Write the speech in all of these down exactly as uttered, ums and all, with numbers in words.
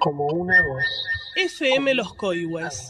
como una voz. F M Los Coihues.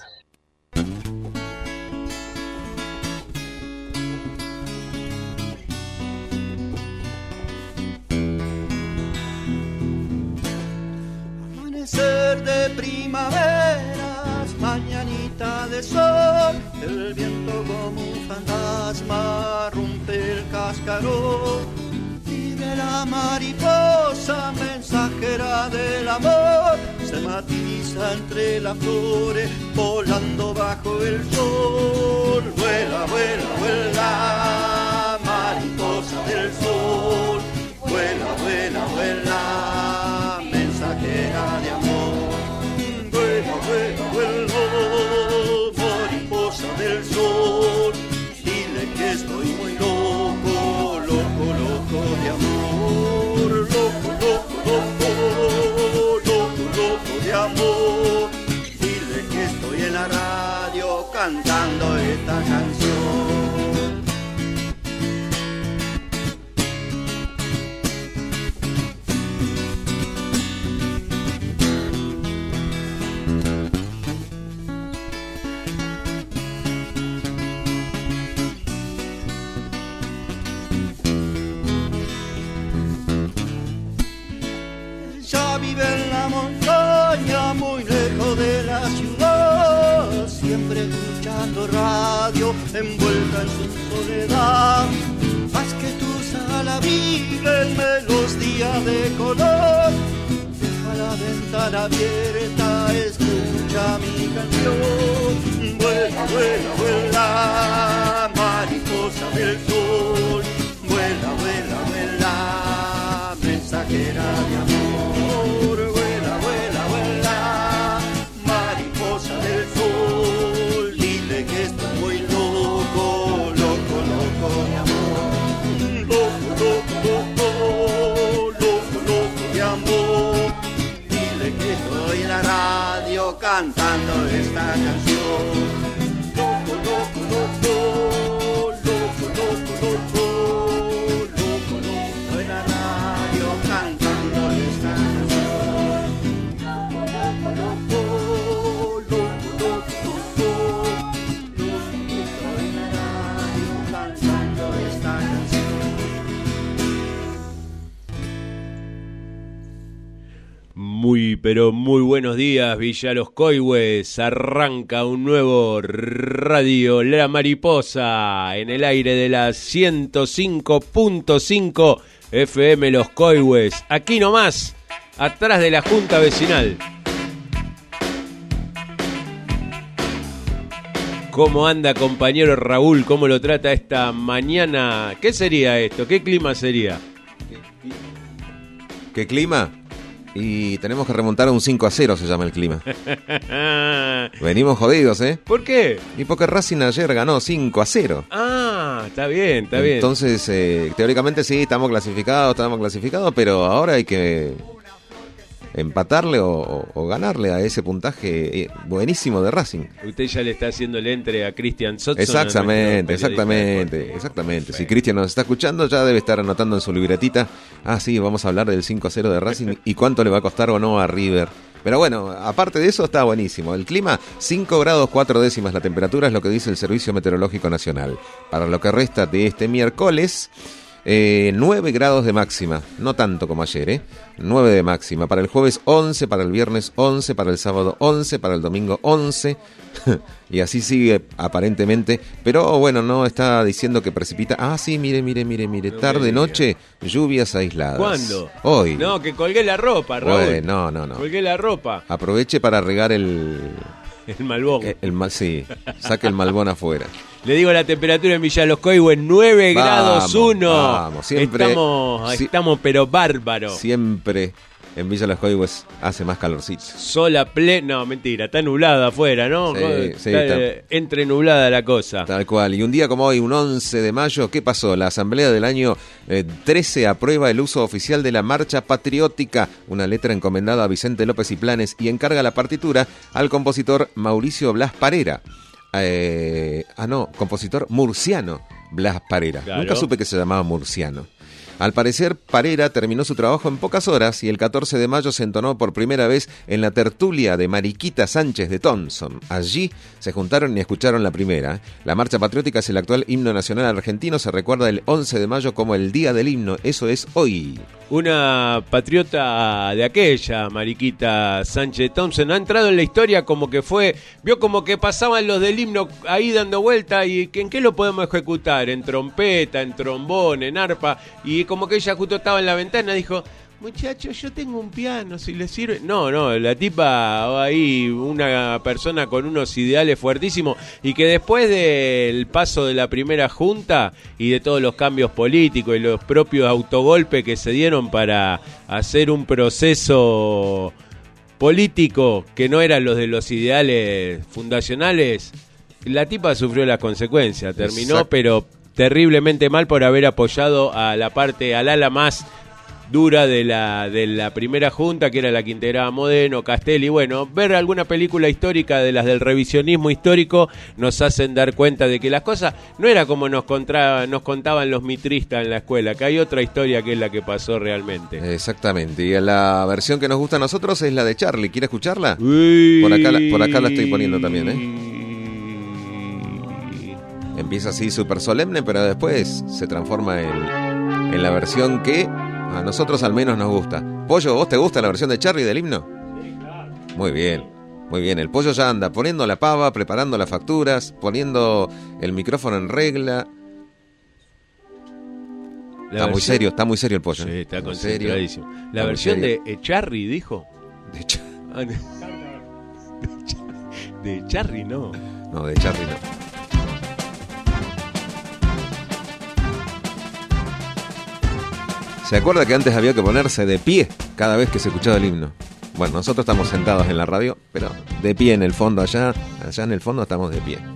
Amanecer de primaveras, mañanita de sol, el viento como un fantasma rompe el cascarón. Vive la mariposa, mensajera del amor, se matiza entre las flores, volando bajo el sol. Vuela, vuela, vuela, mariposa del sol. Vuela, vuela, vuela, mensajera de amor. Vuela, vuela, vuela, mariposa del sol. Dile que estoy muy loco, loco, loco de amor. Loco, loco, loco, loco, loco de amor. Dile que estoy en la radio cantando esta canción. Vive en la montaña, muy lejos de la ciudad, siempre escuchando radio, envuelta en su soledad. Haz que tu sala vive en melodía de color, deja la ventana abierta, escucha mi canción. Vuela, vuela, vuela, mariposa del sol. Vuela, vuela, vuela, mensajera de amor. Vuela, vuela, vuela, mariposa del sol. Dile que estoy muy loco, loco, loco de amor. Loco, loco, loco, loco, loco de amor. Dile que estoy en la radio cantando esta canción. Loco, loco, loco, loco, loco, loco, loco, loco en la radio cantando esta canción. Muy, pero muy buenos días, Villa Los Coihues. Arranca un nuevo Radio La Mariposa en el aire de la ciento cinco punto cinco F M Los Coihues. Aquí nomás, atrás de la Junta Vecinal. ¿Cómo anda, compañero Raúl? ¿Cómo lo trata esta mañana? ¿Qué sería esto? ¿Qué clima sería? ¿Qué clima? Y tenemos que remontar a un cinco a cero, se llama el clima. Venimos jodidos, ¿eh? ¿Por qué? Y porque Racing ayer ganó cinco a cero. Ah, está bien, está bien. Entonces, eh, teóricamente sí, estamos clasificados, estamos clasificados, pero ahora hay que empatarle o, o, o ganarle a ese puntaje eh, buenísimo de Racing. Usted ya le está haciendo el entre a Cristian Sotson. Exactamente, exactamente, exactamente. Si Cristian nos está escuchando, ya debe estar anotando en su libretita. Ah, sí, vamos a hablar del cinco a cero de Racing y cuánto le va a costar o no a River. Pero bueno, aparte de eso está buenísimo. El clima, cinco grados cuatro décimas la temperatura, es lo que dice el Servicio Meteorológico Nacional. Para lo que resta de este miércoles, Eh, nueve grados de máxima, no tanto como ayer, ¿eh? nueve de máxima. Para el jueves once, para el viernes once, para el sábado once, para el domingo once. Y así sigue aparentemente. Pero bueno, no está diciendo que precipita. Ah, sí, mire, mire, mire, mire. No tarde, noche, lluvias aisladas. ¿Cuándo? Hoy. No, que colgué la ropa, Raúl. Bueno, no, no, no. Colgué la ropa. Aproveche para regar el... El malbón. El, el mal, sí, saque el malbón afuera. Le digo la temperatura en Villa Los Coihues, nueve grados uno. Vamos, siempre. Estamos, si, estamos pero bárbaros. Siempre en Villa Los Coihues hace más calorcito. Sol a pleno, no, mentira, está nublada afuera, ¿no? Sí, está, sí, está, entre nublada la cosa. Tal cual. Y un día como hoy, un once de mayo, ¿qué pasó? La Asamblea del año eh, trece aprueba el uso oficial de la Marcha Patriótica, una letra encomendada a Vicente López y Planes, y encarga la partitura al compositor Mauricio Blas Parera. Eh, ah, no, compositor murciano Blas Parera. Claro. Nunca supe que se llamaba murciano. Al parecer, Parera terminó su trabajo en pocas horas y el catorce de mayo se entonó por primera vez en la tertulia de Mariquita Sánchez de Thompson. Allí se juntaron y escucharon la primera. La marcha patriótica es el actual himno nacional argentino. Se recuerda el once de mayo como el Día del Himno. Eso es hoy. Una patriota de aquella, Mariquita Sánchez Thompson, ha entrado en la historia como que fue, vio como que pasaban los del himno ahí dando vuelta y ¿en qué lo podemos ejecutar? En trompeta, en trombón, en arpa, y como que ella justo estaba en la ventana, dijo, muchachos, yo tengo un piano, si les sirve. No, no, la tipa ahí, una persona con unos ideales fuertísimos y que después del paso de la primera junta y de todos los cambios políticos y los propios autogolpes que se dieron para hacer un proceso político que no eran los de los ideales fundacionales, la tipa sufrió las consecuencias, terminó Exacto. pero terriblemente mal por haber apoyado a la parte, al ala más dura de la de la primera junta, que era la que integraba Modeno, Castelli. Bueno, ver alguna película histórica de las del revisionismo histórico nos hacen dar cuenta de que las cosas no era como nos, contra, nos contaban los mitristas en la escuela, que hay otra historia que es la que pasó realmente. Exactamente, y la versión que nos gusta a nosotros es la de Charlie. ¿Quiere escucharla? Uy. Por acá, por acá la estoy poniendo también, ¿eh? Empieza así súper solemne, pero después se transforma en, en la versión que a nosotros al menos nos gusta. Pollo, ¿vos te gusta la versión de Charlie del himno? Sí, claro. Muy bien, muy bien. El Pollo ya anda poniendo la pava, preparando las facturas, poniendo el micrófono en regla. La está versión... muy serio, está muy serio el Pollo. Sí, está concentradísimo. La está versión de Echarri, dijo. De Ch... de Charry, no. No, de Charry no. ¿Se acuerda que antes había que ponerse de pie cada vez que se escuchaba el himno? Bueno, nosotros estamos sentados en la radio, pero de pie en el fondo allá, allá en el fondo estamos de pie.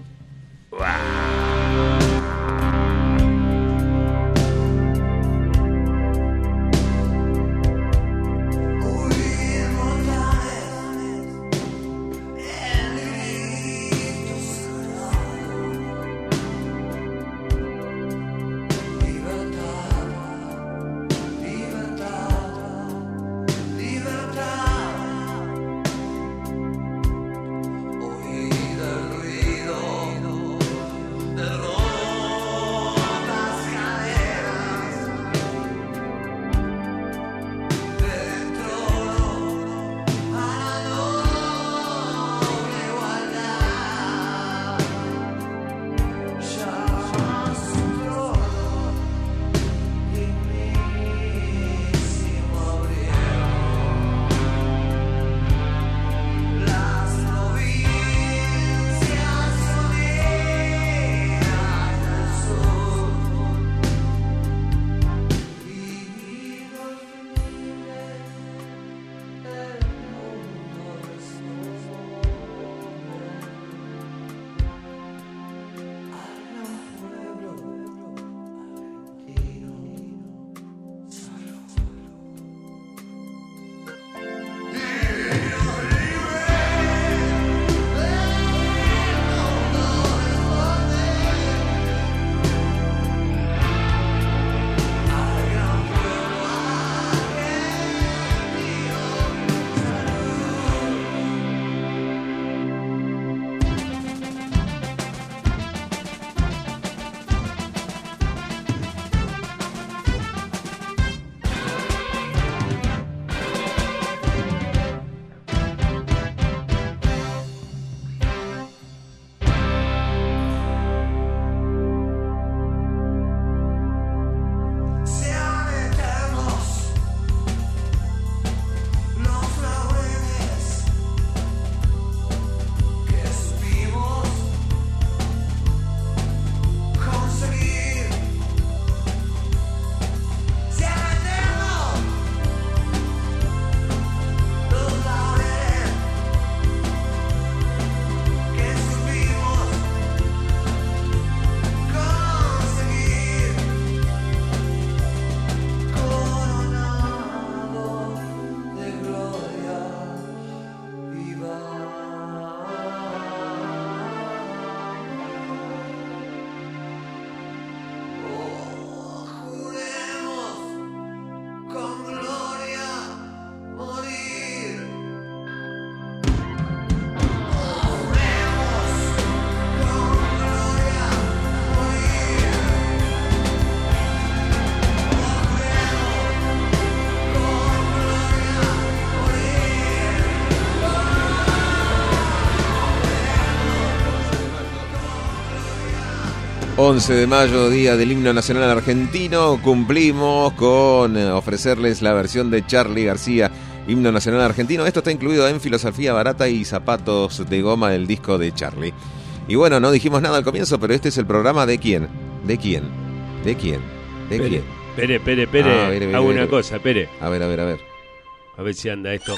once de mayo, día del himno nacional argentino, cumplimos con ofrecerles la versión de Charly García, himno nacional argentino. Esto está incluido en Filosofía Barata y Zapatos de Goma, del disco de Charly. Y bueno, no dijimos nada al comienzo, pero este es el programa de quién, de quién, de quién, de Pere, quién. Pere, Pere, Pere, Ah, Pere, Pere, hago Pere. una cosa, Pere. A ver, a ver, a ver. A ver si anda esto.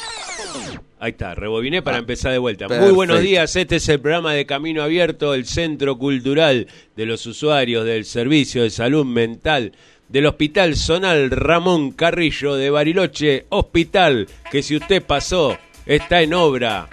Ahí está, rebobiné para Ah, empezar de vuelta. perfecto. Muy buenos días, este es el programa de Camino Abierto, el Centro Cultural de los Usuarios del Servicio de Salud Mental del Hospital Zonal Ramón Carrillo de Bariloche, hospital que si usted pasó, está en obra.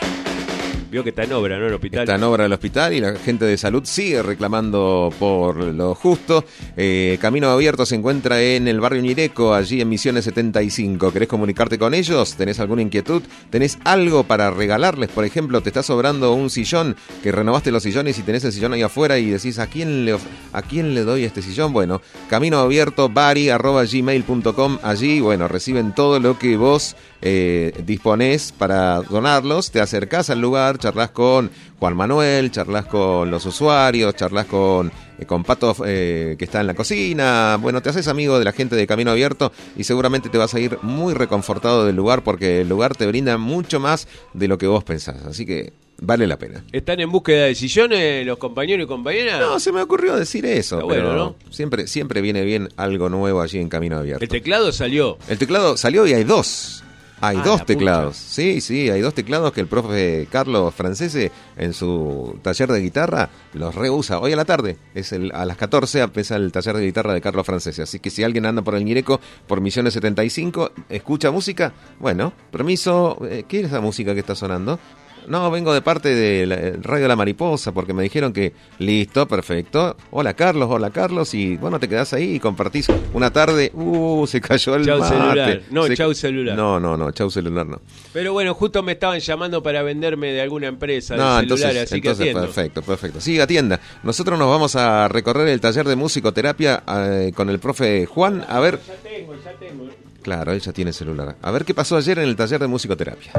Vio que está en obra, ¿no? El hospital. Está en obra el hospital y la gente de salud sigue reclamando por lo justo. Eh, Camino Abierto se encuentra en el barrio Ñireco, allí en Misiones setenta y cinco. ¿Querés comunicarte con ellos? ¿Tenés alguna inquietud? ¿Tenés algo para regalarles? Por ejemplo, te está sobrando un sillón, que renovaste los sillones y tenés el sillón ahí afuera y decís, ¿a quién le, of- a quién le doy este sillón? Bueno, Camino Abierto, bari arroba gmail punto com. Allí, bueno, reciben todo lo que vos eh, disponés para donarlos. Te acercás al lugar, charlas con Juan Manuel, charlas con los usuarios, charlas con, eh, con Pato eh, que está en la cocina. Bueno, te haces amigo de la gente de Camino Abierto y seguramente te vas a ir muy reconfortado del lugar, porque el lugar te brinda mucho más de lo que vos pensás. Así que vale la pena. ¿Están en búsqueda de sillones los compañeros y compañeras? No, se me ocurrió decir eso, Está bueno, pero ¿no? siempre, siempre viene bien algo nuevo allí en Camino Abierto. El teclado salió. El teclado salió y hay dos. Hay Ah, dos la teclados. pucha. Sí, sí, hay dos teclados que el profe Carlos Francese en su taller de guitarra los reusa. Hoy a la tarde, es el, a las catorce empieza el taller de guitarra de Carlos Francese. Así que si alguien anda por el Ñireco, por Misiones setenta y cinco, escucha música, bueno, permiso, eh, ¿qué es esa música que está sonando? No, vengo de parte de la, Radio La Mariposa, porque me dijeron que listo, perfecto. Hola Carlos, hola Carlos, y bueno, te quedás ahí y compartís una tarde. Uh, se cayó el Chau mate. celular. No, Se- chau celular. No, no, no, chau celular no. Pero bueno, justo me estaban llamando para venderme de alguna empresa No, de entonces, celulares, así que entonces atiendo. perfecto, perfecto. Sí, atienda. Nosotros nos vamos a recorrer el taller de musicoterapia eh, con el profe Juan. A ver. Ya tengo, ya tengo. Claro, él ya tiene celular. A ver qué pasó ayer en el taller de musicoterapia.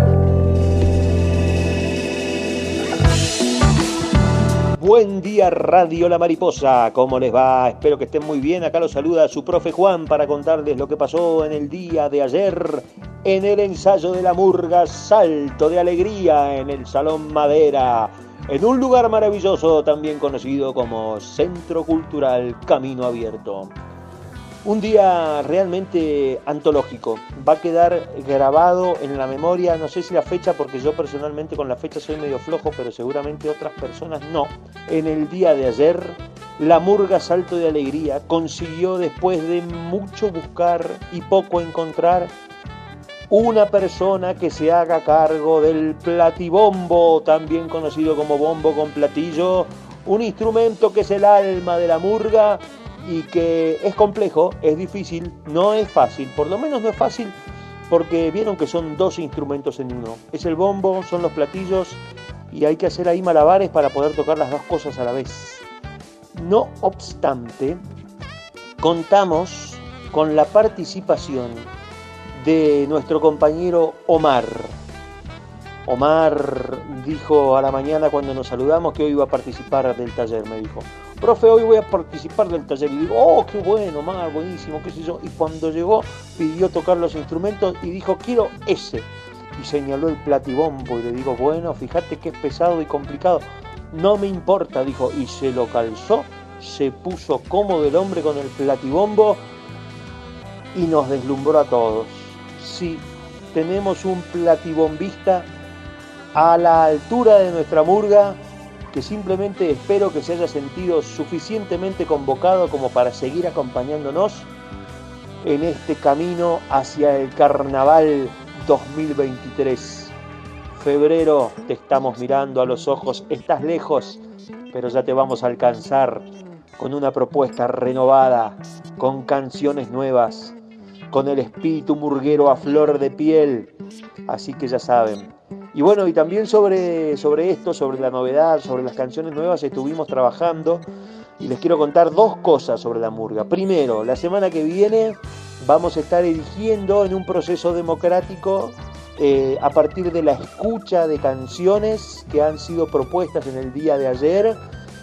Buen día, Radio La Mariposa, ¿cómo les va? Espero que estén muy bien. Acá los saluda su profe Juan para contarles lo que pasó en el día de ayer en el ensayo de la murga Salto de Alegría en el Salón Madera, en un lugar maravilloso también conocido como Centro Cultural Camino Abierto. Un día realmente antológico, va a quedar grabado en la memoria, no sé si la fecha, porque yo personalmente con la fecha soy medio flojo, pero seguramente otras personas no. En el día de ayer, la murga Salto de Alegría consiguió, después de mucho buscar y poco encontrar, una persona que se haga cargo del platibombo, también conocido como bombo con platillo, un instrumento que es el alma de la murga, y que es complejo, es difícil, no es fácil, por lo menos no es fácil, porque vieron que son dos instrumentos en uno. Es el bombo, son los platillos, y hay que hacer ahí malabares para poder tocar las dos cosas a la vez. No obstante, contamos con la participación de nuestro compañero Omar. Omar dijo a la mañana cuando nos saludamos que hoy iba a participar del taller, me dijo. Profe, hoy voy a participar del taller. Y digo, oh, qué bueno, Omar, buenísimo, qué sé yo. Y cuando llegó, pidió tocar los instrumentos y dijo, quiero ese. Y señaló el platibombo y le digo, bueno, fíjate que es pesado y complicado. No me importa, dijo, y se lo calzó, se puso cómodo el hombre con el platibombo y nos deslumbró a todos. Sí, tenemos un platibombista a la altura de nuestra murga, que simplemente espero que se haya sentido suficientemente convocado como para seguir acompañándonos en este camino hacia el Carnaval dos mil veintitrés. Febrero, te estamos mirando a los ojos, estás lejos, pero ya te vamos a alcanzar con una propuesta renovada, con canciones nuevas, con el espíritu murguero a flor de piel, así que ya saben. Y bueno, y también sobre, sobre esto, sobre la novedad, sobre las canciones nuevas, estuvimos trabajando y les quiero contar dos cosas sobre la murga. Primero, la semana que viene vamos a estar eligiendo en un proceso democrático eh, a partir de la escucha de canciones que han sido propuestas en el día de ayer,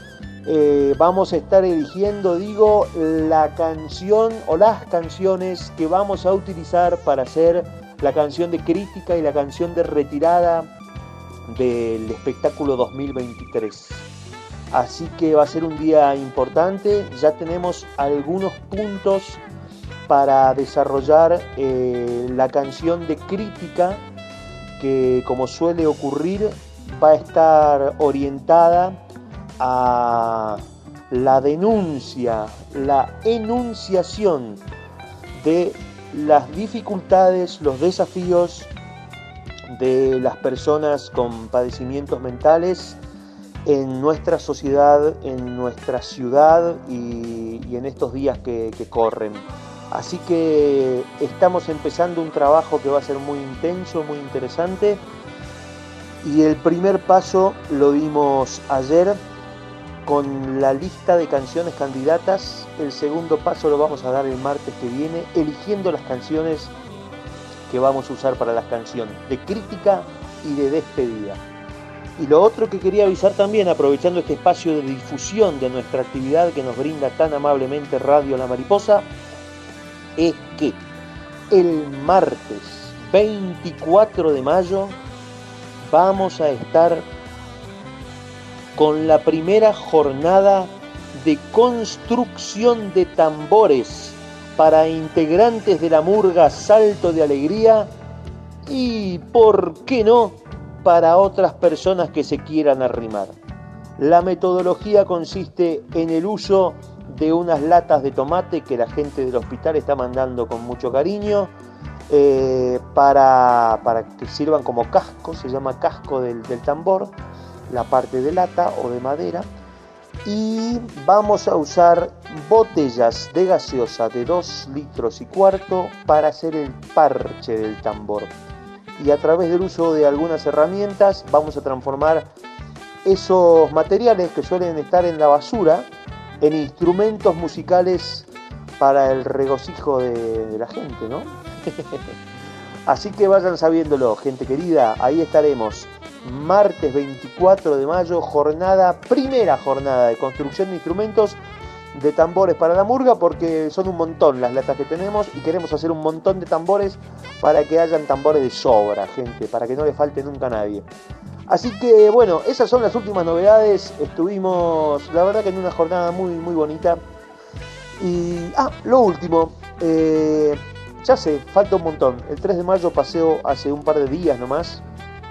eh, vamos a estar eligiendo, digo, la canción o las canciones que vamos a utilizar para hacer la canción de crítica y la canción de retirada del espectáculo dos mil veintitrés. Así que va a ser un día importante. Ya tenemos algunos puntos para desarrollar eh, la canción de crítica, que, como suele ocurrir, va a estar orientada a la denuncia, la enunciación de las dificultades, los desafíos de las personas con padecimientos mentales en nuestra sociedad, en nuestra ciudad y, y en estos días que, que corren. Así que estamos empezando un trabajo que va a ser muy intenso, muy interesante, y el primer paso lo dimos ayer con la lista de canciones candidatas. El segundo paso lo vamos a dar el martes que viene, eligiendo las canciones que vamos a usar para las canciones de crítica y de despedida. Y lo otro que quería avisar también, aprovechando este espacio de difusión de nuestra actividad que nos brinda tan amablemente Radio La Mariposa, es que el martes veinticuatro de mayo vamos a estar con la primera jornada de construcción de tambores para integrantes de la murga Salto de Alegría y, ¿por qué no?, para otras personas que se quieran arrimar. La metodología consiste en el uso de unas latas de tomate que la gente del hospital está mandando con mucho cariño, eh, para, para que sirvan como casco, se llama casco del, del tambor, la parte de lata o de madera, y vamos a usar botellas de gaseosa de dos litros y cuarto para hacer el parche del tambor. Y a través del uso de algunas herramientas vamos a transformar esos materiales que suelen estar en la basura en instrumentos musicales para el regocijo de, de la gente, ¿no? Así que vayan sabiéndolo, gente querida, ahí estaremos. Martes veinticuatro de mayo, jornada, primera jornada de construcción de instrumentos de tambores para la murga, porque son un montón las latas que tenemos y queremos hacer un montón de tambores para que hayan tambores de sobra, gente, para que no le falte nunca a nadie. Así que bueno, esas son las últimas novedades. Estuvimos, la verdad, que en una jornada muy muy bonita. Y, ah, lo último, eh, ya sé, falta un montón. El tres de mayo paseo hace un par de días nomás,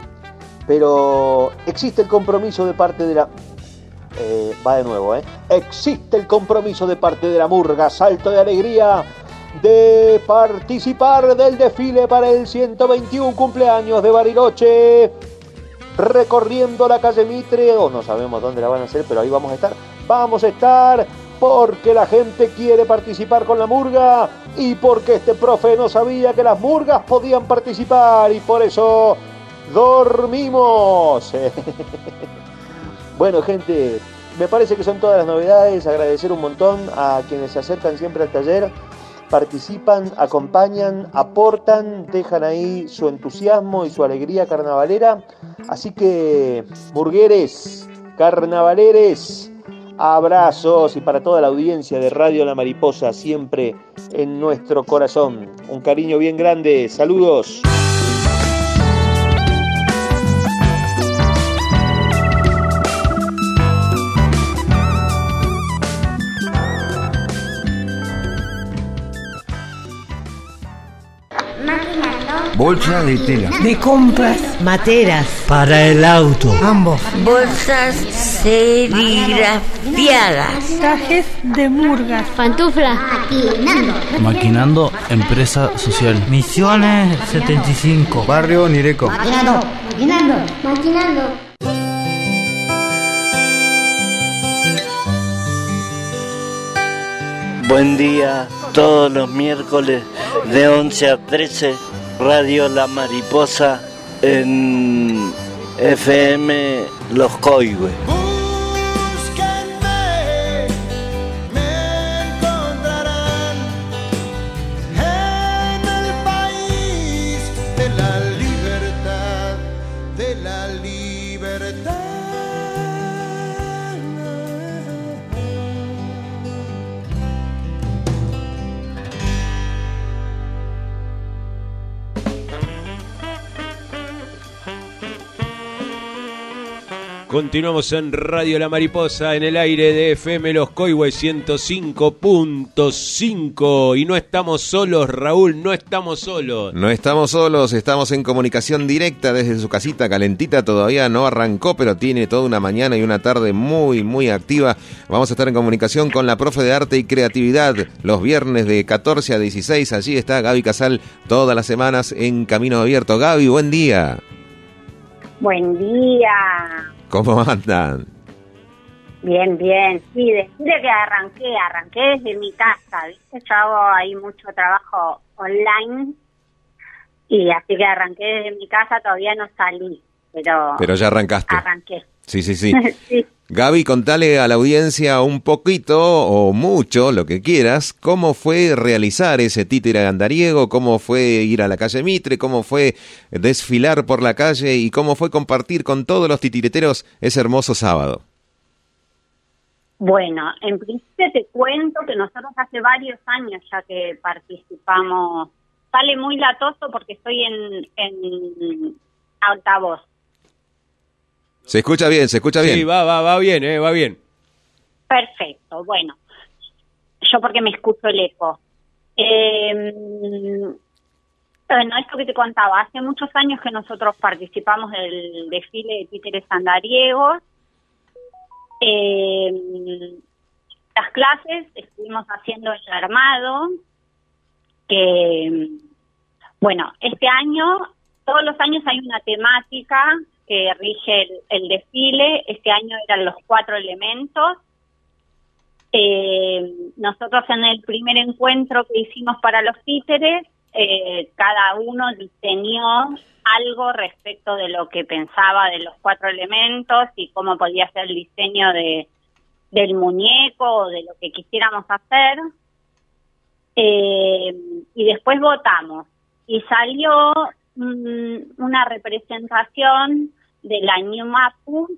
pero existe el compromiso de parte de la... Eh, va de nuevo, ¿eh? Existe el compromiso de parte de la murga Salto de Alegría de participar del desfile para el ciento veintiuno cumpleaños de Bariloche, recorriendo la calle Mitre, o no sabemos dónde la van a hacer, pero ahí vamos a estar. Vamos a estar porque la gente quiere participar con la murga y porque este profe no sabía que las murgas podían participar y por eso dormimos. Bueno, gente, me parece que son todas las novedades. Agradecer un montón a quienes se acercan siempre al taller, participan, acompañan, aportan, dejan ahí su entusiasmo y su alegría carnavalera. Así que, murgueres, carnavaleres, abrazos, y para toda la audiencia de Radio La Mariposa, siempre en nuestro corazón, un cariño bien grande. Saludos. Bolsa de tela. De compras. Materas. Para el auto. Ambos. Bolsas serigrafiadas. Trajes de murgas. Pantuflas. Maquinando. Maquinando, empresa social. Misiones setenta y cinco. Barrio Nireco. Maquinando. Maquinando. Maquinando. Buen día, todos los miércoles de once a trece, Radio La Mariposa en F M Los Coihues. Continuamos en Radio La Mariposa, en el aire de F M Los Coihues ciento cinco punto cinco. Y no estamos solos, Raúl, no estamos solos. No estamos solos, estamos en comunicación directa desde su casita calentita. Todavía no arrancó, pero tiene toda una mañana y una tarde muy, muy activa. Vamos a estar en comunicación con la profe de Arte y Creatividad los viernes de catorce a dieciséis. Allí está Gaby Casal todas las semanas en Camino Abierto. Gaby, buen día. Buen día. ¿Cómo andan? Bien, bien. Sí, decirle que arranqué, arranqué desde mi casa, ¿viste? Yo hago ahí mucho trabajo online y así que arranqué desde mi casa, todavía no salí, pero... Pero ya arrancaste. Arranqué. Sí, sí, sí. Sí. Gaby, contale a la audiencia un poquito o mucho, lo que quieras, cómo fue realizar ese títere andariego, cómo fue ir a la calle Mitre, cómo fue desfilar por la calle y cómo fue compartir con todos los titireteros ese hermoso sábado. Bueno, en principio te cuento que nosotros hace varios años ya que participamos. Sale muy latoso porque estoy en, en altavoz. Se escucha bien, se escucha bien. Sí, va, va, va bien, eh, va bien. Perfecto, bueno. Yo porque me escucho el eco. Eh, bueno, esto que te contaba, hace muchos años que nosotros participamos del desfile de títeres andariegos. Eh, las clases estuvimos haciendo el armado, que, bueno, este año, todos los años hay una temática que rige el, el desfile. Este año eran los cuatro elementos. Eh, nosotros en el primer encuentro que hicimos para los títeres, eh, cada uno diseñó algo respecto de lo que pensaba de los cuatro elementos y cómo podía ser el diseño de del muñeco o de lo que quisiéramos hacer. Eh, y después votamos. Y salió mmm, una representación de la Ñuñoa Mapu.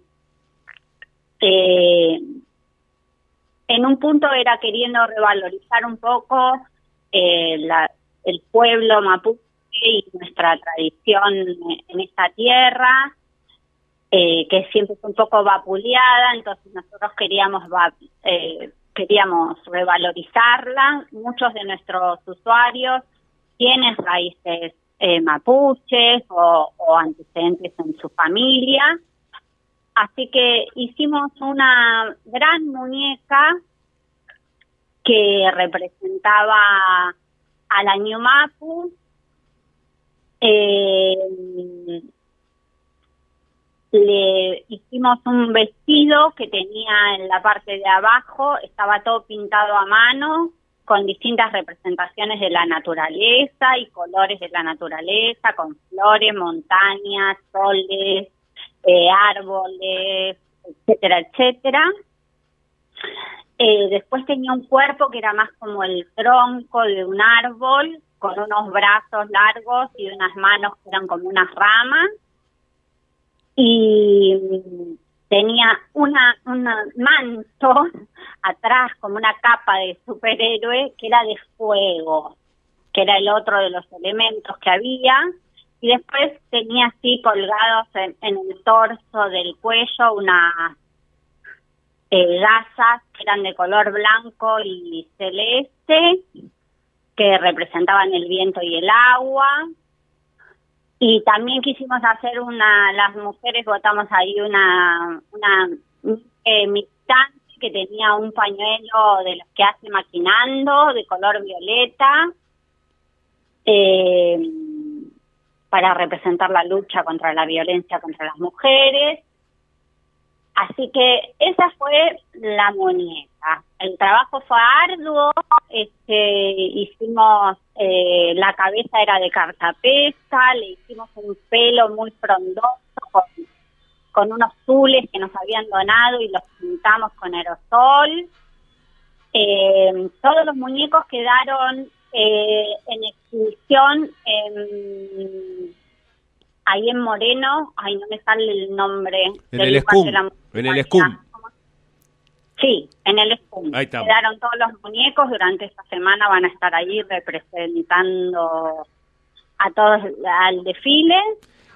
Eh, en un punto era queriendo revalorizar un poco eh, la, el pueblo mapuche y nuestra tradición en esta tierra, eh, que siempre es un poco vapuleada, entonces nosotros queríamos eh, queríamos revalorizarla. Muchos de nuestros usuarios tienen raíces eh, mapuches o, o antecedentes en su familia, así que hicimos una gran muñeca que representaba a la Ñuñoa Mapu. Eh, le hicimos un vestido que tenía en la parte de abajo, estaba todo pintado a mano, con distintas representaciones de la naturaleza y colores de la naturaleza, con flores, montañas, soles, eh, árboles, etcétera, etcétera. Eh, después tenía un cuerpo que era más como el tronco de un árbol, con unos brazos largos y unas manos que eran como unas ramas. Y tenía una, una manto atrás, como una capa de superhéroe, que era de fuego, que era el otro de los elementos que había. Y después tenía así colgados en, en el torso del cuello unas eh, gasas que eran de color blanco y celeste, que representaban el viento y el agua. Y también quisimos hacer una, las mujeres votamos ahí una, una eh, militante que tenía un pañuelo de los que hace maquinando, de color violeta, eh, para representar la lucha contra la violencia contra las mujeres. Así que esa fue la muñeca. El trabajo fue arduo, este, hicimos, eh, la cabeza era de cartapesta, le hicimos un pelo muy frondoso con, con unos zules que nos habían donado y los pintamos con aerosol. Eh, todos los muñecos quedaron eh, en exhibición en... ahí en Moreno, ay, no me sale el nombre. En el Escum, en el Escum. Sí, en el Escum. Ahí estamos. Quedaron todos los muñecos, durante esta semana van a estar ahí representando a todos al desfile.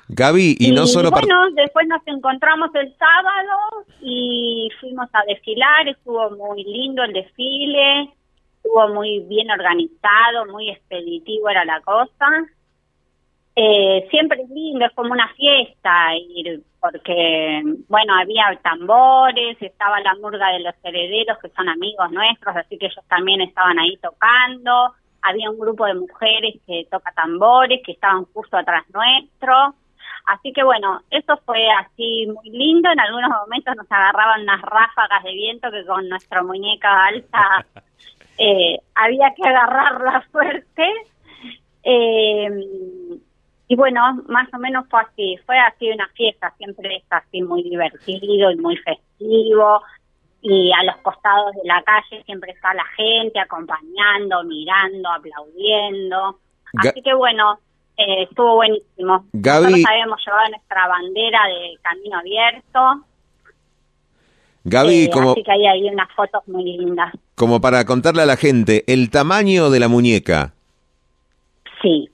Gaby, y, y no solo... Bueno, par- después nos encontramos el sábado y fuimos a desfilar, estuvo muy lindo el desfile, estuvo muy bien organizado, muy expeditivo era la cosa. Eh, siempre es lindo, es como una fiesta ir, porque, bueno, había tambores, estaba la murga de los herederos, que son amigos nuestros, así que ellos también estaban ahí tocando. Había un grupo de mujeres que toca tambores, que estaban justo atrás nuestro. Así que, bueno, eso fue así muy lindo. En algunos momentos nos agarraban unas ráfagas de viento que con nuestra muñeca alta eh, había que agarrarla fuerte. Eh, y bueno, más o menos fue así. Fue así una fiesta, siempre es así muy divertido y muy festivo. Y a los costados de la calle siempre está la gente acompañando, mirando, aplaudiendo. Ga- Así que bueno, eh, estuvo buenísimo. Gaby, nosotros habíamos llevado nuestra bandera de camino abierto. Gaby, eh, como, así que ahí hay unas fotos muy lindas. Como para contarle a la gente, el tamaño de la muñeca. Sí.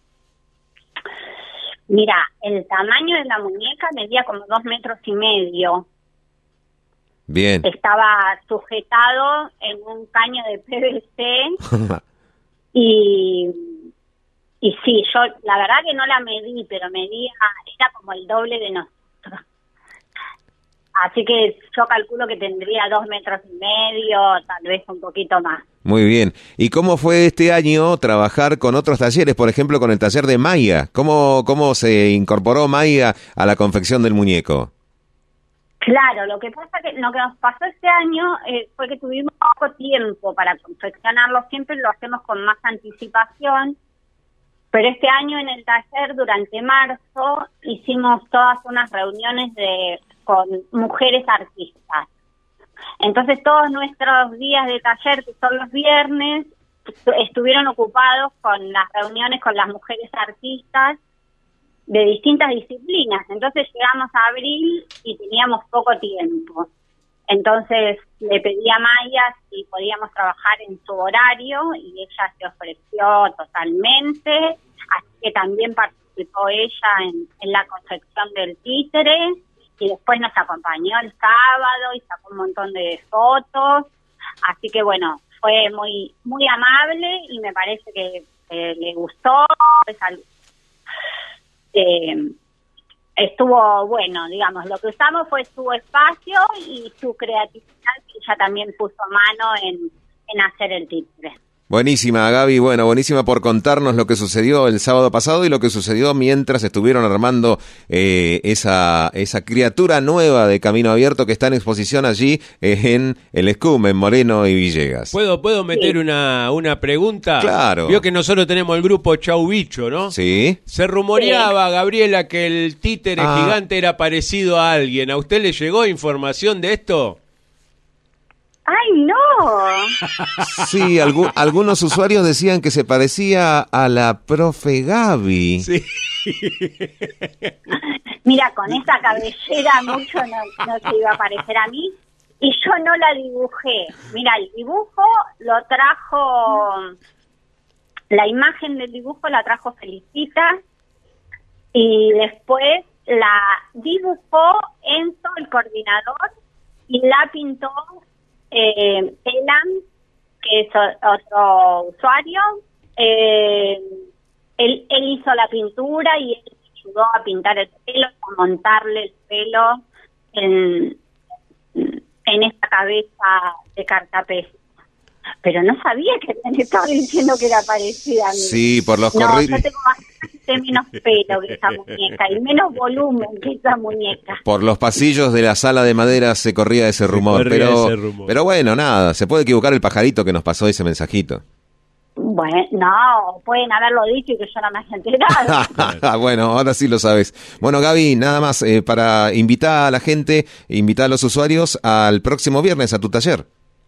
Mira, el tamaño de la muñeca medía como dos metros y medio. Bien. Estaba sujetado en un caño de P V C y, y sí, yo la verdad que no la medí, pero medía, era como el doble de nosotros. Así que yo calculo que tendría dos metros y medio, tal vez un poquito más. Muy bien. ¿Y cómo fue este año trabajar con otros talleres, por ejemplo con el taller de Maya? ¿Cómo, cómo se incorporó Maya a la confección del muñeco? Claro, lo que pasa que lo que nos pasó este año eh, fue que tuvimos poco tiempo para confeccionarlo, siempre lo hacemos con más anticipación, pero este año en el taller durante marzo hicimos todas unas reuniones de con mujeres artistas. Entonces todos nuestros días de taller, que son los viernes, estuvieron ocupados con las reuniones con las mujeres artistas de distintas disciplinas. Entonces llegamos a abril y teníamos poco tiempo. Entonces le pedí a Maya si podíamos trabajar en su horario y ella se ofreció totalmente, así que también participó ella en, en la confección del títere y después nos acompañó el sábado y sacó un montón de fotos. Así que bueno, fue muy muy amable y me parece que eh, le gustó. Eh, estuvo bueno, digamos, lo que usamos fue su espacio y su creatividad, que ella también puso mano en, en hacer el títere. Buenísima, Gaby, bueno, buenísima por contarnos lo que sucedió el sábado pasado y lo que sucedió mientras estuvieron armando eh, esa esa criatura nueva de Camino Abierto que está en exposición allí eh, en el Escum, en Moreno y Villegas. ¿Puedo, puedo meter sí. una, una pregunta? Claro. Vio que nosotros tenemos el grupo Chau Bicho, ¿no? Sí. Se rumoreaba, sí. Gabriela, que el títere ah. gigante era parecido a alguien. ¿A usted le llegó información de esto? ¡Ay, no! Sí, algu- algunos usuarios decían que se parecía a la profe Gaby. Sí. Mira, con esa cabellera mucho no, no se iba a parecer a mí. Y yo no la dibujé. Mira, el dibujo lo trajo... La imagen del dibujo la trajo Felicita. Y después la dibujó Enzo, el coordinador, y la pintó... Eh, Elan, que es otro usuario, eh, él, él hizo la pintura y él ayudó a pintar el pelo, a montarle el pelo en, en esta cabeza de cartapés. Pero no sabía que me estaba diciendo que era parecida a mí. Sí, por los no, corridos. Yo tengo bastante menos pelo que esa muñeca y menos volumen que esa muñeca. Por los pasillos de la sala de madera se corría ese se rumor, corría pero ese rumor. Pero bueno, nada, se puede equivocar el pajarito que nos pasó ese mensajito. Bueno, no, pueden haberlo dicho y que yo no me haya enterado. Bueno, ahora sí lo sabes. Bueno, Gaby, nada más eh, para invitar a la gente, invitar a los usuarios al próximo viernes a tu taller.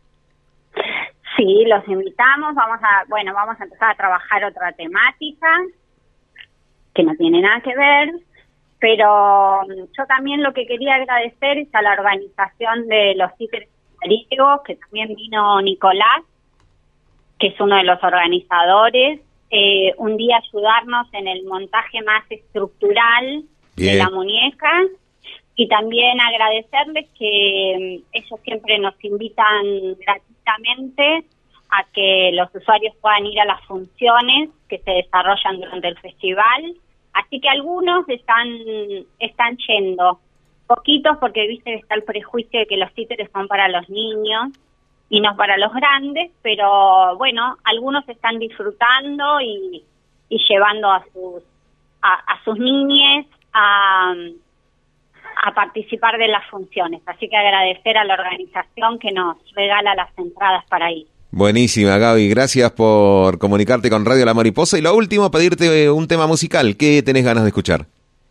Sí, los invitamos, vamos a, bueno, vamos a empezar a trabajar otra temática que no tiene nada que ver, pero yo también lo que quería agradecer es a la organización de los títeres griegos, que también vino Nicolás, que es uno de los organizadores, eh, un día ayudarnos en el montaje más estructural Bien. de la muñeca. Y también agradecerles que mm, ellos siempre nos invitan gratuitamente a que los usuarios puedan ir a las funciones que se desarrollan durante el festival. Así que algunos están están yendo, poquitos porque viste que está el prejuicio de que los títeres son para los niños y no para los grandes, pero bueno, algunos están disfrutando y, y llevando a sus a, a sus niñes a, a participar de las funciones. Así que agradecer a la organización que nos regala las entradas para ir. Buenísima, Gaby. Gracias por comunicarte con Radio La Mariposa. Y lo último, pedirte un tema musical. ¿Qué tenés ganas de escuchar?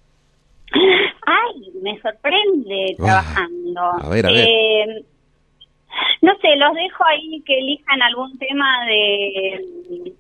Ay, me sorprende trabajando. A ver, a ver. Eh, no sé, los dejo ahí que elijan algún tema de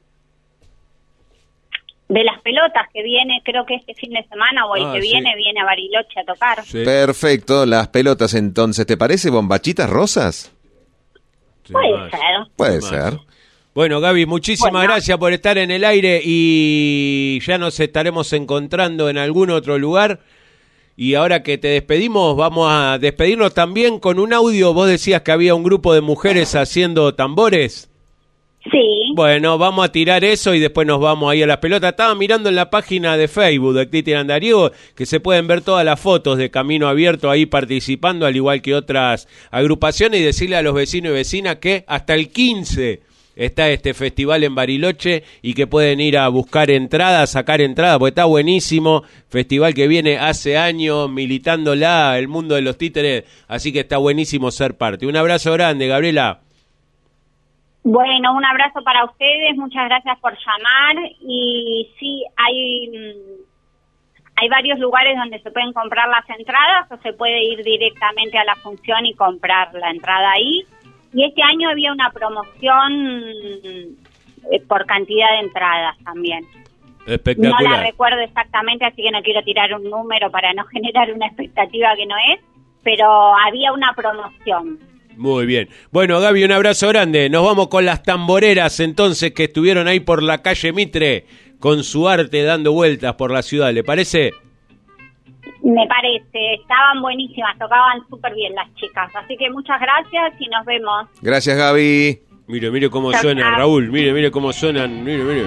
de las pelotas que viene, creo que este fin de semana o el Ah, que sí. viene, viene a Bariloche a tocar. Perfecto, las pelotas entonces. ¿Te parece bombachitas rosas? Puede ser. Puede ser. Bueno, Gaby, muchísimas Bueno. gracias por estar en el aire y ya nos estaremos encontrando en algún otro lugar. Y ahora que te despedimos, vamos a despedirnos también con un audio. Vos decías que había un grupo de mujeres haciendo tambores. Sí. Bueno, vamos a tirar eso y después nos vamos ahí a las pelotas. Estaba mirando en la página de Facebook de Cristian Andariego que se pueden ver todas las fotos de Camino Abierto ahí participando, al igual que otras agrupaciones, y decirle a los vecinos y vecinas que hasta el quince está este festival en Bariloche y que pueden ir a buscar entradas, sacar entradas, porque está buenísimo. Festival que viene hace años militándola el mundo de los títeres, así que está buenísimo ser parte. Un abrazo grande, Gabriela. Bueno, un abrazo para ustedes, muchas gracias por llamar. Y sí, hay mm, hay varios lugares donde se pueden comprar las entradas o se puede ir directamente a la función y comprar la entrada ahí. Y este año había una promoción eh, por cantidad de entradas también. Espectacular. No la recuerdo exactamente, así que no quiero tirar un número para no generar una expectativa que no es, pero había una promoción. Muy bien. Bueno, Gaby, un abrazo grande. Nos vamos con las tamboreras entonces que estuvieron ahí por la calle Mitre con su arte dando vueltas por la ciudad. ¿Le parece? Me parece, estaban buenísimas, tocaban súper bien las chicas. Así que muchas gracias y nos vemos. Gracias, Gaby. Mire, mire cómo Chao, suenan, chao. Raúl. Mire, mire cómo suenan. Mire, mire.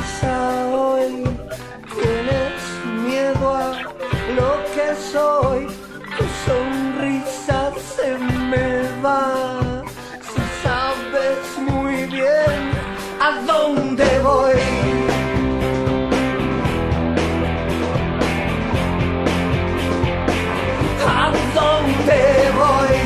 quizá hoy tienes miedo a lo que soy. Tu sonrisa se me va. Si sabes muy bien a dónde voy. ¿A dónde voy?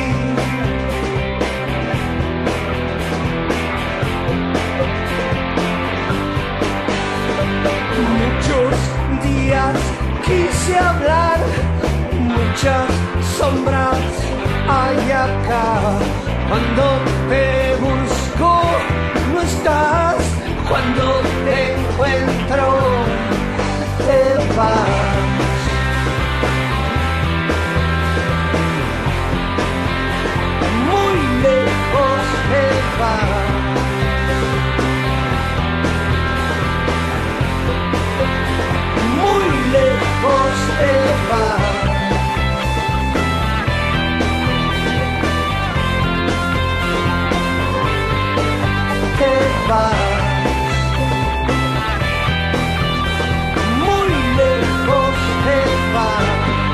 Muchos días quise hablar, muchas sombras hay acá. Cuando te busco no estás, cuando te encuentro te vas. Muy lejos te vas. Muy lejos te vas. Te vas. Muy lejos te vas.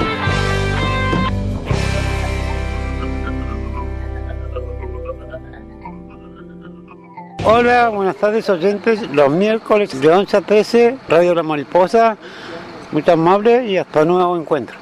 Hola, buenas tardes oyentes. Los miércoles de once a trece, Radio La Mariposa. Muy amable y hasta nuevo encuentro.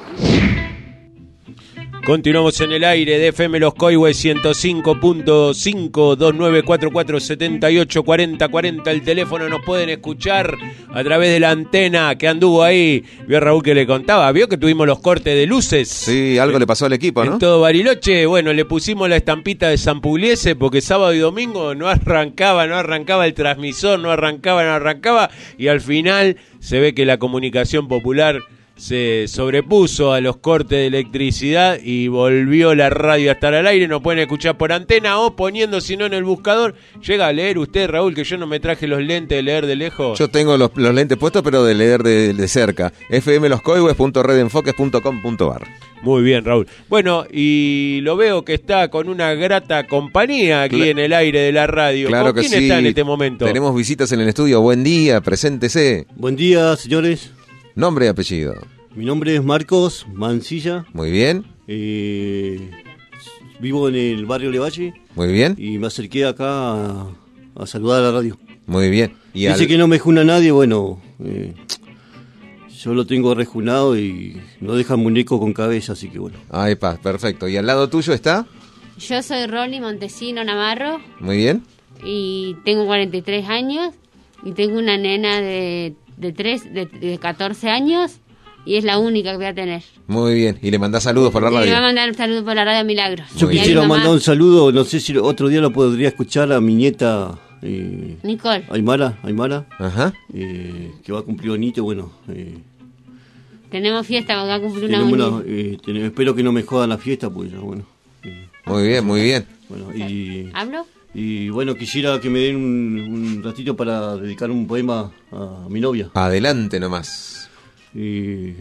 Continuamos en el aire de F M Los Coihues ciento cinco punto cinco, dos nueve cuatro cuatro, siete ocho cuatro cero cuatro cero. El teléfono nos pueden escuchar a través de la antena que anduvo ahí. Vio Raúl que le contaba, vio que tuvimos los cortes de luces. Sí, algo le pasó al equipo, ¿no? En todo Bariloche, bueno, le pusimos la estampita de San Pugliese porque sábado y domingo no arrancaba, no arrancaba el transmisor, no arrancaba, no arrancaba. Y al final se ve que la comunicación popular se sobrepuso a los cortes de electricidad y volvió la radio a estar al aire. Nos pueden escuchar por antena o poniendo, si no, en el buscador. Llega a leer usted, Raúl, que yo no me traje los lentes de leer de lejos. Yo tengo los, los lentes puestos, pero de leer de, de cerca. f m los coihues punto red enfoques punto com punto a r. Muy bien, Raúl. Bueno, y lo veo que está con una grata compañía aquí Cla- en el aire de la radio. Claro ¿Con que quién sí. está en este momento? Tenemos visitas en el estudio. Buen día, preséntese. Buen día, señores. Nombre y apellido. Mi nombre es Marcos Mancilla. Muy bien. Eh, vivo en el barrio Levalle. Muy bien. Y me acerqué acá a, a saludar a la radio. Muy bien. Y Dice al... que no me juna nadie, bueno, eh, yo lo tengo rejunado y no deja muñeco con cabeza, así que bueno. Ay, paz, perfecto. ¿Y al lado tuyo está? Yo soy Rolly Montesino Navarro. Muy bien. Y tengo cuarenta y tres años y tengo una nena de, de, tres, de, de catorce años. Y es la única que voy a tener. Muy bien. ¿Y le mandás saludos por la radio? Sí, le voy a mandar un saludo por la radio Milagros. Yo y quisiera mandar un saludo, no sé si otro día lo podría escuchar a mi nieta... Eh, Nicole. Aymara, Aymara. Ajá. Eh, que va a cumplir bonito, bueno... Eh, tenemos fiesta, va a cumplir una bonita. Eh, ten, espero que no me jodan la fiesta, pues ya, bueno. Eh, muy bien, muy bien. Bueno, y... ¿Hablo? Y bueno, quisiera que me den un, un ratito para dedicar un poema a mi novia. Adelante nomás. Eh,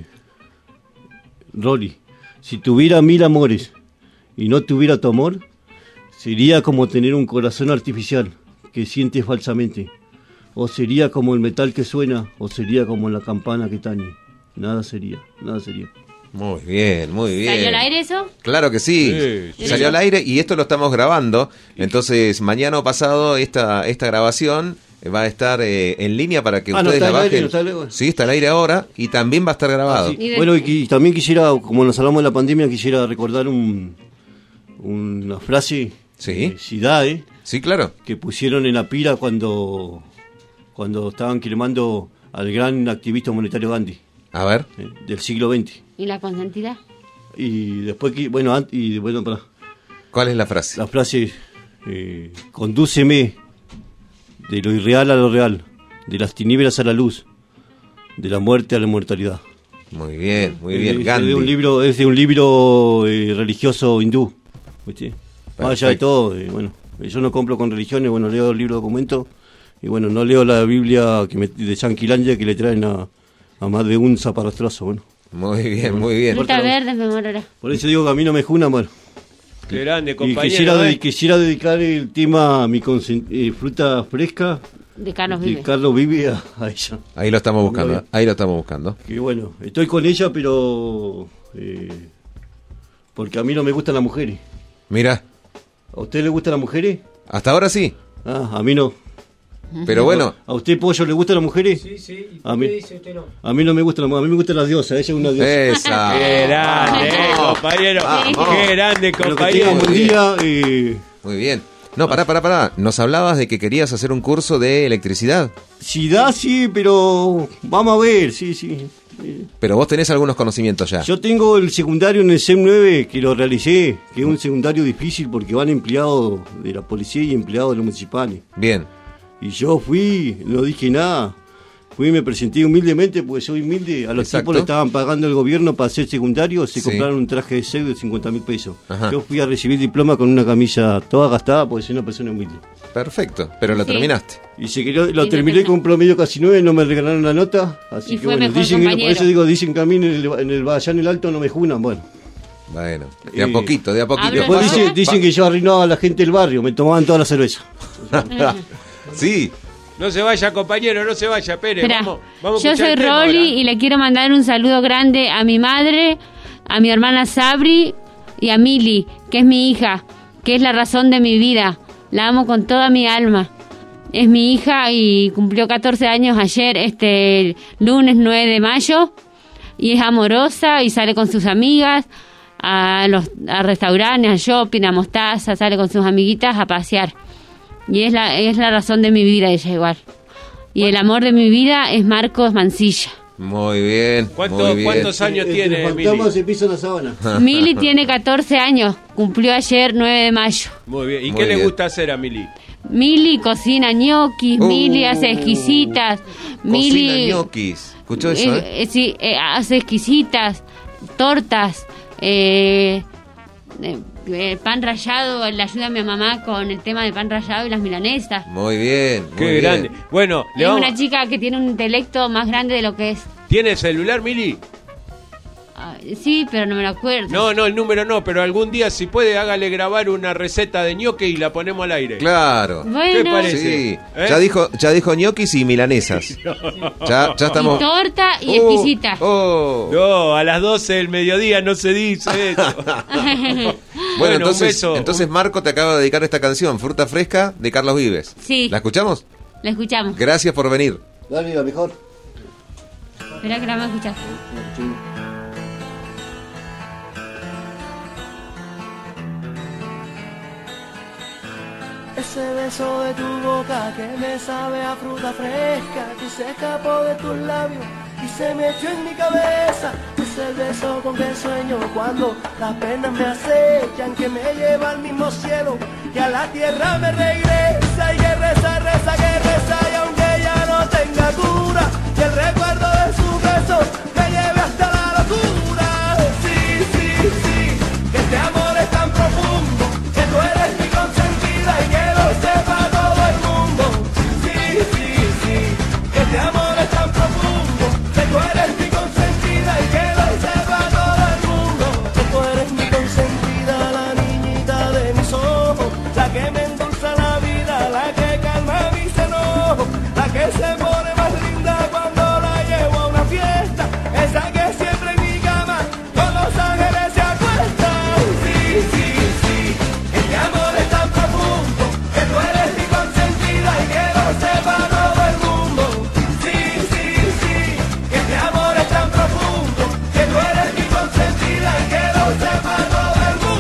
Rolly, si tuviera mil amores y no tuviera tu amor, sería como tener un corazón artificial que sientes falsamente, o sería como el metal que suena, o sería como la campana que tañe. Nada sería, nada sería. Muy bien, muy bien. ¿Salió al aire eso? Claro que sí, sí salió al aire y esto lo estamos grabando, entonces mañana o pasado esta, esta grabación va a estar eh, en línea para que ah, ustedes no, la bajen. Aire, no está al aire. Sí, está al aire ahora y también va a estar grabado. Ah, sí. Bueno, y, y también quisiera, como nos hablamos de la pandemia, quisiera recordar un, una frase ¿Sí? de Sidae. Sí, claro. Que pusieron en la pira cuando, cuando estaban quemando al gran activista monetario Gandhi. A ver. Eh, del siglo veinte. ¿Y la consentida? Y después, que bueno, antes, y bueno, para. ¿Cuál es la frase? La frase, eh, condúceme de lo irreal a lo real, de las tinieblas a la luz, de la muerte a la inmortalidad. Muy bien, muy bien. Es, Gandhi. Es de un libro, es de un libro eh, religioso hindú, ¿viste? Más allá de todo, eh, bueno, yo no compro con religiones, bueno, leo el libro de documentos y bueno, no leo la Biblia que me, de Yanquilandia que le traen a, a más de un zaparrastroso, bueno. Muy bien, muy bien. Fruta verde me morará. Por eso digo que a mí no me juna, bueno. Qué grande, compañero. Y quisiera, ¿eh? quisiera dedicar el tema a mi consen- eh, fruta fresca, de Carlos de Vives. Carlos Vive a, a ella. Ahí lo estamos buscando, ahí lo estamos buscando. Que bueno, estoy con ella, pero eh, porque a mí no me gustan las mujeres. Mira. ¿A usted le gustan las mujeres? Hasta ahora sí. Ah, a mí no. Pero bueno. ¿A usted, Pollo, le gustan las mujeres? Sí, sí. ¿Y a mí, qué dice usted no? A mí no me gustan las mujeres, a mí me gustan las diosas, ella es una diosa. Esa. Qué grande, compañero. Vamos. Qué grande, Pero que compañero. tengan buen día. Eh... Muy bien. No, pará, pará, pará. Nos hablabas de que querías hacer un curso de electricidad. Si da, sí, pero vamos a ver, sí, sí. Eh, Pero vos tenés algunos conocimientos ya. Yo tengo el secundario en el C E M nueve que lo realicé, que es un secundario difícil porque van empleados de la policía y empleados de los municipales. Bien. Y yo fui, no dije nada. Fui y me presenté humildemente porque soy humilde. A los Exacto. tipos le estaban pagando el gobierno para hacer secundario, se Sí. compraron un traje de pseudo de cincuenta mil pesos. Ajá. Yo fui a recibir diploma con una camisa toda gastada porque soy una persona humilde. Perfecto, pero lo Sí. terminaste. Y se quedó, lo Y terminé no con un promedio casi nueve, no me regalaron la nota. Así Y que fue bueno, mejor dicen que, por compañero. eso digo, dicen que a mí en el, en el allá en el alto no me junan, bueno. Bueno, de a Eh, poquito, de a poquito. hablo Después yo. Paso- dicen, dicen que yo arruinaba a la gente del barrio, me tomaban toda la cerveza. Sí. No se vaya, compañero, no se vaya, Pérez. Esperá, Vamos, vamos a yo escuchar soy el tema Rolly ahora. y le quiero mandar un saludo grande a mi madre, a mi hermana Sabri y a Mili, que es mi hija, que es la razón de mi vida. La amo con toda mi alma. Es mi hija y cumplió catorce años ayer, este lunes nueve de mayo, y es amorosa y sale con sus amigas a los a restaurantes, a shopping, a Mostaza, sale con sus amiguitas a pasear. Y es la, es la razón de mi vida ella igual. Y el amor de mi vida es Marcos Mancilla. Muy bien. ¿Cuánto- muy bien. ¿Cuántos años Entre tiene, los fantasmas Mili? se pisan la sábana. Mili tiene catorce años, cumplió ayer nueve de mayo. Muy bien. ¿Y Muy qué le bien. gusta hacer a Mili? Mili cocina ñoquis, Uh, Mili hace exquisitas, Cocina Mili ñoquis. ¿Escuchó eso, eh, eh? eh, sí, eh, hace exquisitas, tortas, eh, eh, eh, pan rallado, le ayuda a mi mamá con el tema de pan rallado y las milanesas. Muy bien. Muy Qué bien. grande. Bueno, le Es vamos- una chica que tiene un intelecto más grande de lo que es. ¿tiene celular, Mili? Ah, sí, pero no me lo acuerdo. No, no, el número no, pero algún día, si puede, hágale grabar una receta de ñoque y la ponemos al aire. Claro. Bueno. ¿Qué parece? Sí. ¿Eh? Ya dijo, ya dijo ñoquis y milanesas. Ya, ya estamos. Y torta y Uh, exquisita. oh. No, a las doce del mediodía no se dice eso. Bueno, Bueno, entonces, un beso. entonces Marco te acaba de dedicar esta canción, Fruta Fresca, de Carlos Vives. Sí. ¿La escuchamos? La escuchamos. Gracias por venir. Dale, la mejor. Espera que la vamos a escuchar. Ese beso de tu boca que me sabe a fruta fresca, que se escapó de tus labios y se me echó en mi cabeza. Es el beso con que sueño cuando las penas me acechan, que me lleva al mismo cielo y a la tierra me regresa. Y que reza, reza, que reza, y aunque ya no tenga cura, que el recuerdo de su beso me lleve hasta la locura. Sí, sí, sí, que este amor es tan profundo, que tú eres mi consentida y que lo sepa todo el mundo. Sí, sí, sí, que este amor es tan profundo, que tú eres mi consentida y que lo sepa todo el mundo. Que tú eres mi consentida, la niñita de mis ojos, la que me endulza la vida, la que calma mis enojos, la que se pone más linda cuando la llevo a una fiesta, esa que siempre en mi cama con los ángeles se acuesta. Sí, sí, sí, este amor es tan profundo, que tú eres mi consentida y que lo sepa todo el mundo. Sí, sí, sí, que este amor es tan profundo, que tú eres mi consentida y que lo sepa todo el mundo.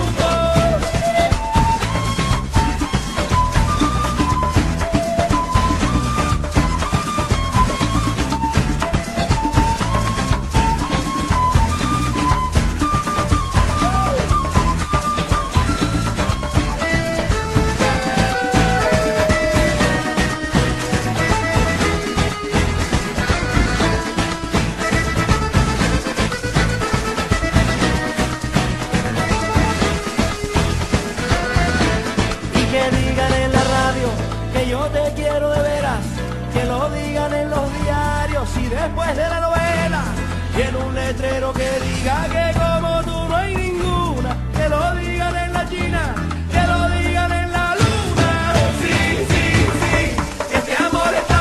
Y que digan en la radio que yo te quiero de veras, que lo digan en los diarios y después de la novela, y en un letrero que diga que como tú no hay ninguna, que lo digan en la China, que lo digan en la luna. Sí, sí, sí, que este amor es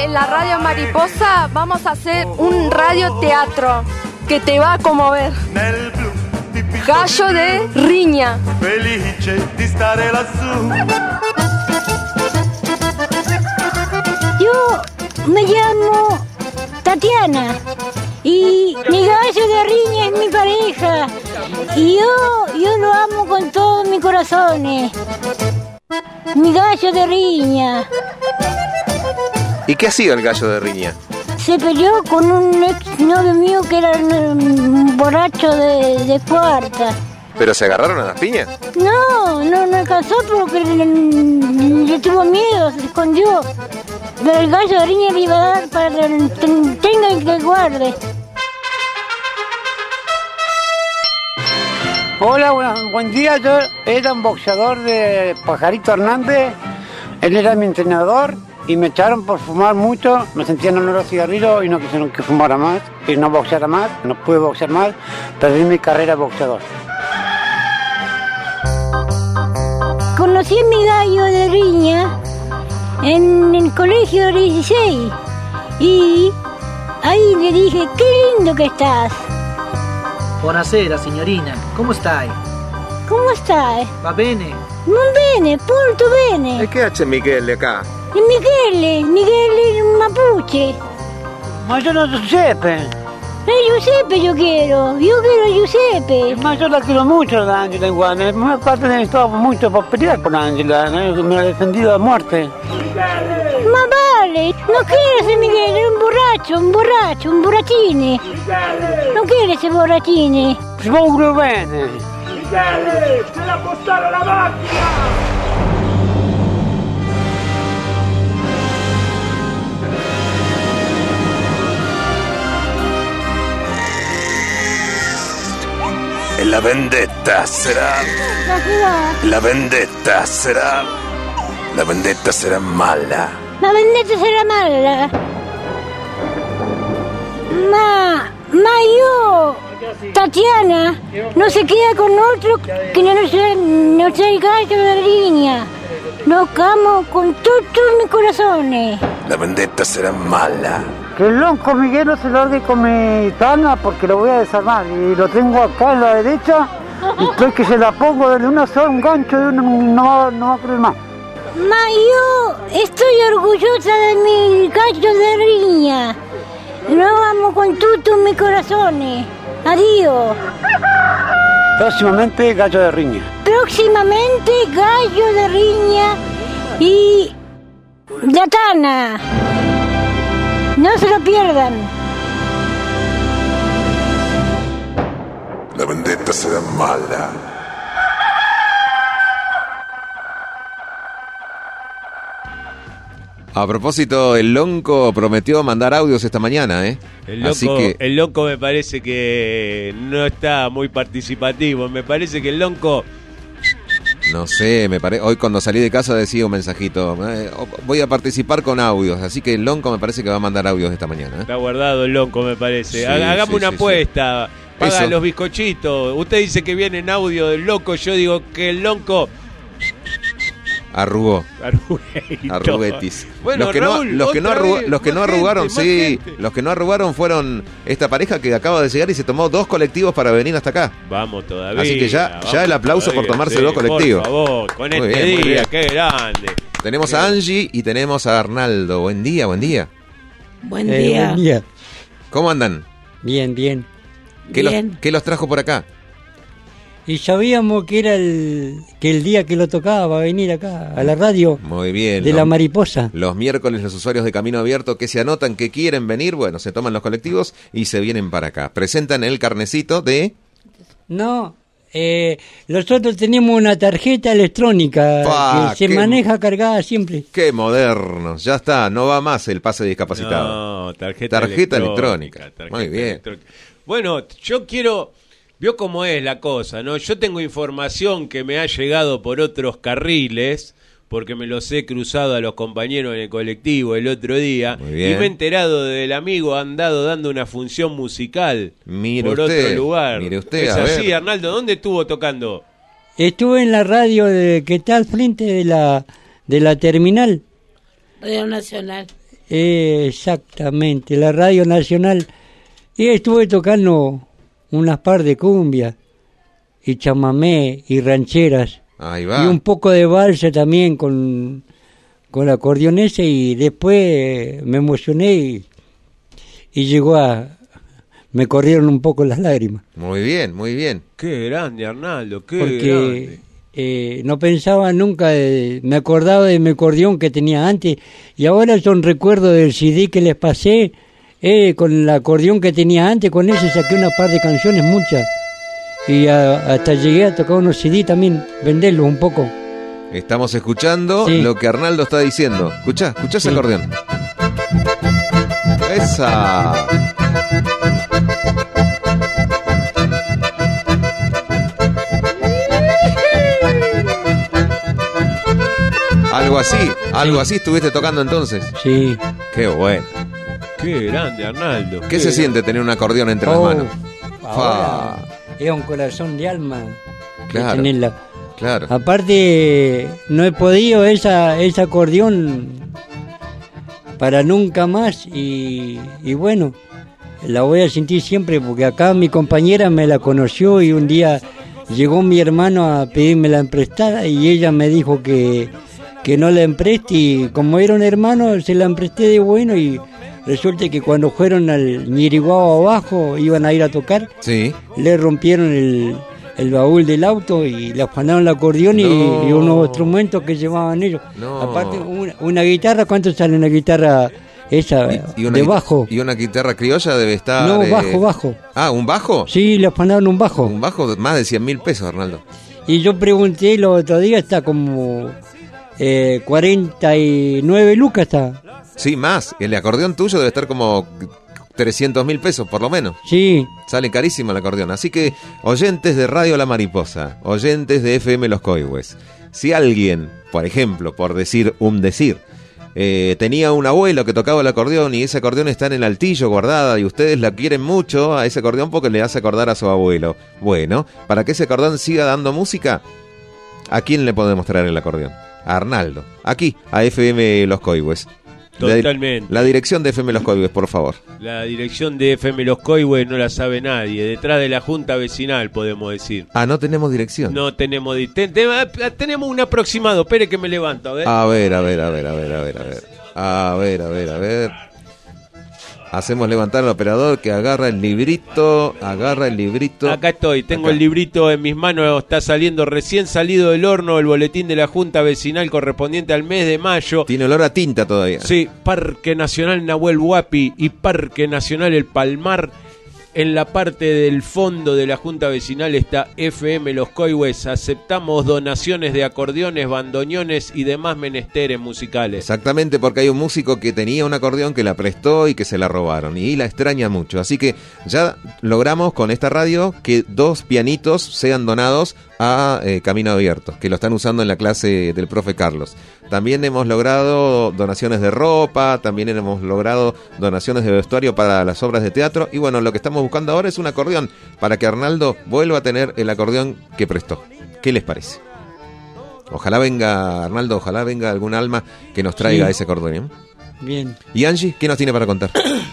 en la Radio Mariposa vamos a hacer un radioteatro que te va a conmover. Gallo de Riña. Felice di stare lassù. Yo me llamo Tatiana y mi gallo de Riña es mi pareja y yo, yo lo amo con todo mi corazón. Mi gallo de Riña. ¿Y qué hacía el gallo de Riña? Se peleó con un ex novio mío que era un borracho de, de cuarta. ¿Pero se agarraron a las piñas? No, no, no alcanzó porque le, le tuvo miedo, se escondió. Pero el gallo de Riña le iba a dar para que tenga y que guarde. Hola, buen, buen día. Yo era un boxeador de Pajarito Hernández. Él era mi entrenador y me echaron por fumar mucho. Me sentían olor a cigarrillo y no quisieron que fumara más y no boxeara más. No pude boxear más. Perdí mi carrera de boxeador. Conocí a mi gallo de Riña en el colegio dieciséis y ahí le dije, qué lindo que estás. Buonasera signorina, come stai? Come stai? Va bene? Non bene, molto bene. E che c'è Michele acá? E Michele, Michele è un mapuche. Ma yo no Giuseppe. Eh, Giuseppe yo quiero, yo quiero a Giuseppe. Ma yo la quiero mucho a Angela igual. La mayor parte de estado mucho por pelear por Angela, ¿no? Me ha defendido a muerte. Ma vale, no quiere ese Michele, es un borracho, un borracho, un borrachini. Non quiere ese borrachini. Svolgo bene. Michele, c'è da postare la macchina! E la vendetta sarà... La vendetta sarà... La vendetta sarà mala. La vendetta sarà mala. Ma... Ma io... Tatiana no se queda con otro que no sea, no sea el gallo de Riña. Lo amo con todo mi corazón. La vendetta sarà mala. Que el lonco Miguel no se largue con mi tana porque lo voy a desarmar. Y lo tengo acá en la derecha. Y estoy que se la pongo desde una sola, un gancho de una, no, va, no va a creer más. Ma yo estoy orgullosa de mi gallo de Riña. Lo amo con todo mi corazón. Adiós. Próximamente gallo de Riña. Próximamente gallo de Riña y Tatiana. No se lo pierdan. La vendetta sarà mala. A propósito, el Lonco prometió mandar audios esta mañana, ¿eh? El Lonco, Así que... el Lonco me parece que no está muy participativo. Me parece que el Lonco... No sé, me pare... hoy cuando salí de casa decía un mensajito, eh, voy a participar con audios, así que el Lonco me parece que va a mandar audios esta mañana, ¿eh? Está guardado el Lonco, me parece. Sí, Hagamos sí, una sí, apuesta. sí. Paga Eso. los bizcochitos. Usted dice que viene en audio del Lonco, yo digo que el Lonco... Arrugó. Arrugueito. Arruguetis. Bueno, los que Raúl, no, los que no, otra arruga- vez, los que no más arrugaron, gente, sí, más gente. los que no arrugaron fueron esta pareja que acaba de llegar y se tomó dos colectivos para venir hasta acá. Vamos todavía. Así que ya, vamos ya el aplauso todavía, por tomarse sí, dos colectivos. Por favor, con Muy este bien, muy día, bien. qué grande. Tenemos a Angie y tenemos a Arnaldo. Buen día, buen día. Buen Eh, día. buen día. ¿Cómo andan? Bien, bien. ¿Qué Bien. los, qué los trajo por acá? Y sabíamos que era el que el día que lo tocaba va a venir acá a la radio Muy bien. de los- la Mariposa. Los miércoles los usuarios de Camino Abierto que se anotan que quieren venir, bueno, se toman los colectivos y se vienen para acá. Presentan el carnecito de... No, eh, nosotros tenemos una tarjeta electrónica Pa, que se qué- maneja cargada siempre. ¡Qué modernos! Ya está, no va más el pase de discapacitado. No, tarjeta, Tarjeta electrónica. electrónica. tarjeta Muy bien. electrónica. Bueno, yo quiero... Vio cómo es la cosa, ¿no? Yo tengo información que me ha llegado por otros carriles, porque me los he cruzado a los compañeros en el colectivo el otro día, Muy y bien. me he enterado del amigo andado dando una función musical Mire por usted, otro lugar. mire usted, Es a así, ver. Arnaldo, ¿dónde estuvo tocando? Estuve en la radio de, que está al frente de la de la terminal. Radio Nacional. Eh, exactamente, la Radio Nacional. Y estuve tocando unas par de cumbias, y chamamé, y rancheras. Ahí va. Y un poco de balsa también con, con el acordeón ese, y después me emocioné y, y llegó a... me corrieron un poco las lágrimas. Muy bien, muy bien. Qué grande, Arnaldo, qué Porque grande. Eh, no pensaba nunca, de, me acordaba de mi acordeón que tenía antes, y ahora son recuerdos del C D que les pasé, eh, con el acordeón que tenía antes, con ese saqué una par de canciones, muchas, y a, hasta llegué a tocar unos C D también, venderlos un poco. Estamos escuchando Sí. lo que Arnaldo está diciendo. Escuchá, escuchá ese acordeón. Esa. Algo así, algo así estuviste tocando entonces. Sí. Qué bueno. Qué grande, Arnaldo. ¿Qué se siente tener un acordeón entre Oh, las manos? ahora es un corazón de alma que Claro, tenerla. claro. Aparte, no he podido esa, ese acordeón para nunca más, y, y bueno, la voy a sentir siempre, porque acá mi compañera me la conoció y un día llegó mi hermano a pedirme la emprestada y ella me dijo que, que no la empreste, y como era un hermano se la empresté de bueno, y resulta que cuando fueron al Ñiriguao abajo, iban a ir a tocar, Sí. le rompieron el, el baúl del auto y le afanaron el acordeón y, No. y unos instrumentos que llevaban ellos. No. Aparte, una, una guitarra, ¿cuánto sale una guitarra esa Y una, de guit- bajo? y una guitarra criolla debe estar. No, eh, bajo, bajo. Ah, ¿un bajo? Sí, le afanaron un bajo. Un bajo de más de cien mil pesos, Arnaldo. Y yo pregunté el otro día, está como eh, cuarenta y nueve lucas está. Sí, más. El acordeón tuyo debe estar como trescientos mil pesos, por lo menos. Sí. Sale carísimo el acordeón. Así que, oyentes de Radio La Mariposa, oyentes de F M Los Coihues, si alguien, por ejemplo, por decir un decir, eh, tenía un abuelo que tocaba el acordeón y ese acordeón está en el altillo guardada y ustedes la quieren mucho a ese acordeón porque le hace acordar a su abuelo. Bueno, para que ese acordeón siga dando música, ¿a quién le podemos traer el acordeón? A Arnaldo. Aquí, a F M Los Coihues. La- Totalmente. La dirección de F M Los Coihues, por favor. La dirección de F M Los Coihues no la sabe nadie. Detrás de la Junta Vecinal, podemos decir. Ah, no tenemos dirección. No tenemos... di- te- te- tenemos un aproximado. Espere que me levanto, a ver. A ver, a ver, a ver, a ver, a ver, a ver. A ver, a ver, a ver. Hacemos levantar al operador que agarra el librito, agarra el librito. Acá estoy, tengo Acá. el librito en mis manos, está saliendo recién salido del horno el boletín de la Junta Vecinal correspondiente al mes de mayo. Tiene olor a tinta todavía. Sí, Parque Nacional Nahuel Huapi y Parque Nacional El Palmar. En la parte del fondo de la Junta Vecinal está F M Los Coihues. Aceptamos donaciones de acordeones, bandoneones y demás menesteres musicales. Exactamente, porque hay un músico que tenía un acordeón que la prestó y que se la robaron y la extraña mucho. Así que ya logramos con esta radio que dos pianitos sean donados a eh, Camino Abierto, que lo están usando en la clase del profe Carlos. También hemos logrado donaciones de ropa, también hemos logrado donaciones de vestuario para las obras de teatro. Y bueno, lo que estamos buscando ahora es un acordeón para que Arnaldo vuelva a tener el acordeón que prestó. ¿Qué les parece? Ojalá venga, Arnaldo, ojalá venga algún alma que nos traiga Sí. ese acordeón. Bien. Y Angie, ¿qué nos tiene para contar?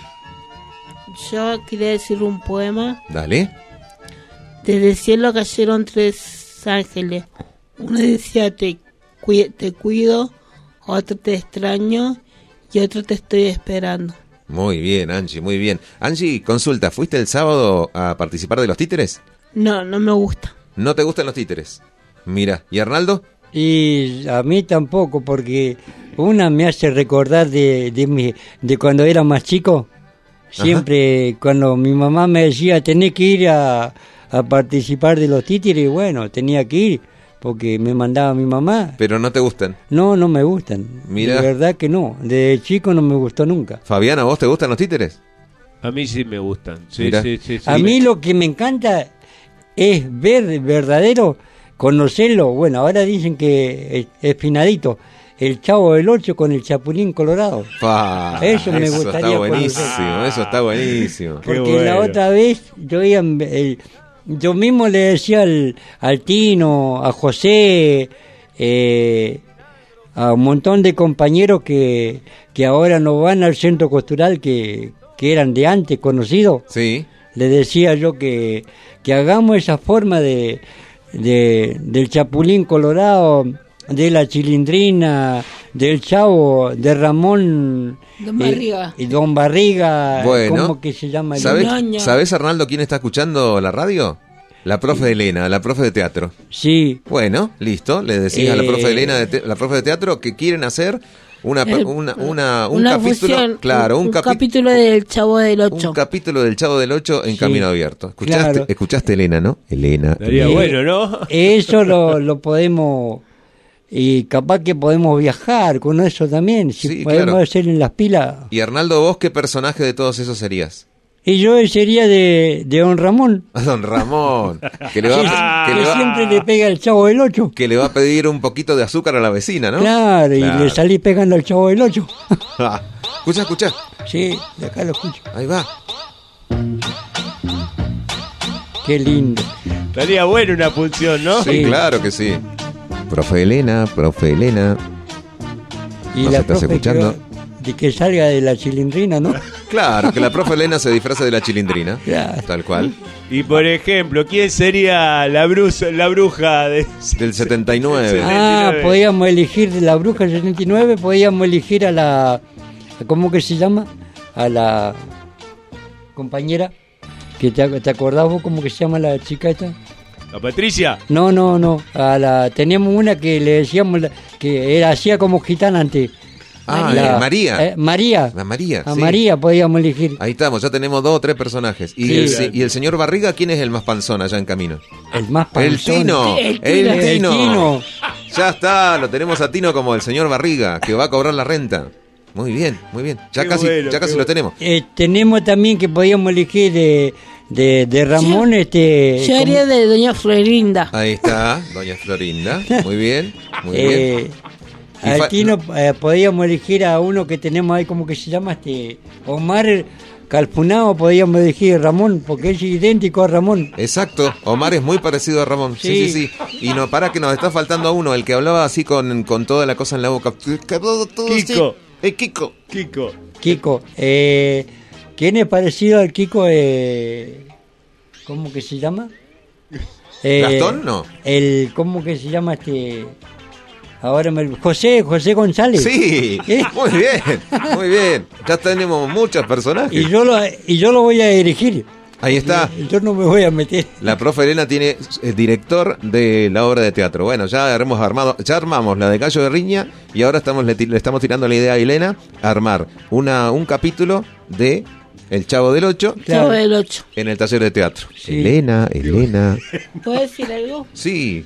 Yo quería decir un poema. Dale. Desde el cielo cayeron tres ángeles. Uno decía te, cui- te cuido, otro te extraño y otro te estoy esperando. Muy bien, Angie, muy bien. Angie, consulta, ¿fuiste el sábado a participar de los títeres? No, no me gusta. ¿No te gustan los títeres? Mira, ¿y Arnaldo? Y a mí tampoco, porque una me hace recordar de, de, mi, de cuando era más chico. Siempre cuando mi mamá me decía tenés que ir a, a participar de los títeres, bueno, tenía que ir porque me mandaba mi mamá. Pero no te gustan. No, no me gustan. Mira. De verdad que no. De chico no me gustó nunca. Fabiana, ¿vos te gustan los títeres? A mí sí me gustan. Sí, Mira. sí, sí, sí. A mí lo que me encanta es ver verdadero, conocerlo. Bueno, ahora dicen que es, es finadito. El Chavo del Ocho con el Chapulín Colorado. Pa, Eso me eso gustaría está conocer. buenísimo, eso está buenísimo. Porque la otra vez yo iba, en- el- yo mismo le decía al, al Tino, a José, eh, a un montón de compañeros que, que ahora no van al centro cultural, que, que eran de antes conocidos. Sí. Le decía yo que, que hagamos esa forma de, de del Chapulín Colorado, de la Chilindrina, del Chavo, de Ramón Don Barriga. y Don Barriga. Bueno, ¿Cómo que se llama? ¿sabes, ¿Sabes, Arnaldo, quién está escuchando la radio? La profe Elena, la profe de teatro. Sí. Bueno, listo. Le decís Eh, a la profe Elena, de te- la profe de teatro, que quieren hacer una, El- una, una- un Una capítulo. fusión, claro, un, un capi- capítulo del Chavo del Ocho. un capítulo del Chavo del Ocho en Sí, Camino Abierto. ¿Escuchaste, claro. escuchaste Elena, no? Elena. Estaría Elena. bueno, ¿no? Eso lo, lo podemos, y capaz que podemos viajar con eso también, si Sí, podemos claro. hacer en las pilas. Y Arnaldo, ¿vos qué personaje de todos esos serías? Y yo sería de, de Don Ramón, A Don Ramón, que le va, que, que le va- siempre le pega al Chavo del Ocho. que le va a pedir un poquito de azúcar a la vecina, ¿no? Claro, y Claro. le salí pegando al Chavo del Ocho. Escucha, escucha. Sí, de acá lo escucho. Ahí va. Qué lindo. Estaría bueno una función, ¿no? Sí, claro que sí. Profe Elena, profe Elena. Y ¿Nos la estás profe escuchando? que, de que salga de la Chilindrina, ¿no? Claro, que la profe Elena se disfrace de la Chilindrina. Claro. Tal cual. Y por ejemplo, ¿quién sería la, bruja, la bruja de... Del setenta y nueve. Ah, podíamos elegir de la bruja del setenta y nueve, podíamos elegir a la... ¿Cómo que se llama? A la compañera. Que te, ¿Te acordás vos cómo que se llama la chica esta? ¿La Patricia? No, no, no. A la, teníamos una que le decíamos la- que era hacía como gitana antes. Ah, La- eh, María. eh, María. A María. A sí. María podíamos elegir. Ahí estamos, ya tenemos dos o tres personajes. ¿Y, Sí. el, se- y el señor Barriga, quién es el más panzón allá en camino? El más El panzón. Tino. El El Tino. Tino. El Tino. Ya está, lo tenemos a Tino como el señor Barriga, que va a cobrar la renta. Muy bien, muy bien. Ya Qué casi, bueno, ya casi qué lo bueno. tenemos. Eh, tenemos también que podíamos elegir de, de, de Ramón, este... Yo haría como- de Doña Florinda. Ahí está, doña Florinda. Muy bien, muy bien. eh, Y al fa- Tino eh, podíamos elegir a uno que tenemos ahí, como que se llama este Omar Calfunao, podíamos elegir Ramón, porque es idéntico a Ramón. Exacto, Omar es muy parecido a Ramón. Sí, sí, sí. Y no, para que nos está faltando uno, el que hablaba así con, con toda la cosa en la boca. Kiko. Eh, Kiko. Kiko. Kiko. Eh, ¿Quién es parecido al Kiko? Eh, ¿Cómo que se llama? Eh, ¿Gastón? No. El, ¿Cómo que se llama este? Ahora me... José, José González. Sí, ¿Eh? muy bien, muy bien. Ya tenemos muchos personajes. Y yo lo, y yo lo voy a dirigir. Ahí está. Yo no me voy a meter. La profe Elena tiene es director de la obra de teatro. Bueno, ya hemos armado, ya armamos la de Gallo de Riña y ahora estamos le, ti- le estamos tirando la idea a Elena a armar una un capítulo de El Chavo del Ocho Chavo del Ocho. en el taller de teatro. Sí. Elena, Elena. ¿Puedo decir algo? Sí.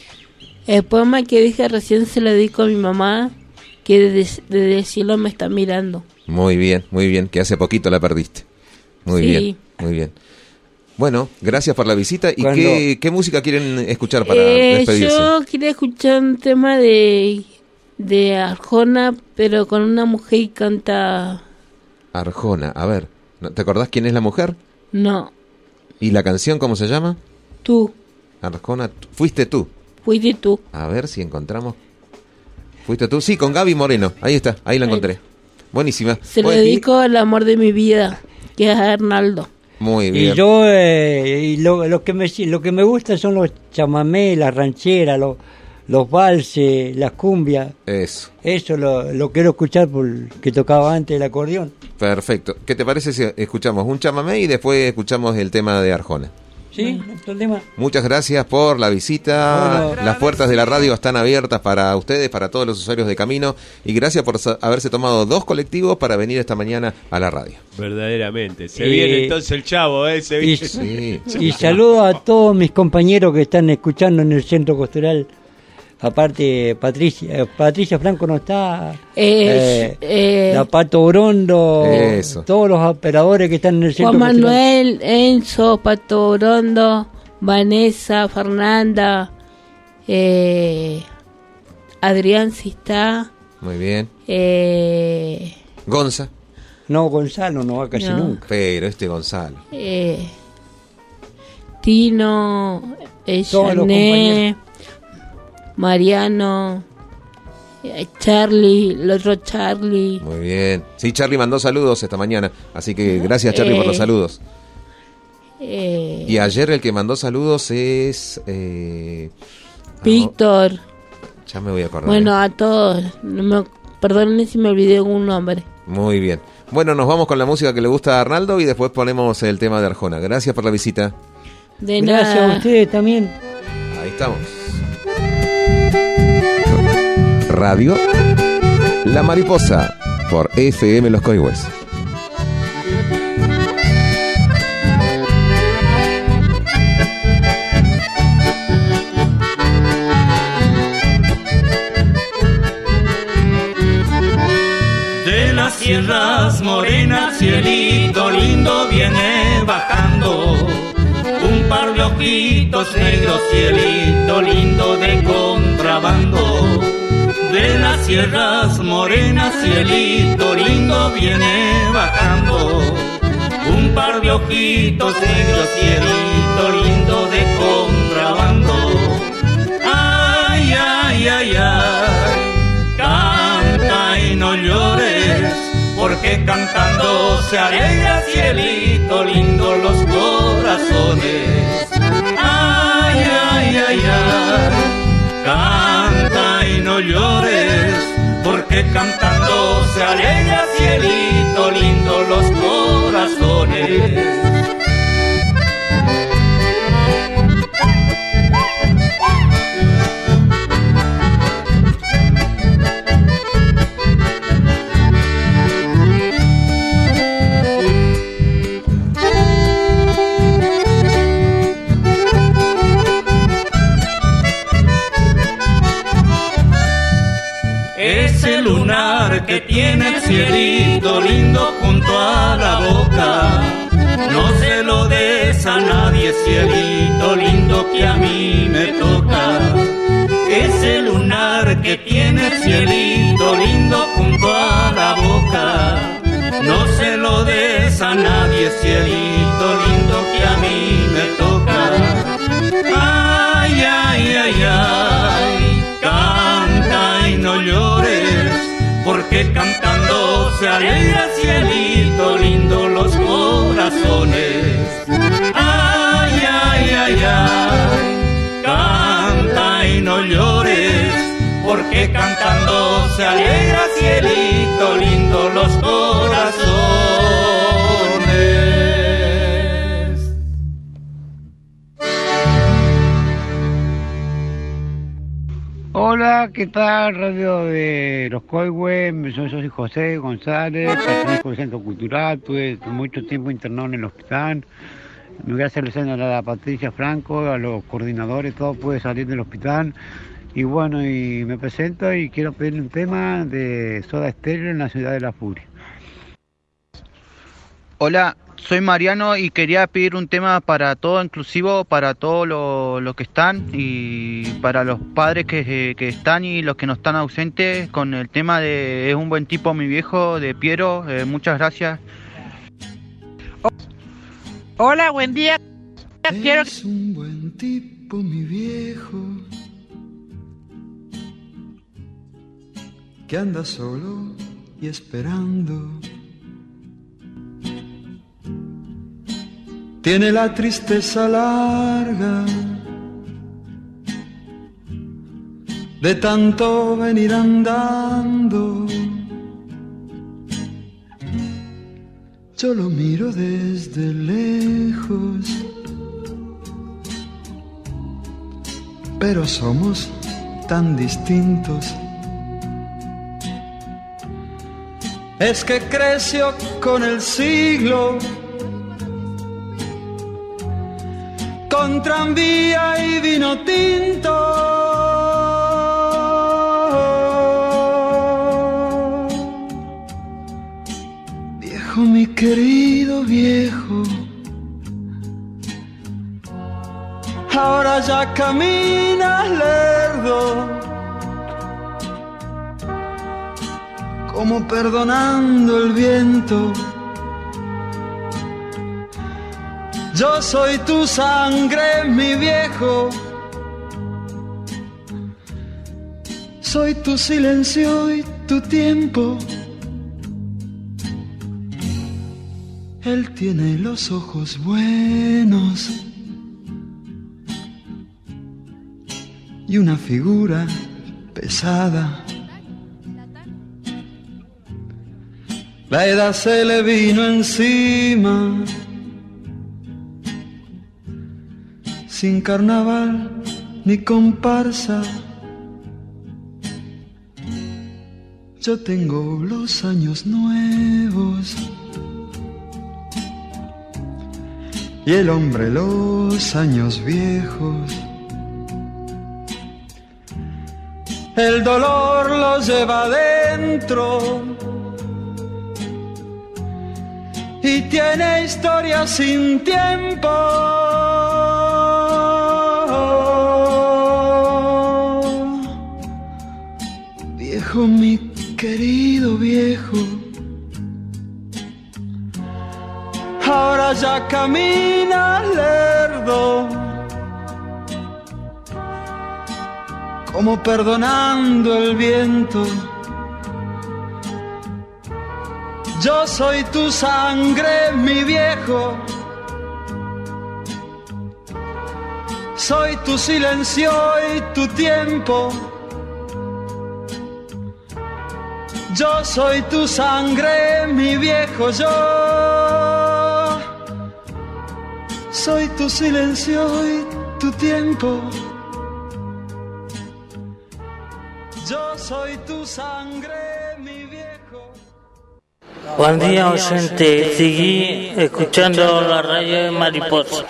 El poema que dije recién se lo dedico a mi mamá, que desde, desde el cielo me está mirando. Muy bien, muy bien, que hace poquito la perdiste. Muy Sí. bien, muy bien. Bueno, gracias por la visita. ¿Y Cuando- qué, qué música quieren escuchar para Eh, despedirse? yo quería escuchar un tema de, de Arjona, pero con una mujer y canta... Arjona, a ver, ¿no- ¿te acordás quién es la mujer? No, ¿Y la canción cómo se llama? tú, Arjona, tú- fuiste tú. fuiste tú. A ver si encontramos. ¿Fuiste tú? Sí, con Gaby Moreno. Ahí está, ahí la encontré. Buenísima. Se lo Bueno, dedico al amor de mi vida, que es a Arnaldo. muy Y bien. yo, eh, y lo, lo, que me, lo que me gusta son los chamamés, las rancheras, los, los valses, las cumbias. Eso, Eso lo, lo quiero escuchar porque tocaba antes el acordeón. perfecto. ¿Qué te parece si escuchamos un chamamé y después escuchamos el tema de Arjona? ¿Sí? No hay problema. Muchas gracias por la visita. Bueno. Las puertas de la radio están abiertas para ustedes, para todos los usuarios de Camino. Y gracias por sa- haberse tomado dos colectivos para venir esta mañana a la radio. Verdaderamente. Se Eh, viene entonces el chavo, ¿eh? Se Y, viene. Sí. y saludo a todos mis compañeros que están escuchando en el Centro Cultural. Aparte, Patricia eh, Patricia Franco no está. Eh, eh, la Pato Brondo. Eso. Todos los operadores que están en el Centro Juan Cultural. Manuel, Enzo, Pato Brondo, Vanessa, Fernanda, eh, Adrián si está, Muy bien. eh, Gonza. No, Gonzalo no va casi No. nunca. Pero este Gonzalo. eh, Tino, eh, Todos los Jané, Mariano, eh, Charlie, el otro Charlie. Muy bien. Sí, Charlie mandó saludos esta mañana, así que gracias, Charlie, Eh, por los saludos. Eh, Y ayer el que mandó saludos es... Eh... Víctor. ah, ya me voy a acordar. Bueno, ¿eh? a todos. No me, perdonen si me olvidé algún nombre. Muy bien. Bueno, nos vamos con la música que le gusta a Arnaldo y después ponemos el tema de Arjona. Gracias por la visita. De Gracias nada. a ustedes también. Ahí estamos. Radio La Mariposa por F M Los Coihues. De las sierras morenas, cielito lindo viene bajando. Un par de ojitos negros, cielito lindo de contrabando. De las sierras morenas, cielito lindo viene bajando. Un par de ojitos negros, cielito lindo de contrabando. Ay, ay, ay, ay, canta y no llores, porque cantando se alegra, cielito lindo, los corazones. Ay, ay, ay, ay, canta y no llores, porque cantando se alegra, cielito lindo, los corazones. Ese lunar que tiene el cielito lindo junto a la boca, no se lo des a nadie, cielito lindo, que a mí me toca. Ese lunar que tiene el cielito lindo junto a la boca, no se lo des a nadie, cielito lindo, que a mí me toca. Ay, ay, ay, ay, canta y no llores, porque cantando se alegra, cielito lindo, los corazones. Ay, ay, ay, ay, canta y no llores, porque cantando se alegra, cielito lindo, los corazones. Hola, ¿qué tal? Radio de Los Coihues, yo soy José González, pertenezco al Centro Cultural, tuve mucho tiempo internado en el hospital. Me voy a hacer a la Patricia Franco, a los coordinadores, todo pude salir del hospital. Y bueno, y me presento y quiero pedirle un tema de Soda Stereo en la Ciudad de la Furia. Hola, soy Mariano y quería pedir un tema para todo inclusivo, para todos los lo que están y para los padres que, que están y los que no están ausentes, con el tema de Es un buen tipo mi viejo, de Piero. Eh, muchas gracias. Hola, buen día. Quiero... Es un buen tipo mi viejo, que anda solo y esperando. Tiene la tristeza larga de tanto venir andando. Yo lo miro desde lejos, pero somos tan distintos. Es que creció con el siglo, con tranvía y vino tinto. Viejo, mi querido viejo, ahora ya caminas lerdo, como perdonando el viento. Yo soy tu sangre, mi viejo, Soy tu silencio y tu tiempo. Él tiene los ojos buenos y una figura pesada. La edad se le vino encima, sin carnaval ni comparsa. Yo tengo los años nuevos y el hombre los años viejos. El dolor lo lleva adentro y tiene historia sin tiempo. Viejo, mi querido viejo, ahora ya camina lerdo, como perdonando el viento. Yo soy tu sangre, mi viejo, soy tu silencio y tu tiempo. Yo soy tu sangre, mi viejo, yo soy tu silencio y tu tiempo. Yo soy tu sangre, mi viejo. Buen día, oyente. Seguí escuchando la radio de Mariposa.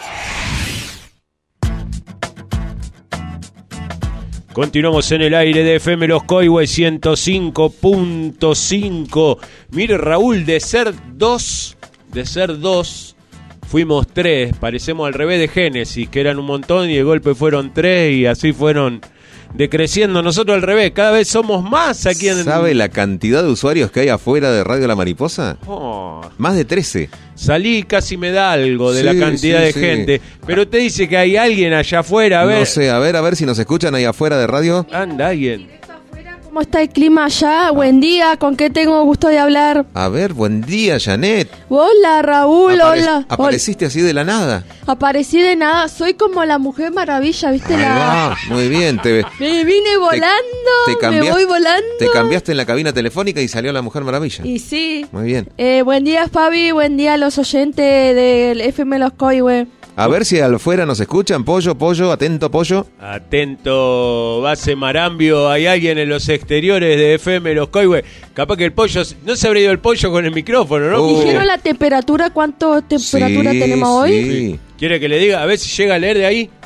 Continuamos en el aire de F M Los Coihues ciento cinco punto cinco. Mire, Raúl, de ser dos, de ser dos, fuimos tres. Parecemos al revés de Génesis, que eran un montón y de golpe fueron tres y así fueron decreciendo. Nosotros al revés, cada vez somos más aquí en... ¿Sabe la cantidad de usuarios que hay afuera de Radio La Mariposa? Oh. Más de trece. Salí y casi me da algo de Sí, la cantidad sí, de sí. gente. Pero te dice que hay alguien allá afuera, a ver. No sé, a ver, a ver si nos escuchan ahí afuera de radio. Anda, alguien. ¿Cómo está el clima allá? Buen día, ¿con qué tengo gusto de hablar? A ver, buen día, Janet. Hola, Raúl, Apare- hola. Apareciste así de la nada. Hola. Aparecí de nada, soy como la Mujer Maravilla, ¿viste? Ahí la va, muy bien. Te, Me vine volando, te cambiaste, me voy volando. te cambiaste en la cabina telefónica y salió la Mujer Maravilla. Y sí. Muy bien. Eh, buen día, Fabi, buen día a los oyentes del F M Los Coihues. A ver si afuera nos escuchan. Pollo, pollo, atento, pollo. Atento, base Marambio. Hay alguien en los exteriores de F M Los Coihues. Capaz que el pollo... No se habrá ido el pollo con el micrófono, ¿no? Uh. ¿Dijeron la temperatura? ¿Cuánto temperatura Sí, tenemos hoy? sí. ¿Quiere que le diga? A ver si llega a leer de ahí.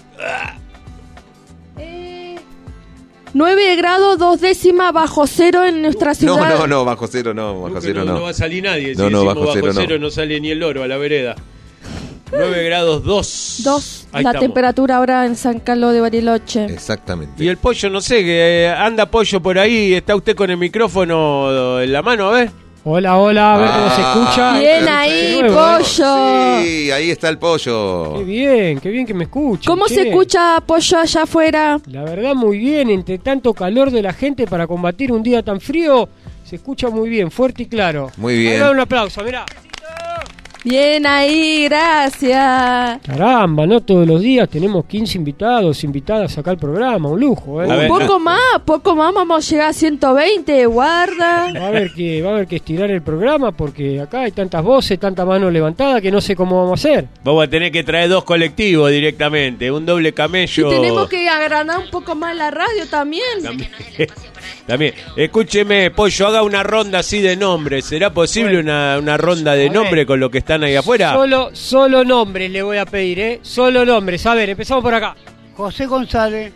nueve grados, dos décimas bajo cero en nuestra ciudad. No, no, no, bajo cero no, bajo cero no, no. no va a salir nadie. No, si no, decimos bajo bajo cero cero, no. no sale ni el loro a la vereda. nueve grados dos. Dos, Ahí la estamos. temperatura ahora en San Carlos de Bariloche. Exactamente. Y el pollo, no sé, que eh, anda pollo por ahí. ¿Está usted con el micrófono en la mano? A ver. Hola, hola, a ver cómo se Ah, escucha. Bien ahí, Nuevo, ¿eh? pollo. Sí, ahí está el pollo. Qué bien, qué bien que me escuchen. ¿Cómo che. se escucha, pollo, allá afuera? La verdad, muy bien. Entre tanto calor de la gente para combatir un día tan frío, se escucha muy bien, fuerte y claro. Muy bien. Ahí va un aplauso, mirá. Bien ahí, gracias. Caramba, no todos los días tenemos quince invitados, invitadas acá al programa, un lujo, ¿eh? A ver. Poco más, poco más, vamos a llegar a ciento veinte, guarda. Va a haber que, va a haber que estirar el programa porque acá hay tantas voces, tanta mano levantada que no sé cómo vamos a hacer. Vamos a tener que traer dos colectivos directamente. Un doble Y camello. tenemos que agrandar un poco más la radio también. También. También. Escúcheme, pollo, haga una ronda así de nombres. ¿Será posible una, una ronda de A ver. nombres con los que están ahí afuera? Solo, solo nombres le voy a pedir, ¿eh? Solo nombres. A ver, empezamos por acá. José González.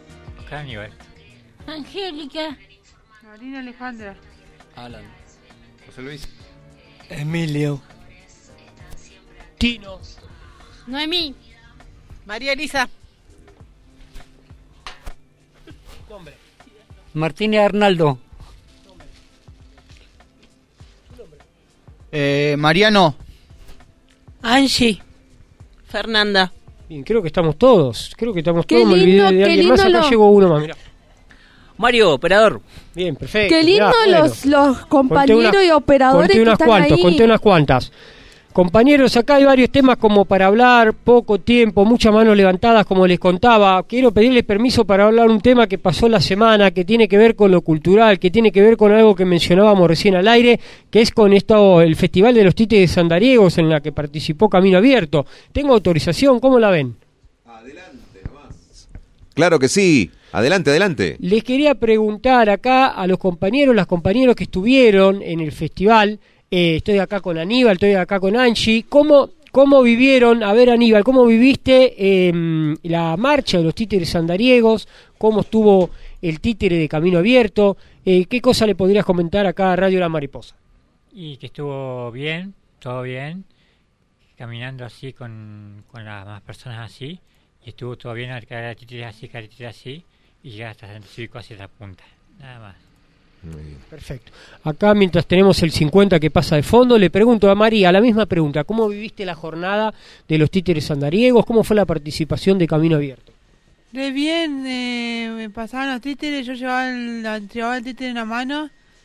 Angélica. Marina Alejandra. Alan. José Luis. Emilio. Tino. Noemí. María Elisa. Nombre. Martínez Arnaldo. Eh, Mariano. Angie. Fernanda. Bien, creo que estamos todos. Creo que estamos Qué todos. Me lindo, olvidé de qué alguien más. lindo Acá lo- llegó uno más, mirá. Mario, operador. Bien, perfecto. Qué lindo ya, los, bueno. los compañeros Conté una- y operadores conté que unas están cuantas, ahí. Conté unas cuantas. Compañeros, acá hay varios temas como para hablar, poco tiempo, muchas manos levantadas, como les contaba. Quiero pedirles permiso para hablar un tema que pasó la semana, que tiene que ver con lo cultural, que tiene que ver con algo que mencionábamos recién al aire, que es con esto, el Festival de los Títeres Sandariegos, en la que participó Camino Abierto. ¿Tengo autorización? ¿Cómo la ven? Claro que sí. Adelante, adelante. Les quería preguntar acá a los compañeros, las compañeros que estuvieron en el festival, eh, estoy acá con Aníbal, estoy acá con Angie, ¿cómo, cómo vivieron, a ver Aníbal, cómo viviste eh, la marcha de los títeres sandariegos, cómo estuvo el títere de Camino Abierto, eh, qué cosa le podrías comentar acá a Radio La Mariposa? Y que estuvo bien, todo bien, caminando así con, con las más personas así, y estuvo todo bien, cada títere así, cada títere así, y llegar hasta el centro cívico hacia la punta, nada más. Muy bien. Perfecto. Acá mientras tenemos el cincuenta que pasa de fondo, le pregunto a María la misma pregunta, ¿cómo viviste la jornada de los títeres sandariegos? ¿Cómo fue la participación de Camino Abierto? Re bien, eh, me pasaban los títeres, yo llevaba el, la- llevaba el títere en la mano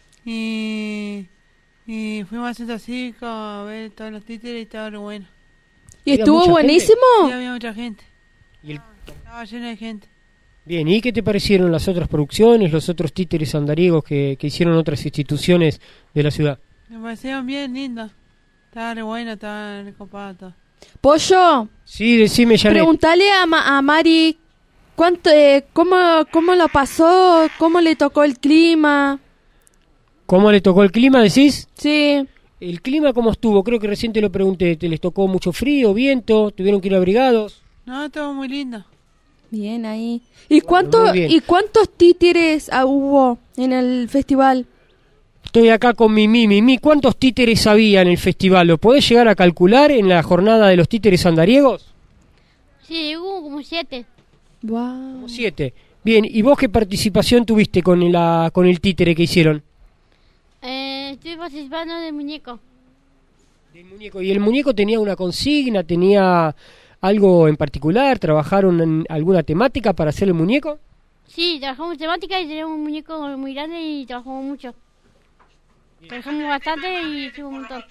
y, y fuimos al centro cívico a ver todos los títeres y estaba re bueno. ¿Y estuvo buenísimo? Sí, había mucha gente. ¿Y el- Estaba lleno de gente. Bien, ¿y qué te parecieron las otras producciones, los otros títeres sandariegos que, que hicieron otras instituciones de la ciudad? Me parecieron bien lindos. Estaba re bueno, estaba re copado todo. Pollo, Sí, decime, Janet. preguntale a, Ma- a Mari cuánto, eh, cómo, cómo lo pasó, cómo le tocó el clima. ¿Cómo le tocó el clima, decís? Sí. ¿El clima cómo estuvo? Creo que recién te lo pregunté. ¿Te les tocó mucho frío, viento? ¿Tuvieron que ir abrigados? No, estuvo muy lindo. Bien ahí. ¿Y cuánto, muy bien. y cuántos títeres ah, hubo en el festival? Estoy acá con Mimi. Mimi, ¿cuántos títeres había en el festival? ¿Lo podés llegar a calcular en la jornada de los títeres sandariegos? Sí, hubo como siete. Wow. Como siete. Bien, ¿y vos qué participación tuviste con, la, con el títere que hicieron? Eh, estoy participando del muñeco. Del muñeco. ¿Y el muñeco tenía una consigna? ¿Tenía algo en particular? ¿Trabajaron en alguna temática para hacer el muñeco? Sí, trabajamos temática y tenemos un muñeco muy grande y trabajamos mucho. Trabajamos bastante y hicimos un montón.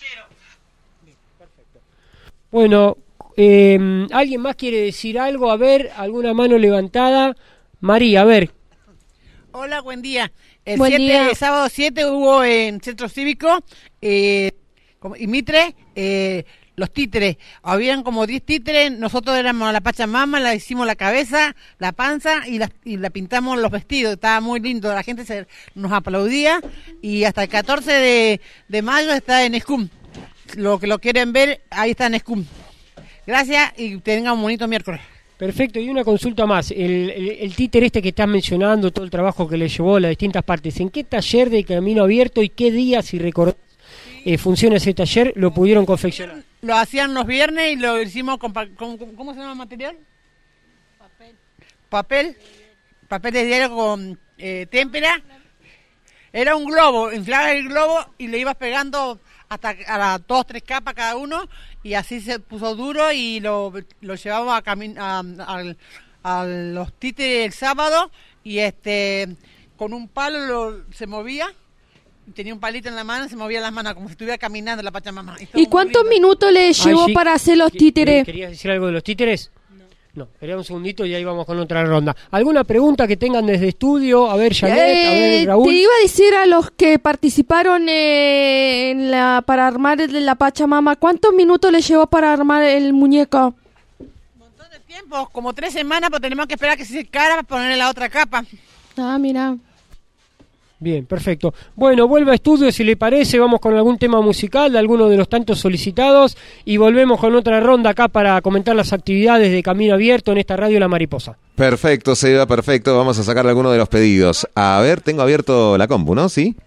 Bueno, eh, ¿alguien más quiere decir algo? A ver, alguna mano levantada. María, a ver. Hola, buen día. El, Buen siete, día. el sábado siete hubo en Centro Cívico eh, como- y Mitre eh, los títeres. Habían como diez títeres, nosotros éramos la Pachamama, la hicimos la cabeza, la panza y la, y la pintamos los vestidos. Estaba muy lindo, la gente se nos aplaudía y hasta el catorce de, de mayo está en Escum. Lo que lo quieren ver, ahí está en Escum. Gracias y tengan un bonito miércoles. Perfecto, y una consulta más. El, el, el títer este que estás mencionando, todo el trabajo que le llevó a las distintas partes, ¿en qué taller de Camino Abierto y qué día, si recordás, eh, funciona ese taller, lo pudieron confeccionar? Lo hacían los viernes y lo hicimos con, pa- con- con- ¿cómo se llama el material? Papel. Papel. Papel de diario con eh, témpera. Era un globo, inflabas el globo y le ibas pegando hasta a las dos, tres capas cada uno y así se puso duro y lo, lo llevamos a, cami- a, al- a los títeres el sábado y este con un palo lo- se movía. Tenía un palito en la mano, se movía las manos como si estuviera caminando la Pachamama. Estuvo ¿Y muy cuántos lindo. minutos le Ay, llevó sí. para hacer los ¿Qué- títeres? ¿Querías decir algo de los títeres? No. Espera un segundito y ahí vamos con otra ronda. ¿Alguna pregunta que tengan desde estudio? A ver, Janet, a Eh, ver, Raúl. te iba a decir a los que participaron eh, en la, para armar el- la Pachamama, ¿cuántos minutos le llevó para armar el muñeco? Tiempo, como tres semanas, pero tenemos que esperar que se secara para ponerle la otra capa. Ah, mira. Bien, perfecto. Bueno, vuelva a estudio si le parece, vamos con algún tema musical de alguno de los tantos solicitados y volvemos con otra ronda acá para comentar las actividades de Camino Abierto en esta radio La Mariposa. Perfecto, Seba, perfecto. Vamos a sacar alguno de los pedidos. A ver, tengo abierto la compu, ¿no? ¿Sí?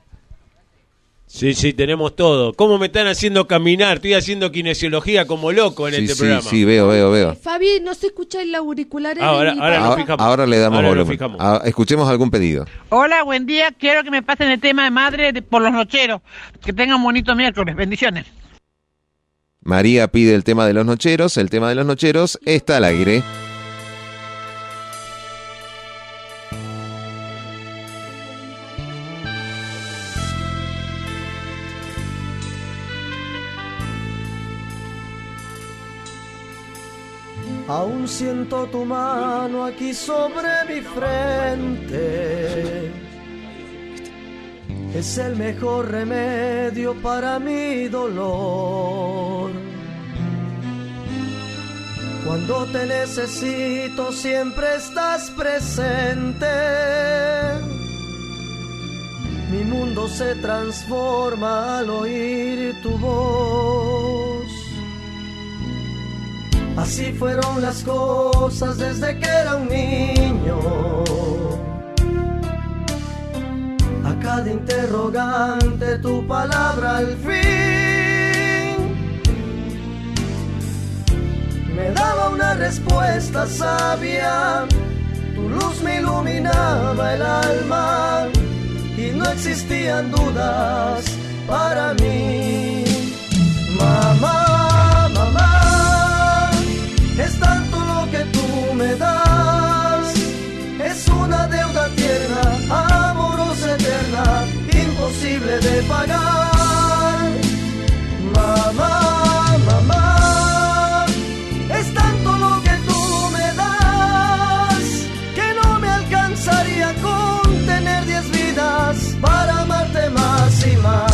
Sí, sí, tenemos todo. ¿Cómo me están haciendo caminar? Estoy haciendo kinesiología como loco en Sí, este sí, programa. sí, veo, veo, veo. Fabi, no se escucha el auricular en Ahora- mi ahora pareja. nos fijamos. Ahora le damos Ahora nos volumen. fijamos. Ah, escuchemos algún pedido. Hola, buen día. Quiero que me pasen el tema de madre de- por los nocheros. Que tengan un bonito miércoles. Bendiciones. María pide el tema de los nocheros. El tema de los nocheros está al aire. Aún siento tu mano aquí sobre mi frente. Es el mejor remedio para mi dolor. Cuando te necesito siempre estás presente. Mi mundo se transforma al oír tu voz. Así fueron las cosas desde que era un niño. A cada interrogante tu palabra al fin me daba una respuesta sabia. Tu luz me iluminaba el alma y no existían dudas para mí. Mamá, mamá, es tanto lo que tú me das. Es una deuda tierna, amorosa, eterna, imposible de pagar. Mamá, mamá, es tanto lo que tú me das que no me alcanzaría con tener diez vidas para amarte más y más.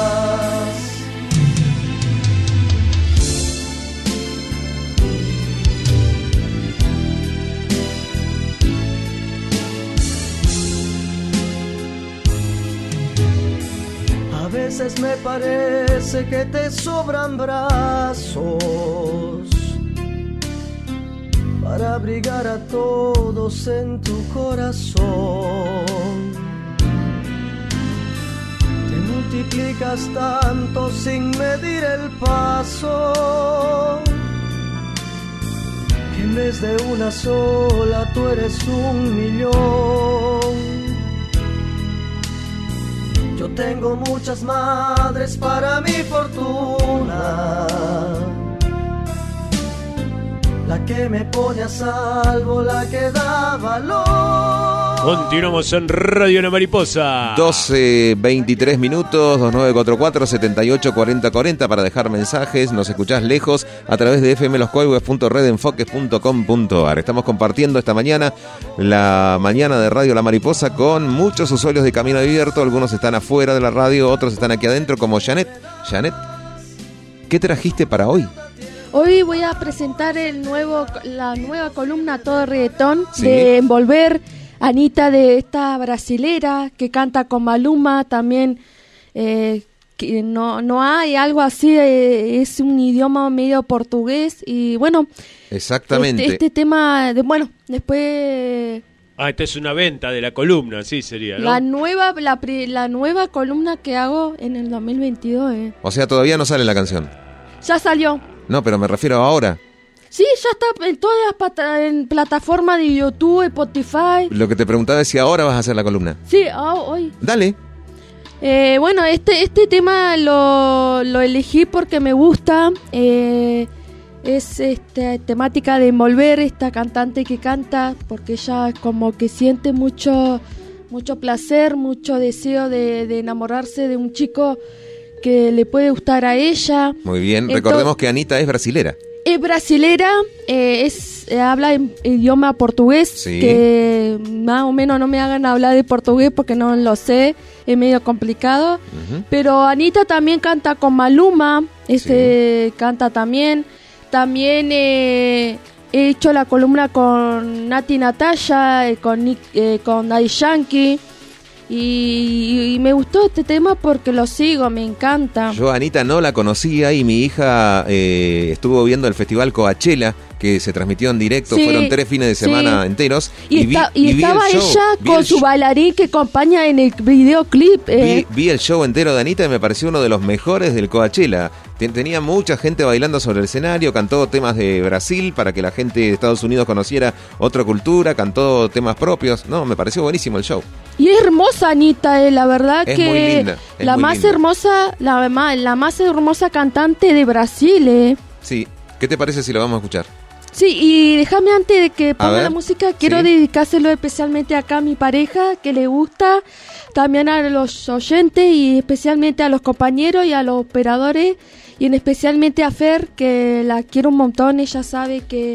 A veces me parece que te sobran brazos para abrigar a todos en tu corazón. Te multiplicas tanto sin medir el paso, que en vez de una sola tú eres un millón. Yo tengo muchas madres para mi fortuna, la que me pone a salvo, la que da valor. Continuamos en Radio La Mariposa. doce, veintitrés minutos, dos nueve cuatro cuatro, setenta y ocho, cuarenta, cuarenta para dejar mensajes. Nos escuchás lejos a través de f m los coihues punto red enfoques punto com punto a r. Estamos compartiendo esta mañana la mañana de Radio La Mariposa con muchos usuarios de Camino Abierto. Algunos están afuera de la radio, otros están aquí adentro, como Janet. Janet, ¿qué trajiste para hoy? Hoy voy a presentar el nuevo, la nueva columna Todo Reggaetón, Sí. de Envolver, Anita, de esta brasilera que canta con Maluma, también eh, que no, no hay algo así, eh, es un idioma medio portugués y bueno, Exactamente. este, este tema, de, bueno, después Ah, esta es una venta de la columna, sí sería, ¿no? la nueva, la, pri- la nueva columna que hago en el dos mil veintidós, eh. O sea, todavía no sale la canción. ya salió. No, pero me refiero a ahora. Sí, ya está en todas las pata- en plataformas de YouTube, Spotify. Lo que te preguntaba es si ahora vas a hacer la columna. Sí, ah, hoy. Dale. Eh, bueno, este este tema lo, lo elegí porque me gusta. Eh, es esta temática de envolver, esta cantante que canta, porque ella como que siente mucho mucho placer, mucho deseo de, de enamorarse de un chico que le puede gustar a ella. Muy bien. Entonces- Recordemos que Anita es brasilera. Es brasilera, eh, es eh, habla en idioma portugués, Sí. que más o menos no me hagan hablar de portugués porque no lo sé, es medio complicado. Ujú. Pero Anita también canta con Maluma, este canta también. También eh, he hecho la columna con Nati Natalia, eh, con Nick- eh, con Daddy Yankee. Y, y me gustó este tema porque lo sigo, me encanta. Yo a Anita no la conocía y mi hija eh, estuvo viendo el festival Coachella que se transmitió en directo. Sí, Fueron tres fines de semana sí. enteros. Y, vi, está- y y vi estaba el show, ella vi con el su show- bailarín que acompaña en el videoclip. eh. Vi, vi el show entero de Anita y me pareció uno de los mejores del Coachella. Ten- Tenía mucha gente bailando sobre el escenario, cantó temas de Brasil para que la gente de Estados Unidos conociera otra cultura, cantó temas propios. No, me pareció buenísimo el show. Y es hermosa Anita, eh, la verdad Es que muy linda, es la muy más linda. hermosa, la, ma- la más hermosa cantante de Brasil, eh. Sí, ¿qué te parece si lo vamos a escuchar? Sí, y déjame antes de que ponga ver, la música, quiero sí. dedicárselo especialmente acá a mi pareja, que le gusta, también a los oyentes y especialmente a los compañeros y a los operadores, y en especialmente a Fer, que la quiero un montón, ella sabe que,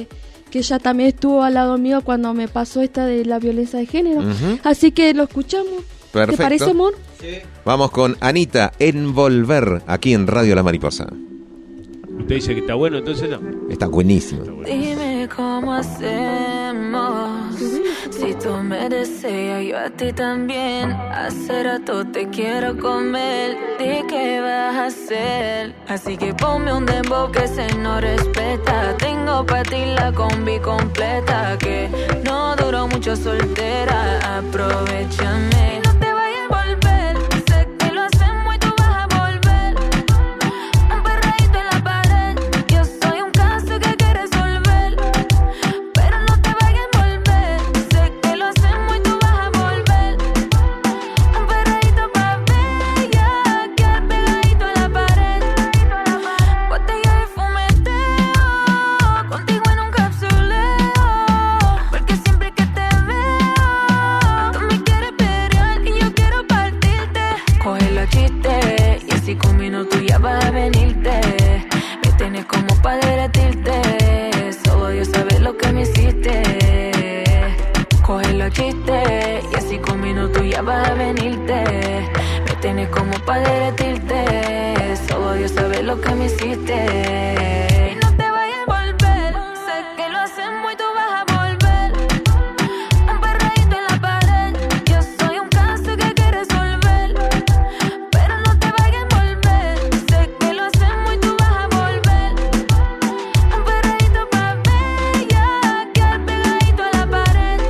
que ella también estuvo al lado mío cuando me pasó esta de la violencia de género. Ujú. Así que lo escuchamos. Perfecto. ¿Te parece, amor? Vamos con Anita, Envolver, aquí en Radio La Mariposa. ¿Usted dice que está bueno, entonces no? Está buenísimo. Dime cómo hacemos. Si tú me deseas, yo a ti también. Hace rato te quiero comer. ¿De qué vas a hacer? Así que ponme un dembow que se no respeta. Tengo para ti la combi completa. Que no duró mucho soltera. Aprovechame. No te vayas a volver. Sé que lo hacemos y tú vas a volver. Un perreíto en la pared. Yo soy un caso que hay que resolver. Pero no te vayas a volver. Sé que lo hacemos y tú vas a volver. Un perreíto pa' bella. Quedar pegadito a la pared. Botella y fumeteo. Contigo en un capsuleo. Porque siempre que te veo, tú me quieres pelear y yo quiero partirte. Coge los chistes y así con minutos ya vas a venirte. Me tienes como pa' derretirte. Solo Dios sabe lo que me hiciste. Coge los chistes y así con minutos ya vas a venirte. Me tienes como pa' derretirte. Solo Dios sabe lo que me hiciste. Y no te vayas a volver. Sé que lo hacemos y tú vas a volver. Un perreíto en la pared. Yo soy un caso que hay que resolver. Pero no te vayas a volver. Sé que lo hacemos y tú vas a volver. Un perreíto pa' bella. Quedar pegadito a la pared.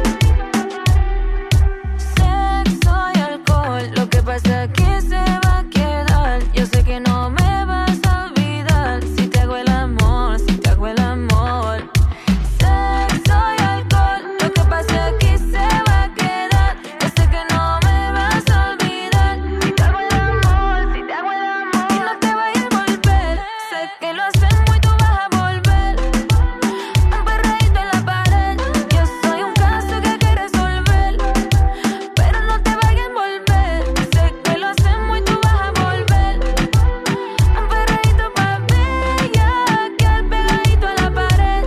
Sexo y alcohol. Lo que pasa aquí se va a quedar. Yo sé que no me vas a olvidar. Si te hago el amor, si te hago el amor. Sexo y alcohol. Lo que pasa aquí se va a quedar. Yo sé que no me vas a olvidar. Si te hago el amor, si te hago el amor. Y no te vayas a volver. Sé que lo hacemos y tú vas a volver. Un perreíto en la pared. Yo soy un caso que hay que resolver. Pero no te vayas a volver. Sé que lo hacemos y tú vas a volver. Un perreíto pa' bella. Quedar pegadito a la pared.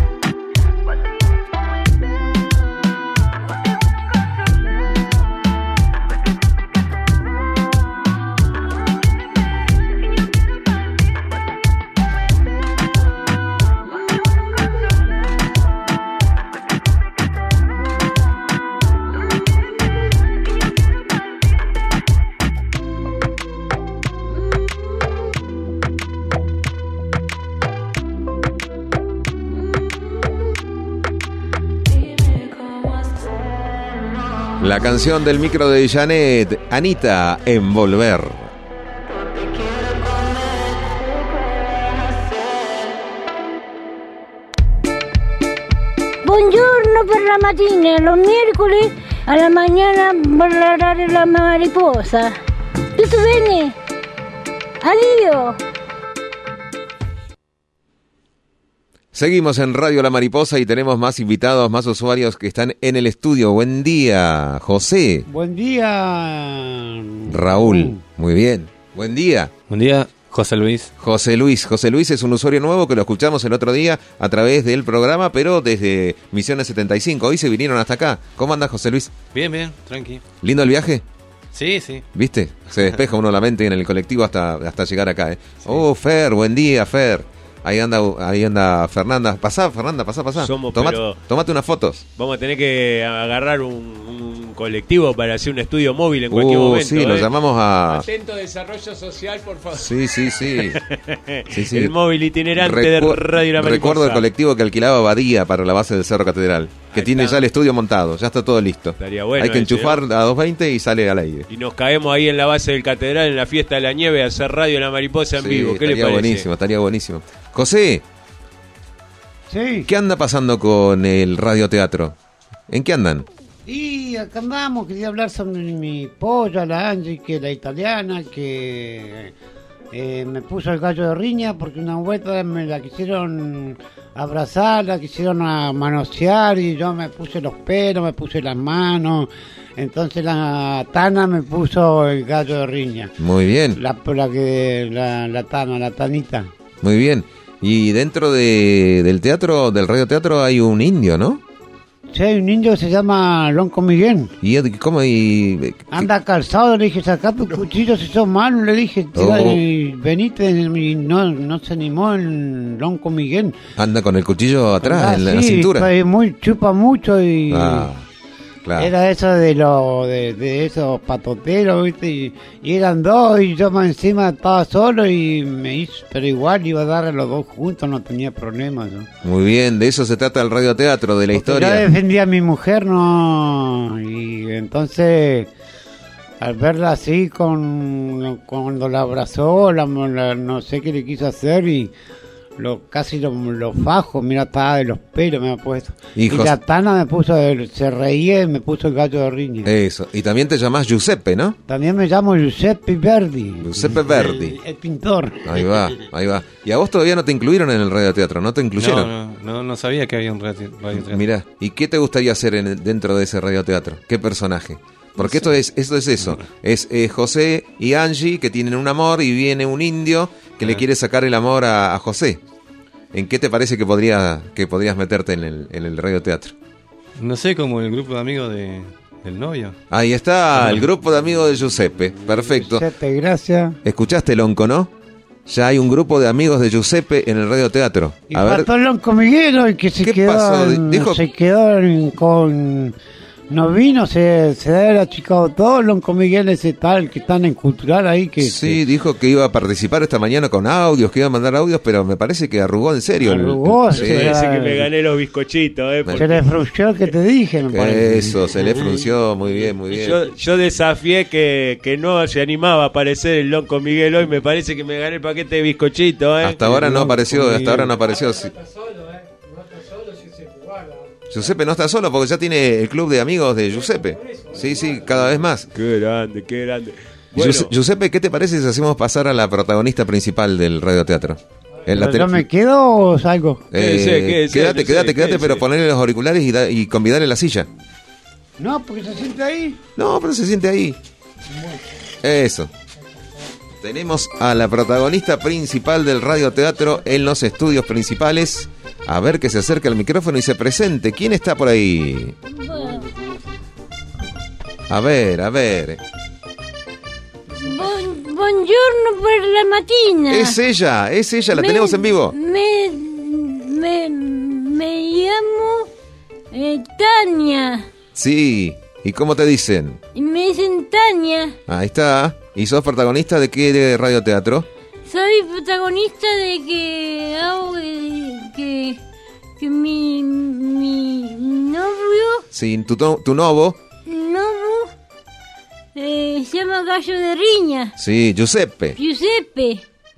La canción del micro de Janet, Anita, Envolver. Buongiorno per la mattina, los miércoles a la mañana per la radio La Mariposa. Tutto bene? Adiós. Seguimos en Radio La Mariposa y tenemos más invitados, más usuarios que están en el estudio. Buen día, José. Buen día. Raúl, muy bien. Buen día. Buen día, José Luis. José Luis. José Luis es un usuario nuevo que lo escuchamos el otro día a través del programa, pero desde Misiones setenta y cinco. Hoy se vinieron hasta acá. ¿Cómo anda, José Luis? Bien, bien, tranqui. ¿Lindo el viaje? Sí, sí. ¿Viste? Se despeja uno la mente en el colectivo hasta, hasta llegar acá, ¿eh? Sí. Oh, Fer, buen día, Fer. Ahí anda, ahí anda Fernanda. Pasá, Fernanda, pasá, pasá. Somos, tomate, pero... tomate unas fotos. Vamos a tener que agarrar un, un colectivo para hacer un estudio móvil en cualquier uh, momento. Sí, ¿eh? lo llamamos a... Atento desarrollo social, por favor. Sí, sí, sí. sí, sí. El móvil itinerante Recu- de Radio La Mariposa. Recuerdo el colectivo que alquilaba Badía para la base del Cerro Catedral. Que ahí tiene está. Ya el estudio montado, ya está todo listo. Estaría bueno. Hay que ese, enchufar ¿no? a doscientos veinte y sale al aire. Y nos caemos ahí en la base del Catedral, en la fiesta de la nieve, a hacer Radio La Mariposa en sí, vivo. ¿Qué le parece? Buenísimo, estaría buenísimo. José. Sí. ¿Qué anda pasando con el radioteatro? ¿En qué andan? Y acá andamos, quería hablar sobre mi polla, la Angie, que la italiana, que eh, me puso el gallo de riña porque una vuelta me la quisieron abrazar, la quisieron manosear y yo me puse los pelos, me puse las manos. Entonces la Tana me puso el gallo de riña. Muy bien. La, la, que, la, la Tana, la Tanita. Muy bien. Y dentro de, del teatro, del radioteatro, hay un indio, ¿no? Sí, hay un indio que se llama Lonco Miguel. ¿Y él cómo? Y, Anda calzado, le dije, sacá tu cuchillo si sos malo, le dije, Oh. y venite, y no, no se animó el Lonco Miguel. anda con el cuchillo atrás, Ah, en la, sí, la cintura. pues, muy, chupa mucho y... Ah, claro. Era eso de los de, de esos patoteros, ¿viste? Y, y eran dos y yo más encima estaba solo y me hizo, pero igual iba a dar a los dos juntos, no tenía problemas. ¿No? Muy bien, de eso se trata el radioteatro, de la Porque yo historia. defendía a mi mujer, no, y entonces al verla así con cuando la abrazó, la, la- no sé qué le quiso hacer y lo casi lo, lo fajo, mira, estaba de los pelos me ha puesto. Hijos. Y la Tana me puso, el- se reía y me puso el gallo de riña. Eso, y también te llamás Giuseppe, ¿no? También me llamo Giuseppe Verdi. Giuseppe Verdi. El, el pintor. Ahí va, ahí va. Y a vos todavía no te incluyeron en el radioteatro, ¿no te incluyeron? No, no, no, no sabía que había un radio, radioteatro. Mirá, ¿y qué te gustaría hacer en el- dentro de ese radioteatro? ¿Qué personaje? Porque esto es esto es eso. Es eh, José y Angie que tienen un amor y viene un indio que le quiere sacar el amor a, a José. ¿En qué te parece que podría que podrías meterte en el, en el radioteatro? No sé, como el grupo de amigos de, del novio. Ahí está, el grupo de amigos de Giuseppe. Perfecto. Giuseppe, gracias. ¿Escuchaste, Lonco, no? Ya hay un grupo de amigos de Giuseppe en el radioteatro. Y A ver, faltó el Lonco Miguel hoy que se ¿Qué quedó, pasó? en- Dijo- se quedó en- con... No vino, se, se debe haber achicado todo, Lonco Miguel ese tal que están en Cultural ahí que... sí, dijo que iba a participar esta mañana con audios, que iba a mandar audios, pero me parece que arrugó en serio. el- Arrugó, el- sí. sí. Parece que me gané los bizcochitos, ¿eh? Se porque le frunció el que te dije, me parece. Eso, se le frunció, muy bien, muy bien. Yo, yo desafié que, que no se animaba a aparecer el Lonco Miguel hoy. Me parece que me gané el paquete de bizcochitos, ¿eh? Hasta ahora no apareció, hasta ahora no apareció. Sí. Giuseppe no está solo porque ya tiene el club de amigos de Giuseppe. Sí, sí, cada vez más. Qué grande, qué grande. Bueno, Gius- Giuseppe, ¿qué te parece si hacemos pasar a la protagonista principal del radioteatro? En la ¿Pero tele- yo me quedo o salgo? Eh, Quédese, quédese, quédate, quédese, quédate, quédate, quédese. pero ponerle los auriculares y, da- y convidarle la silla. No, porque se siente ahí. No, pero se siente ahí. Eso. Tenemos a la protagonista principal del radioteatro en los estudios principales. A ver que se acerque al micrófono y se presente. ¿Quién está por ahí? A ver, a ver. Buon- buongiorno per la mattina. Es ella, es ella, la Me- tenemos en vivo. Me, me, me llamo eh, Tania. Sí. ¿Y cómo te dicen? Y me dicen Tania. Ahí está. ¿Y sos protagonista de qué de radioteatro? Soy protagonista de que hago eh, que, que mi, mi novio, Sí, tu, to- tu novo. novio eh, se llama Gallo de Riña, Sí, Giuseppe. Giuseppe.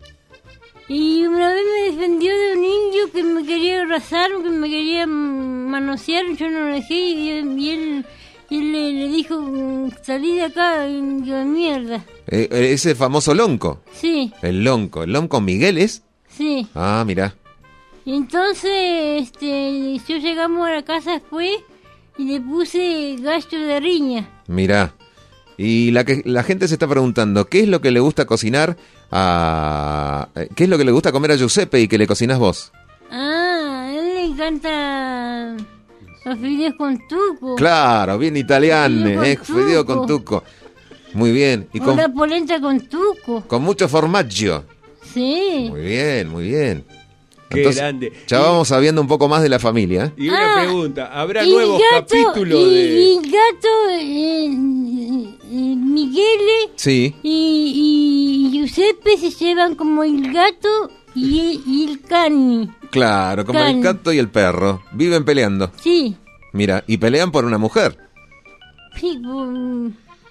Y una vez me defendió de un indio que me quería abrazar, que me quería manosear, yo no lo dejé y, él- y él, y él le, le dijo, salí de acá, indio de mierda. Eh, eh, ese famoso lonco. Sí, El lonco. ¿El lonco Miguel es? sí. Ah, mirá. Y entonces, este, yo llegamos a la casa después y le puse Gallo de Riña. Mirá. Y la, que, la gente se está preguntando, ¿qué es lo que le gusta cocinar a... eh, ¿Qué es lo que le gusta comer a Giuseppe y que le cocinas vos? Ah, a él le encanta los fideos con tuco. Claro, bien italiano, Fideo con eh, fideo con tuco. tuco. Muy bien. Y O con, la polenta con tuco. con mucho formaggio. Sí. Muy bien, muy bien. Qué grande. Ya Y- vamos sabiendo un poco más de la familia. ¿eh? Y una Ah, pregunta, ¿habrá Y nuevos gato- capítulos y, de...? y gato eh, eh, Miguel Sí. y, y Giuseppe se llevan como el gato y, y el cani. Claro, como el Can. gato y el perro. Viven peleando. Sí, Mira, y pelean por una mujer. sí, por,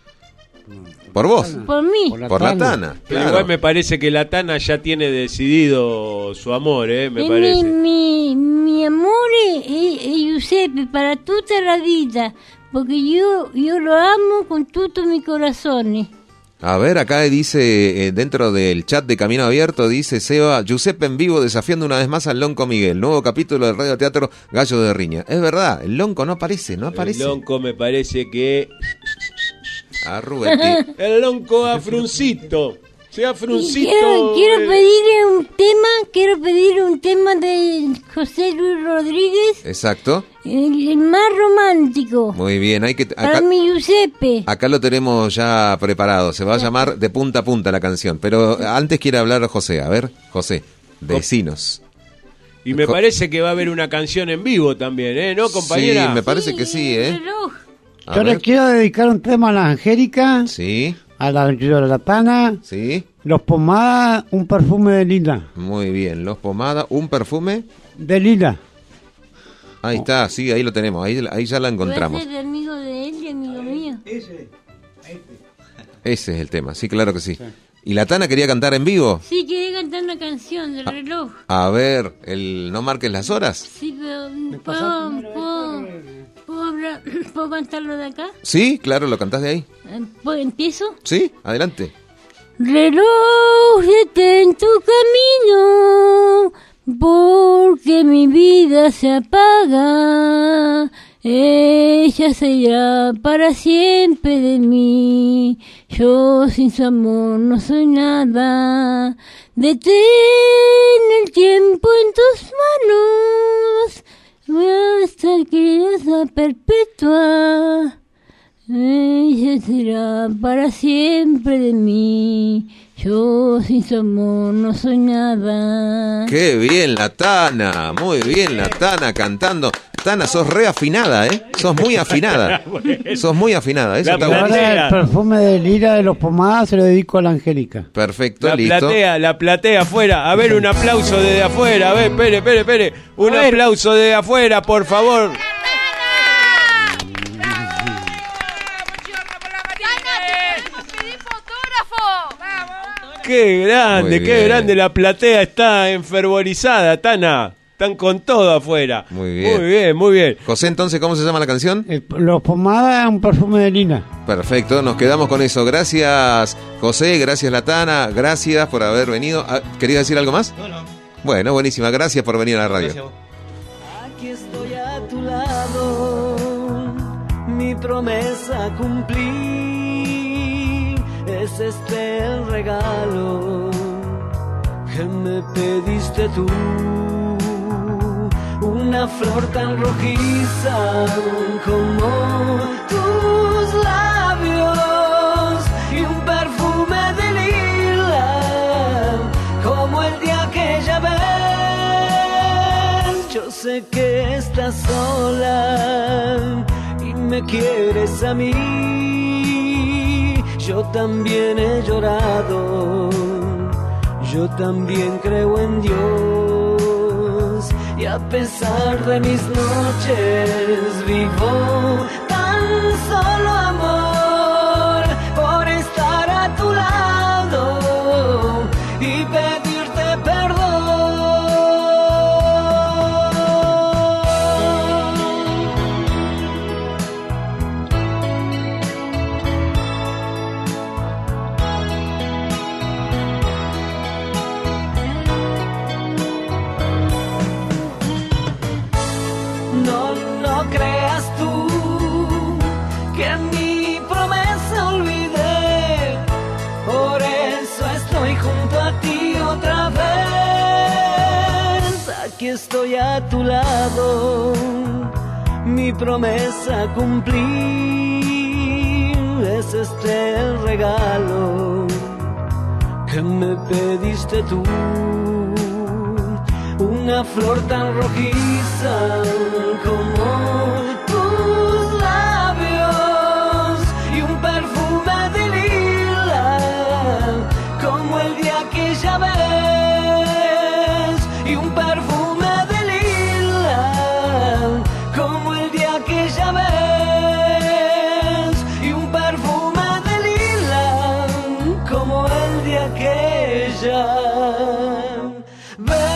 Por vos. por mí. Por la Tana. Pero Claro. igual me parece que la Tana ya tiene decidido su amor, ¿eh? Me Eh, parece. Mi, mi, mi amor es, es Giuseppe para tutta la vida, porque yo, yo lo amo con todo mi corazón. A ver, acá dice, eh, dentro del chat de Camino Abierto, dice Seba, Giuseppe en vivo desafiando una vez más al Lonco Miguel. Nuevo capítulo del radioteatro Gallo de Riña. Es verdad, el Lonco no aparece, no aparece. El lonco me parece que... Arruguete. El lonco afruncito. sea Y fruncito. quiero, quiero eh. pedirle un tema, quiero pedir un tema de José Luis Rodríguez, Exacto. el, el más romántico, Muy bien, hay que para acá, mi Giuseppe. acá lo tenemos ya preparado. Se va a llamar De punta a punta la canción. Pero antes quiere hablar José. A ver, José, vecinos. Y me Jo- parece que va a haber una canción en vivo también, ¿eh? ¿No, compañera? Sí, me parece que sí, ¿eh? A Yo ver. les quiero dedicar un tema a la Angélica, Sí, a la veintiuno de la Tana, sí. los Pomadas, un perfume de lila. Muy bien. Los Pomada, un perfume. De lila. Ahí está, sí, ahí lo tenemos. Ahí, ahí ya la encontramos. ¿Puede ser amigo de él y amigo mío? Ese es el tema, sí, claro que sí. ¿Y la Tana quería cantar en vivo? Sí, quería cantar una canción Ah. del reloj. A ver, el ¿No marques las horas? Sí, pero ¿puedo, puedo, puedo, hablar- ¿puedo cantarlo de acá? Sí, claro, lo cantás de ahí. Eh, ¿puedo- ¿Empiezo? Sí, adelante. Reloj, detén tu camino, porque mi vida se apaga. Ella se irá para siempre de mí. Yo sin su amor no soy nada. Detén el tiempo en tus manos. Voy a estar querida perpetua. Ella será para siempre de mí. Yo sin su amor no soy nada. Qué bien la Tana, muy bien la Tana cantando. Tana, sos re afinada, ¿eh? Sos muy afinada. Sos muy afinada, eso La está Ahora bueno. el perfume de lila de los Pomadas se lo dedico a la Angélica. Perfecto, La listo. platea, la platea afuera. A ver, un aplauso desde afuera. A ver, espere, espere, espere. Un aplauso desde afuera, por favor. Qué grande, Muy qué bien. grande. La platea está enfervorizada, Tana. Están con todo afuera. Muy bien. Muy bien, muy bien. José, entonces, ¿cómo se llama la canción? El- los Pomadas, un perfume de lila. Perfecto, nos quedamos con eso. Gracias, José, gracias, la Tana, gracias por haber venido. Ah, ¿querías decir algo más? No, no. Bueno, buenísima, gracias por venir a la radio. Gracias a vos. Aquí estoy a tu lado, mi promesa cumplí. Es este el regalo que me pediste tú. Una flor tan rojiza como tus labios y un perfume de lila como el día que ya ves. Yo sé que estás sola y me quieres a mí. Yo también he llorado, yo también creo en Dios. Y a pesar de mis noches vivo tan solo amor por estar a tu lado y pedirte perdón. No, no creas tú que mi promesa olvidé. Por eso estoy junto a ti otra vez. Aquí estoy a tu lado, mi promesa cumplí. Es este el regalo que me pediste tú. Una flor tan rojiza como tus labios y un perfume de lila como el día que ya ves. Y un perfume de lila como el día que ya ves. Y un perfume de lila como el día que ya ves.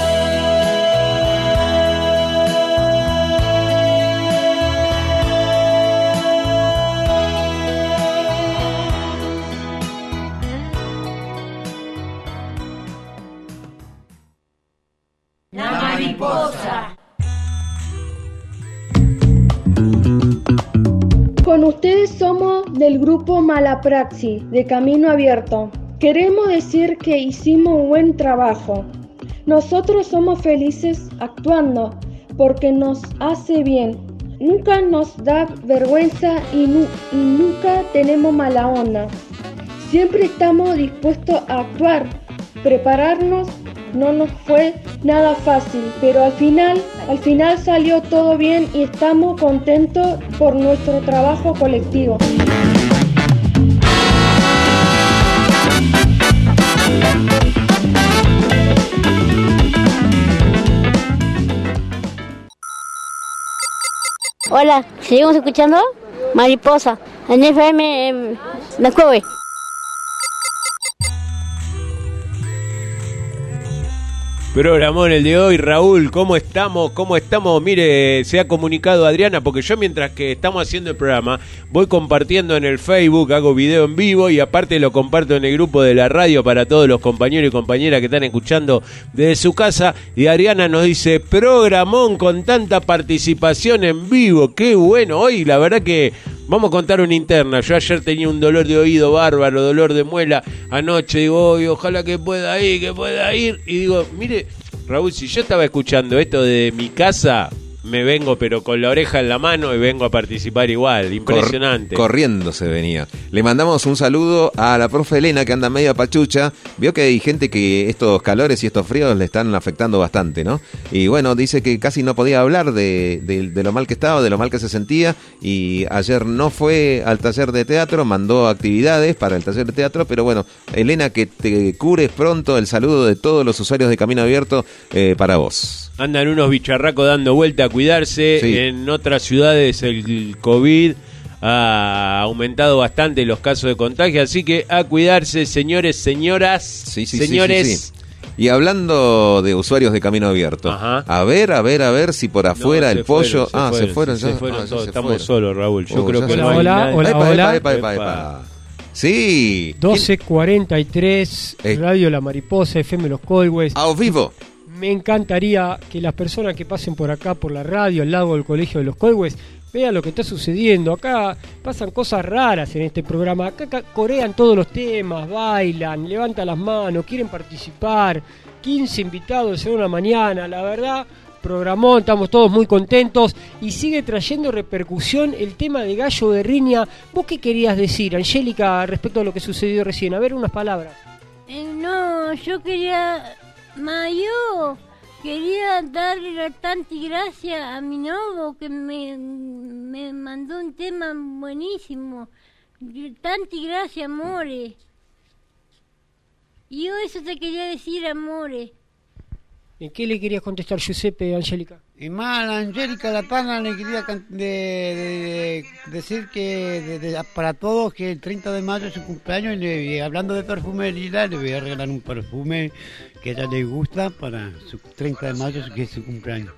La mariposa. Con ustedes somos del grupo Malapraxi, de Camino Abierto. Queremos decir que hicimos un buen trabajo. Nosotros somos felices actuando porque nos hace bien. Nunca nos da vergüenza y, nu- y nunca tenemos mala onda. Siempre estamos dispuestos a actuar. Prepararnos no nos fue nada fácil, pero al final, al final salió todo bien y estamos contentos por nuestro trabajo colectivo. Hola, ¿seguimos escuchando? Mariposa, en F M en La Cove. Programón el de hoy, Raúl, ¿cómo estamos? ¿Cómo estamos? Mire, se ha comunicado Adriana, porque yo mientras que estamos haciendo el programa, voy compartiendo en el Facebook, hago video en vivo y aparte lo comparto en el grupo de la radio para todos los compañeros y compañeras que están escuchando desde su casa. Y Adriana nos dice, programón con tanta participación en vivo, qué bueno. Hoy la verdad que vamos a contar una interna. Yo ayer tenía un dolor de oído bárbaro, dolor de muela. Anoche digo, "Oy, ojalá que pueda ir, que pueda ir". Y digo, mire, Raúl, si yo estaba escuchando esto de mi casa, me vengo pero con la oreja en la mano y vengo a participar igual. Impresionante. Cor- corriendo se venía. Le mandamos un saludo a la profe Elena, que anda media pachucha. Vio que hay gente que estos calores y estos fríos le están afectando bastante, ¿no? Y bueno, dice que casi no podía hablar de, de, de lo mal que estaba, de lo mal que se sentía. Y ayer no fue al taller de teatro, mandó actividades para el taller de teatro. Pero bueno, Elena, que te cures pronto. El saludo de todos los usuarios de Camino Abierto eh, para vos. Andan unos bicharracos dando vuelta a cuidarse. Sí. En otras ciudades el COVID ha aumentado bastante los casos de contagio, así que a cuidarse, señores, señoras, sí, sí, señores. Sí, sí, sí. Y hablando de usuarios de Camino Abierto, Ajá. a ver, a ver, a ver si por afuera No, el pollo... fueron, ah, se se fueron, se ya. fueron Ah, ya todos. se Estamos fueron. solos, Raúl. Yo Oh, creo ya que se no fueron. hay Hola, nadie. hola, Epa, hola. epa, epa, epa, epa. Sí. doce cuarenta y tres, Eh. Radio La Mariposa, F M Los Coihues. A vivo. Me encantaría que las personas que pasen por acá, por la radio, al lado del Colegio de los Coihues, vean lo que está sucediendo. Acá pasan cosas raras en este programa. Acá, acá corean todos los temas, bailan, levantan las manos, quieren participar. quince invitados en una mañana, la verdad, programón, estamos todos muy contentos y sigue trayendo repercusión el tema de Gallo de Riña. ¿Vos qué querías decir, Angélica, respecto a lo que sucedió recién? A ver, unas palabras. Eh, no, yo quería... Mayo, quería darle la tanti gracias a mi novio que me, me mandó un tema buenísimo. Tanti gracias, amore. Yo eso te quería decir, amore. ¿En qué le querías contestar, Giuseppe, Angélica? Y más a Angélica Latana le quería can- de, de- de decir que de- de- para todos que el treinta de mayo es su cumpleaños y, le- y hablando de perfumería le voy a regalar un perfume que a ella le gusta para su treinta de mayo que es su cumpleaños.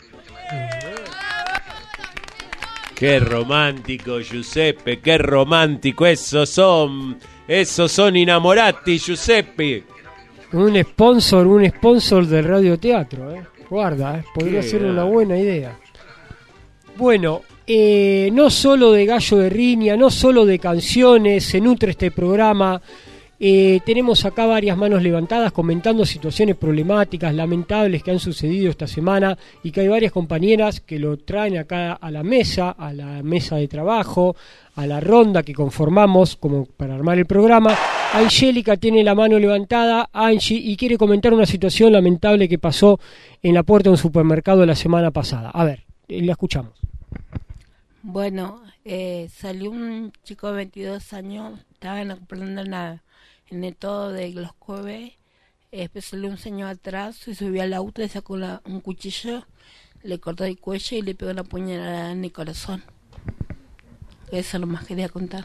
Qué romántico, Giuseppe, qué romántico. Esos son, esos son innamorati, Giuseppe. Un sponsor, un sponsor del radioteatro, ¿eh? Guarda, ¿eh? Podría Qué ser gran. una buena idea. Bueno, eh, no solo de Gallo de Riña, no solo de canciones, se nutre este programa. Eh, tenemos acá varias manos levantadas comentando situaciones problemáticas, lamentables que han sucedido esta semana y que hay varias compañeras que lo traen acá a la mesa, a la mesa de trabajo, a la ronda que conformamos como para armar el programa. Angélica tiene la mano levantada, Angie, y quiere comentar una situación lamentable que pasó en la puerta de un supermercado la semana pasada. A ver, eh, la escuchamos. Bueno, eh, salió un chico de veintidós años, estaba comprando nada. En el todo de los jueves, eh, después salió un señor atrás, se subió al auto, le sacó la- un cuchillo, le cortó el cuello y le pegó una puñalada en el corazón. Eso es lo más que quería contar.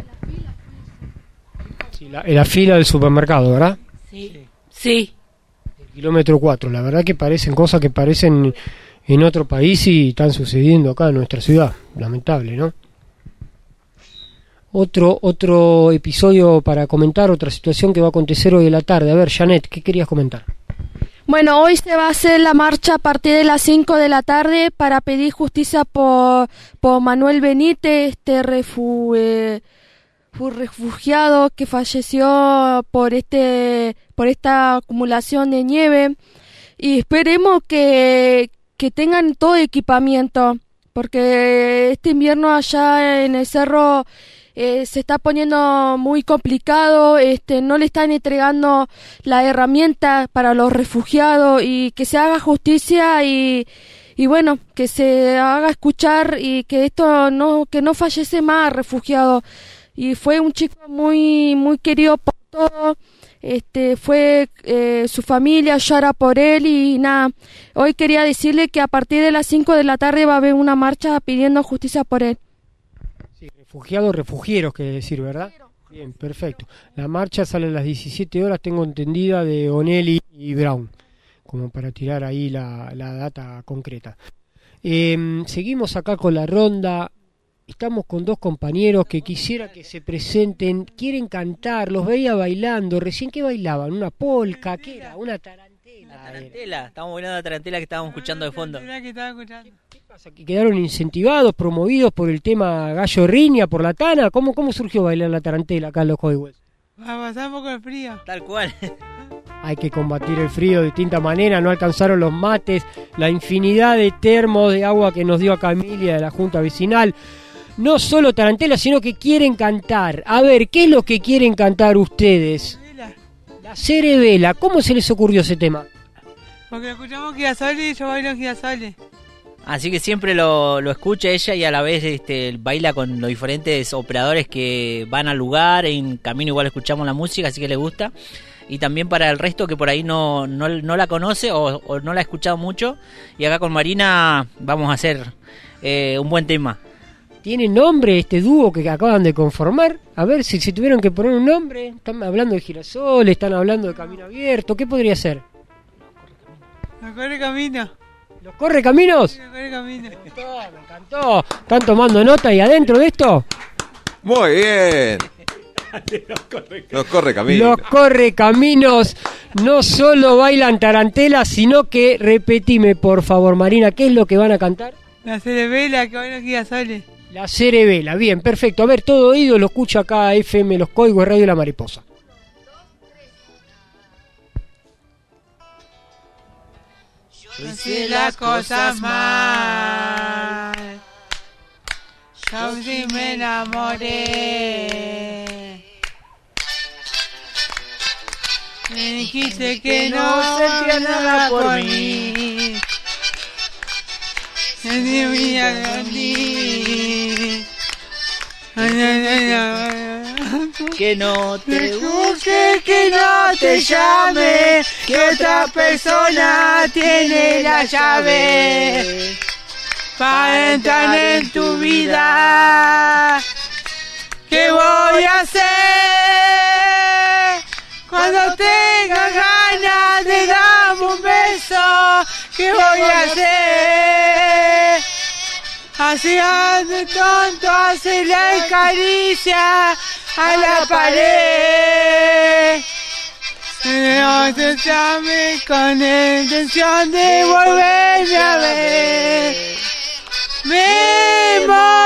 Sí, la, en la fila del supermercado, ¿verdad? Sí. Sí. El kilómetro cuatro, la verdad que parecen cosas que parecen en otro país y están sucediendo acá en nuestra ciudad. Lamentable, ¿no? Otro, otro episodio para comentar, otra situación que va a acontecer hoy en la tarde. A ver, Janet, ¿qué querías comentar? Bueno, hoy se va a hacer la marcha a partir de las cinco de la tarde para pedir justicia por, por Manuel Benítez, este refu, eh, un refugiado que falleció por este por esta acumulación de nieve, y esperemos que, que tengan todo equipamiento, porque este invierno allá en el cerro eh, se está poniendo muy complicado, este no le están entregando la herramienta para los refugiados, y que se haga justicia y y bueno, que se haga escuchar, y que esto no que no fallece más refugiado. Y fue un chico muy muy querido por todos, este fue eh, su familia llora por él, y nada, hoy quería decirle que a partir de las cinco de la tarde va a haber una marcha pidiendo justicia por él. Sí, refugiados, refugieros, quiere decir, ¿verdad? Bien, perfecto. La marcha sale a las diecisiete horas, tengo entendida, de Onelli y Brown, como para tirar ahí la, la data concreta. Eh, seguimos acá con la ronda. Estamos con dos compañeros que quisiera que se presenten. Quieren cantar, los veía bailando. Recién, ¿qué bailaban? ¿Una polca? ¿Qué era? ¿Una tarantela? Una tarantela, estábamos bailando la tarantela que estábamos escuchando de fondo. ¿Qué pasa? ¿Que quedaron incentivados, promovidos por el tema Gallo Riña, por la Tana? ¿Cómo, cómo surgió bailar la tarantela acá en los Coihues? Va a pasar un poco de frío. Tal cual. Hay que combatir el frío de distinta manera, no alcanzaron los mates, la infinidad de termos de agua que nos dio acá Emilia de la Junta Vecinal. No solo tarantela, sino que quieren cantar. A ver, ¿qué es lo que quieren cantar ustedes? La Cerebela. ¿Cómo se les ocurrió ese tema? Porque escuchamos Girasole y yo bailo en Girasole. Así que siempre lo, lo escucha ella, y a la vez este, baila con los diferentes operadores que van al lugar. En camino igual escuchamos la música, así que le gusta. Y también para el resto que por ahí no, no, no la conoce o, o no la ha escuchado mucho. Y acá con Marina vamos a hacer eh, un buen tema. ¿Tiene nombre este dúo que acaban de conformar? A ver, si, si tuvieron que poner un nombre. Están hablando de Girasol, están hablando de Camino Abierto. ¿Qué podría ser? Los Corre Camino. ¿Los Corre Caminos? Los Corre Camino. Me encantó. ¿Están tomando nota ahí adentro de esto? Muy bien. Los Corre Caminos. Los Corre Caminos no solo bailan tarantela, sino que, repetime por favor, Marina, ¿qué es lo que van a cantar? La Cerebela, que bailo en Girasole. La Cerebela, bien, perfecto. A ver, todo oído lo escucha acá F M Los Coihues, Radio La Mariposa. Yo hice las cosas mal, yo sí me enamoré. Me dijiste que no sentía nada por mí. Me mía que no te busque, que no te llame, que otra persona tiene la llave para entrar en tu vida. ¿Qué voy a hacer cuando tenga ganas de darme un beso? ¿Qué voy a hacer? Así ande tonto, hace la caricia a la pared. No te llame con la intención de volverme a ver. Me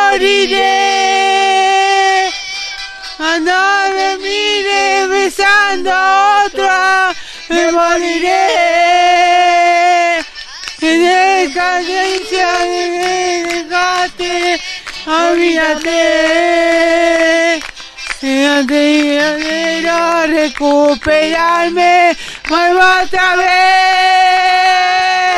moriré, cuando me mire besando a otra, me moriré. En el cadencia de dejarte, olvídate. Antes de recuperarme, vuelvo otra vez.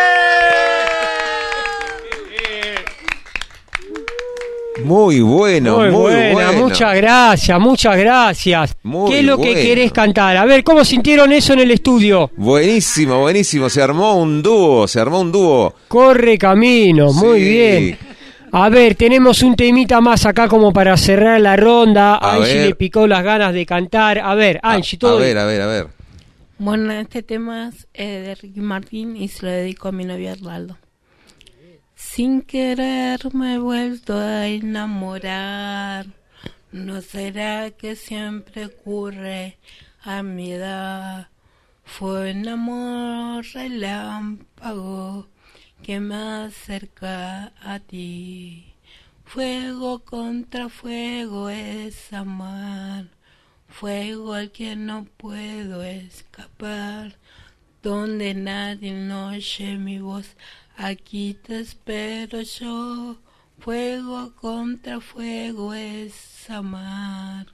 Muy bueno, muy, muy buena, bueno. Muchas gracias, muchas gracias. Muy ¿Qué es lo bueno. que querés cantar? A ver, ¿cómo sintieron eso en el estudio? Buenísimo, buenísimo. Se armó un dúo, se armó un dúo. Corre Camino, muy Sí. bien. A ver, tenemos un temita más acá como para cerrar la ronda. A Angie ver. le picó las ganas de cantar. A ver, Angie, A todo ver, bien. a ver, a ver. Bueno, este tema es eh, de Ricky Martin y se lo dedico a mi novio Arnaldo. Sin querer me he vuelto a enamorar. ¿No será que siempre ocurre a mi edad? Fue un amor relámpago que me acerca a ti. Fuego contra fuego es amar, fuego al que no puedo escapar, donde nadie no oye mi voz, aquí te espero yo. Fuego contra fuego es amar.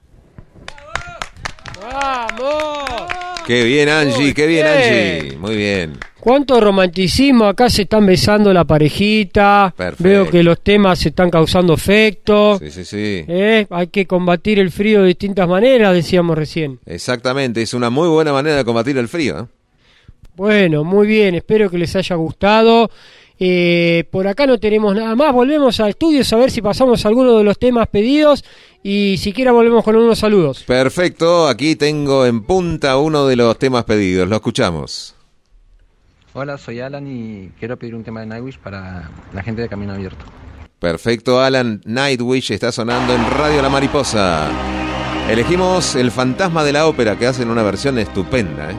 ¡Vamos! Qué bien, Angie, qué bien, Angie. Muy bien. Cuánto romanticismo, acá se están besando la parejita. Perfecto. Veo que los temas se están causando efecto. Sí, sí, sí. Eh, hay que combatir el frío de distintas maneras, decíamos recién. Exactamente, es una muy buena manera de combatir el frío, ¿eh? Bueno, muy bien, espero que les haya gustado. Eh, por acá no tenemos nada más, volvemos al estudio a ver si pasamos alguno de los temas pedidos y siquiera volvemos con unos saludos. Perfecto, aquí tengo en punta uno de los temas pedidos, lo escuchamos. Hola, soy Alan y quiero pedir un tema de Nightwish para la gente de Camino Abierto. Perfecto, Alan, Nightwish está sonando en Radio La Mariposa. Elegimos El Fantasma de la Ópera, que hacen una versión estupenda, ¿eh?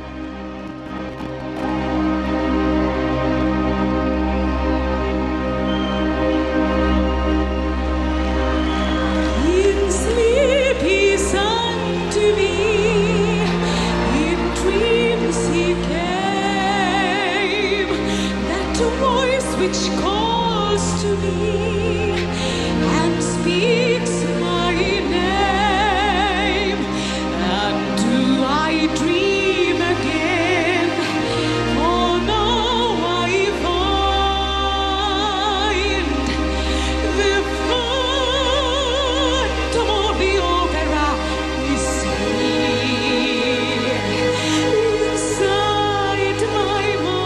Which calls to me and speaks my name, and do I dream again? For now I find the phantom of the opera is here inside my mind.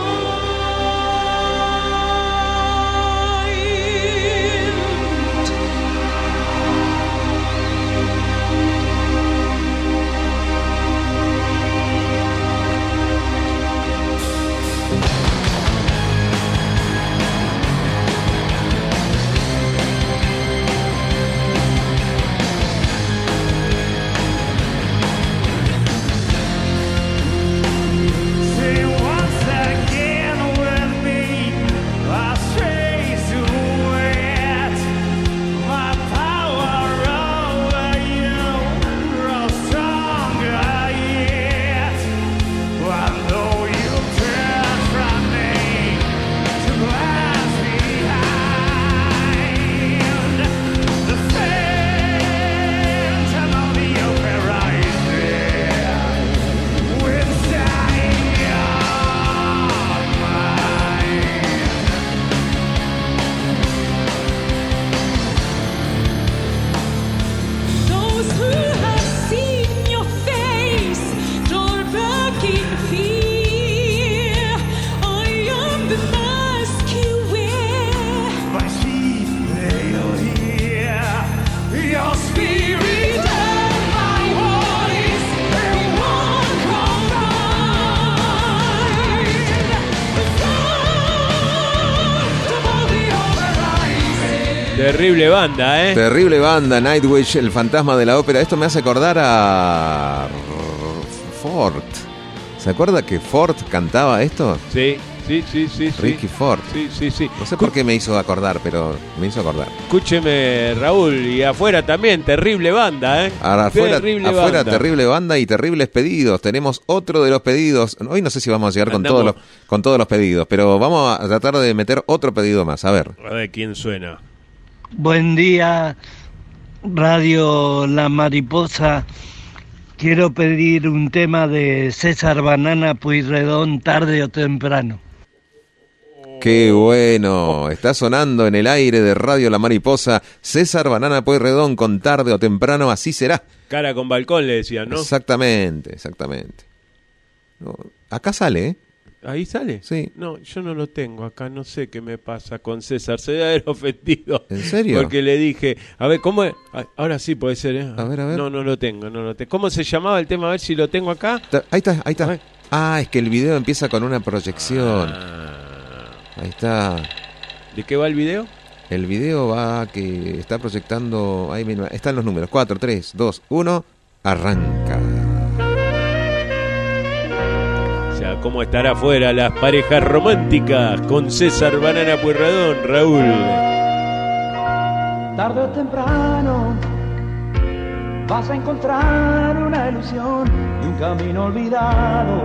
Say once again with me, I trace you wet. My power over you grows stronger yet. One though you turn from me to glass behind, the phantom of the opera is there. Inside your mind. Those who have seen your face draw back in fear. I am the mask you wear. My sheep they'll hear your spirit and my voice. They won't combine. The phantom of the opera is here. Terrible banda, ¿eh? Terrible banda, Nightwish, El Fantasma de la Ópera. Esto me hace acordar a Ford. ¿Se acuerda que Ford cantaba esto? Sí, sí, sí, sí. sí. Ricky Ford. Sí, sí, sí. No sé por qué me hizo acordar, pero me hizo acordar. Escúcheme, Raúl, y afuera también, terrible banda, ¿eh? Ahora, afuera, terrible afuera banda. terrible banda y terribles pedidos. Tenemos otro de los pedidos. Hoy no sé si vamos a llegar con Andamos. todos, los, con todos los pedidos, pero vamos a tratar de meter otro pedido más. A ver. A ver quién suena. Buen día, Radio La Mariposa. Quiero pedir un tema de César Banana Pueyrredón, tarde o temprano. Qué bueno. Está sonando en el aire de Radio La Mariposa. César Banana Pueyrredón con Tarde o Temprano, así será. Cara con balcón le decían, ¿no? Exactamente, exactamente. No, acá sale, ¿eh? ¿Ahí sale? Sí. No, yo no lo tengo acá, no sé qué me pasa con César, se debe haber ofendido. ¿En serio? Porque le dije, a ver, ¿cómo es? Ah, ahora sí puede ser, ¿eh? A ver, a ver. No, no lo tengo, no lo tengo. ¿Cómo se llamaba el tema? A ver si lo tengo acá. Ahí está, ahí está. Ah, es que el video empieza con una proyección. Ahí está. ¿De qué va el video? El video va que está proyectando... Ahí mismo, están los números. cuatro, tres, dos, uno. Arranca. O sea, ¿cómo estará afuera las parejas románticas con César Banana Pueyrredón, Raúl? Tarde o temprano vas a encontrar una ilusión y un camino olvidado.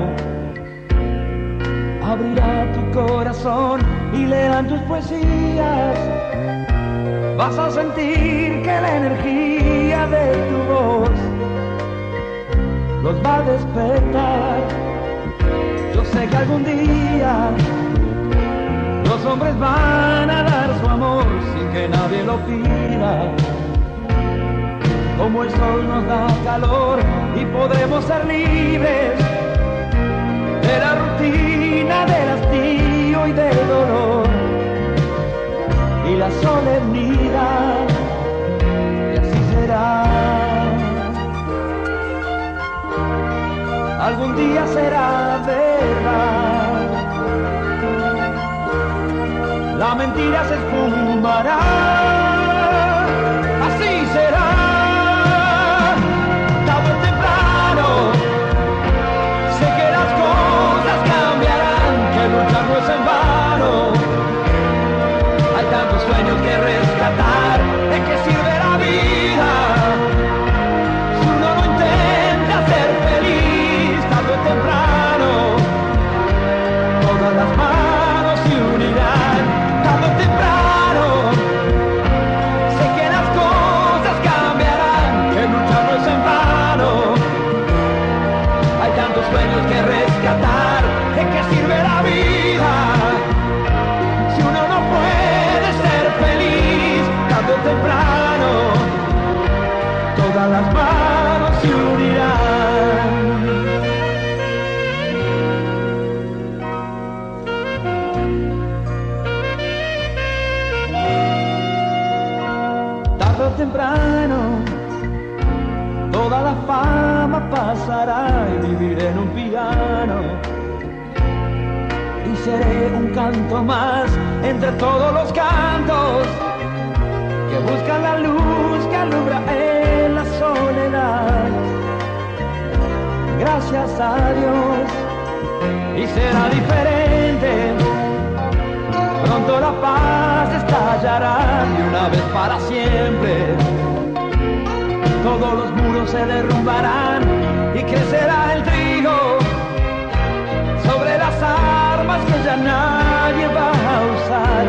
Abrirá tu corazón y leerán tus poesías. Vas a sentir que la energía de tu voz los va a despertar. Yo sé que algún día los hombres van a dar su amor sin que nadie lo pida. Como el sol nos da calor y podremos ser libres de la rutina, del hastío y del dolor y la solemnidad, y así será. Algún día será verdad, la mentira se esfumará, así será. Tarde o temprano, sé que las cosas cambiarán, que luchar no es en vano. Hay tantos sueños que rescatar, ¿de qué sirve la vida si uno no intenta ser feliz? Tarde o temprano, todas las manos se unirán. Tarde o temprano, sé que las cosas cambiarán, que luchar no es en vano. Hay tantos sueños que rescatar, ¿de qué sirve la vida si uno no puede ser feliz? Tarde o temprano, todas las manos se unirán. Tarde o temprano, toda la fama pasará y viviré en un piano. Y seré un canto más entre todos los cantos que buscan la luz que alumbra en la soledad. Gracias a Dios, y será diferente. Pronto la paz estallará y una vez para siempre todos los muros se derrumbarán y crecerá el trigo sobre las armas que ya nadie va a usar,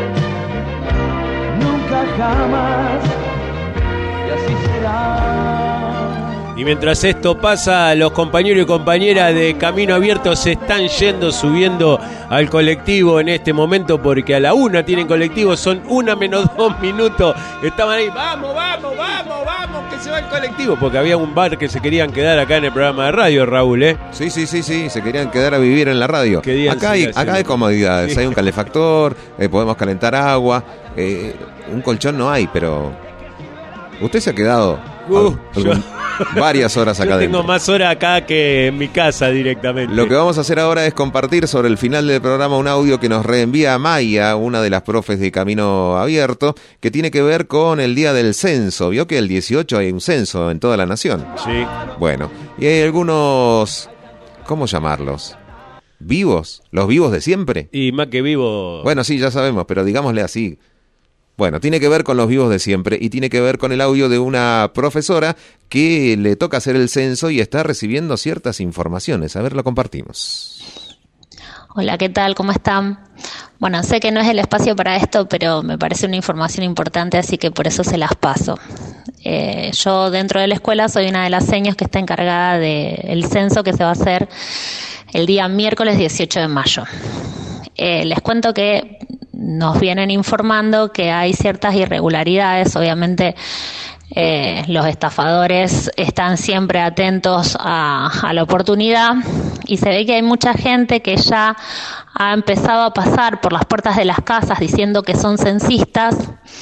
nunca jamás, y así será. Y mientras esto pasa, los compañeros y compañeras de Camino Abierto se están yendo, subiendo al colectivo en este momento, porque a la una tienen colectivo, son una menos dos minutos. Estaban ahí, vamos, vamos, vamos, vamos, que se va el colectivo, porque había un bar que se querían quedar acá en el programa de radio, Raúl, ¿eh? Sí, sí, sí, sí, se querían quedar a vivir en la radio. Querían Acá hay, seguir acá haciendo. hay comodidades, Sí. hay un calefactor, eh, podemos calentar agua, eh, un colchón no hay, pero usted se ha quedado Uh, al- algún- varias horas acá Yo adentro. tengo más horas acá que en mi casa directamente. Lo que vamos a hacer ahora es compartir sobre el final del programa un audio que nos reenvía Maya, una de las profes de Camino Abierto, que tiene que ver con el día del censo. Vio que el dieciocho hay un censo en toda la nación. Sí. Bueno, y hay algunos, ¿cómo llamarlos? ¿Vivos? ¿Los vivos de siempre? Y más que vivo. Bueno, sí, ya sabemos, pero digámosle así. Bueno, tiene que ver con los vivos de siempre y tiene que ver con el audio de una profesora que le toca hacer el censo y está recibiendo ciertas informaciones. A ver, lo compartimos. Hola, ¿qué tal? ¿Cómo están? Bueno, sé que no es el espacio para esto, pero me parece una información importante, así que por eso se las paso. Eh, yo dentro de la escuela soy una de las señas que está encargada del censo que se va a hacer el día miércoles dieciocho de mayo. Eh, les cuento que nos vienen informando que hay ciertas irregularidades, obviamente eh, los estafadores están siempre atentos a, a la oportunidad y se ve que hay mucha gente que ya ha empezado a pasar por las puertas de las casas diciendo que son censistas,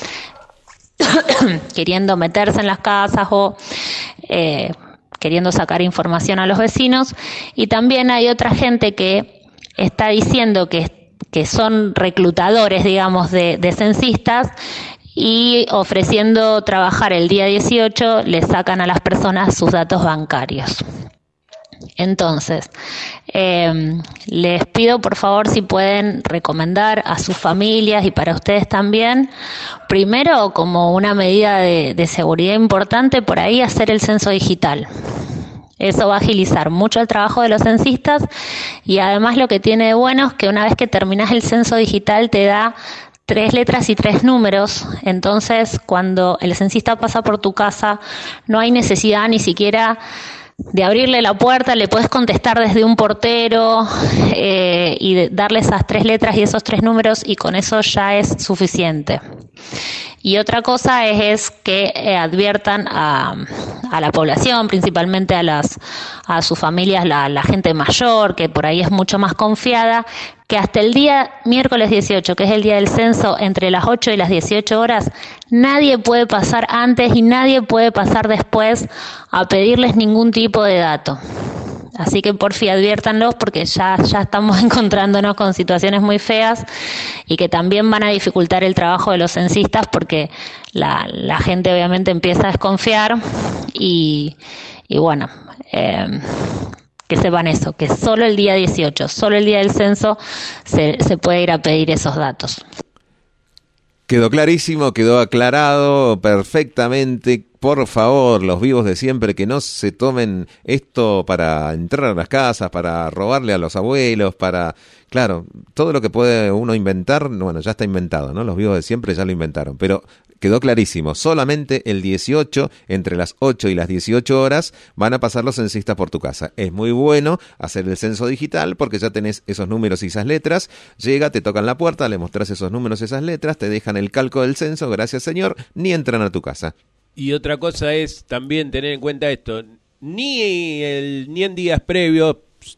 queriendo meterse en las casas o eh, queriendo sacar información a los vecinos, y también hay otra gente que está diciendo que que son reclutadores, digamos, de, de censistas, y ofreciendo trabajar el día dieciocho le sacan a las personas sus datos bancarios. Entonces, eh, les pido por favor si pueden recomendar a sus familias y para ustedes también, primero como una medida de, de seguridad importante, por ahí hacer el censo digital. Eso va a agilizar mucho el trabajo de los censistas y además lo que tiene de bueno es que una vez que terminas el censo digital te da tres letras y tres números, entonces cuando el censista pasa por tu casa no hay necesidad ni siquiera de abrirle la puerta, le puedes contestar desde un portero eh, y de darle esas tres letras y esos tres números y con eso ya es suficiente. Y otra cosa es, es que eh, adviertan a, a la población, principalmente a las a sus familias, la, la gente mayor, que por ahí es mucho más confiada, que hasta el día miércoles dieciocho, que es el día del censo, entre las ocho y las dieciocho horas, nadie puede pasar antes y nadie puede pasar después a pedirles ningún tipo de dato. Así que porfi adviértanlos porque ya, ya estamos encontrándonos con situaciones muy feas y que también van a dificultar el trabajo de los censistas porque la, la gente obviamente empieza a desconfiar y, y bueno, eh, que sepan eso, que solo el día dieciocho, solo el día del censo se, se puede ir a pedir esos datos. Quedó clarísimo, quedó aclarado perfectamente. Por favor, los vivos de siempre, que no se tomen esto para entrar a las casas, para robarle a los abuelos, para... Claro, todo lo que puede uno inventar, bueno, ya está inventado, ¿no? Los vivos de siempre ya lo inventaron, pero quedó clarísimo. Solamente el dieciocho, entre las ocho y las dieciocho horas, van a pasar los censistas por tu casa. Es muy bueno hacer el censo digital porque ya tenés esos números y esas letras. Llega, te tocan la puerta, le mostrás esos números y esas letras, te dejan el calco del censo, gracias señor, ni entran a tu casa. Y otra cosa es también tener en cuenta esto, ni el ni en días previos,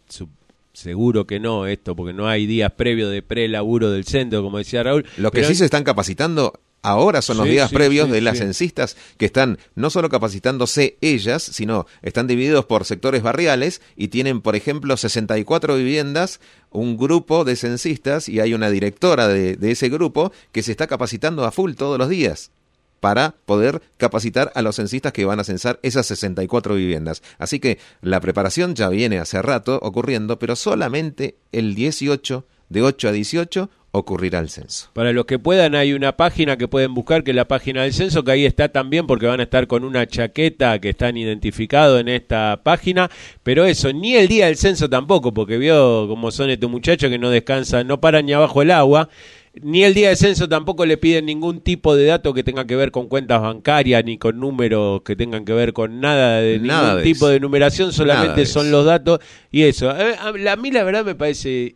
seguro que no esto, porque no hay días previos de pre-laburo del centro, como decía Raúl. Lo que pero... sí se están capacitando ahora son los sí, días sí, previos sí, de las sí. censistas que están no solo capacitándose ellas, sino están divididos por sectores barriales y tienen, por ejemplo, sesenta y cuatro viviendas, un grupo de censistas y hay una directora de, de ese grupo que se está capacitando a full todos los días para poder capacitar a los censistas que van a censar esas sesenta y cuatro viviendas. Así que la preparación ya viene hace rato ocurriendo, pero solamente el dieciocho, de ocho a dieciocho, ocurrirá el censo. Para los que puedan, hay una página que pueden buscar, que es la página del censo, que ahí está también, porque van a estar con una chaqueta que están identificados en esta página, pero eso, ni el día del censo tampoco, porque vio cómo son estos muchachos que no descansan, no paran ni abajo el agua. Ni el día de censo tampoco le piden ningún tipo de dato que tenga que ver con cuentas bancarias, ni con números que tengan que ver con nada de nada ningún de tipo eso. de numeración, solamente de son eso. los datos y eso. A, a, a mí la verdad me parece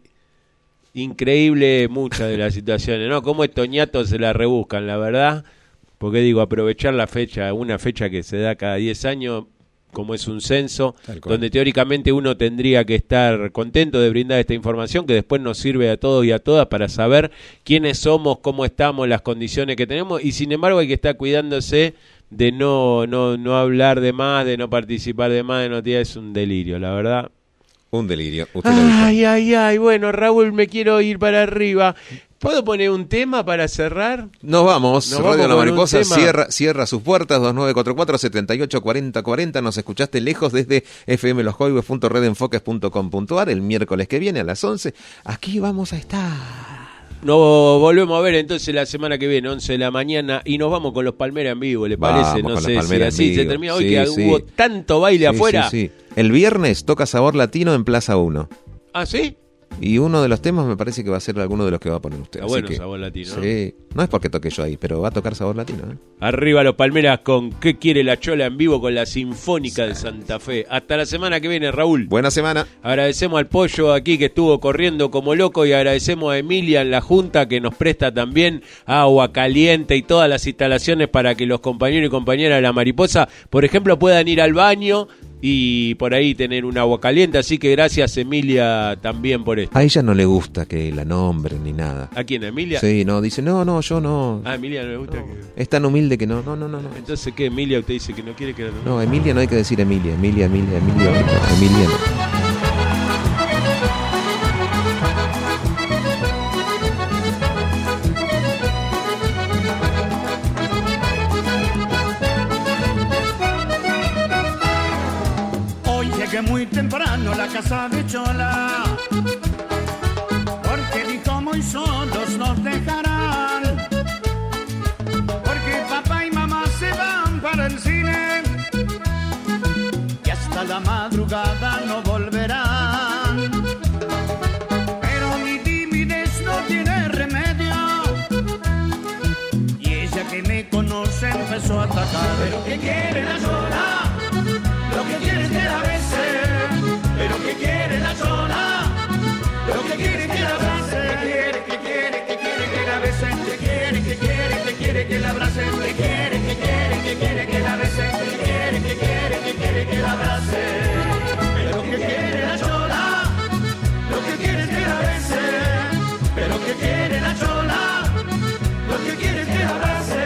increíble muchas de las situaciones, ¿no? Cómo estos ñatos se la rebuscan, la verdad, porque digo, aprovechar la fecha, una fecha que se da cada diez años, como es un censo, donde teóricamente uno tendría que estar contento de brindar esta información que después nos sirve a todos y a todas para saber quiénes somos, cómo estamos, las condiciones que tenemos, y sin embargo hay que estar cuidándose de no no no hablar de más, de no participar de más, de noticias. Es un delirio, la verdad. Un delirio. Usted lo dijo. Ay, ay, ay, bueno, Raúl, me quiero ir para arriba. ¿Puedo poner un tema para cerrar? Nos vamos, Nos Radio vamos La con un Mariposa tema. cierra, cierra sus puertas, dos nueve cuatro cuatro, siete ocho cuatro cero cuatro cero. Nos escuchaste lejos desde f m los coihues punto red enfoques punto com punto a r el miércoles que viene a las once. Aquí vamos a estar. Nos volvemos a ver entonces la semana que viene, once de la mañana, y nos vamos con los Palmeras en vivo, ¿le parece? Vamos No con sé las si Palmeras así en se vivo. termina hoy, Sí, que sí. hubo tanto baile Sí, afuera. sí, sí. El viernes toca Sabor Latino en Plaza uno. ¿Ah, sí? Y uno de los temas me parece que va a ser alguno de los que va a poner usted. Está Así bueno que, Sabor Latino, ¿no? Sí, no es porque toque yo ahí, pero va a tocar Sabor Latino, ¿eh? Arriba los Palmeras con ¿Qué quiere la Chola en vivo con la Sinfónica de Santa Fe? Hasta la semana que viene, Raúl. Buena semana. Agradecemos al Pollo aquí que estuvo corriendo como loco y agradecemos a Emilia en la Junta que nos presta también agua caliente y todas las instalaciones para que los compañeros y compañeras de La Mariposa, por ejemplo, puedan ir al baño y por ahí tener un agua caliente. Así que gracias, Emilia, también por esto. A ella no le gusta que la nombren ni nada. ¿A quién, a Emilia? Sí, no, dice, no, no, yo no. Ah, Emilia no le gusta que... Es tan humilde que no, no, no, no. no. Entonces, ¿qué? Emilia usted dice que no quiere que la nombre? No, Emilia no hay que decir Emilia, Emilia, Emilia, Emilia, no, Emilia no. Hoy llega desde muy temprano la casa de Chola, porque dijo muy solos nos dejarán, porque papá y mamá se van para el cine y hasta la madrugada no volverán. Pero mi timidez no tiene remedio y ella que me conoce empezó a atacar. Pero que quiere la Chola, lo que quiere es que la bese. Pero que quiere la Chola, lo que quiere es que la abrace. Que quiere, que quiere, que quiere que la besen. Que quiere, que quiere, que quiere que la abracen. Que quiere, que quiere, que quiere que la besen. Que quiere, que quiere, que quiere que la abrace. Pero que quiere la Chola, lo que quiere es que la bese. Pero que quiere la Chola, lo que quiere es que la abrace.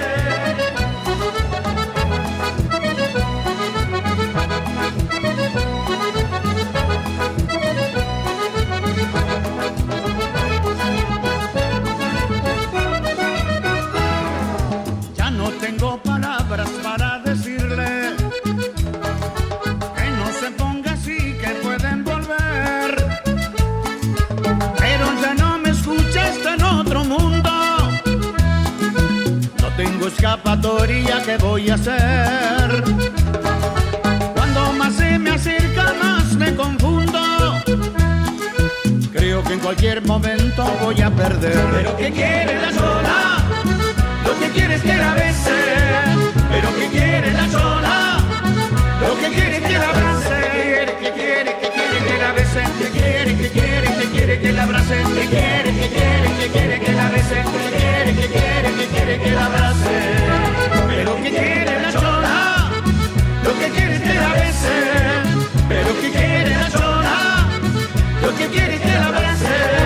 Ya no tengo palabras para decirle que no se ponga así, que pueden volver. Pero ya no me escucha, está en otro mundo. No tengo escapatoria, ¿qué voy a hacer? Cuando más se me acerca, más me confundo. Creo que en cualquier momento voy a perder. Pero que quiere la Chola, lo que quiere es que la bese. Pero que quiere la Chola, lo que quiere es que la abrace. Que quiere, que quiere, que quiere que la besen. Que quiere, que quiere, que quiere que la abracen. Que quiere, que quiere, que quiere que la besen. Que quiere, que quiere, que quiere que la abrace. Pero que quiere la Chola, lo que quiere es que la bese. Pero que quiere la Chola, lo que quiere es que la abrace.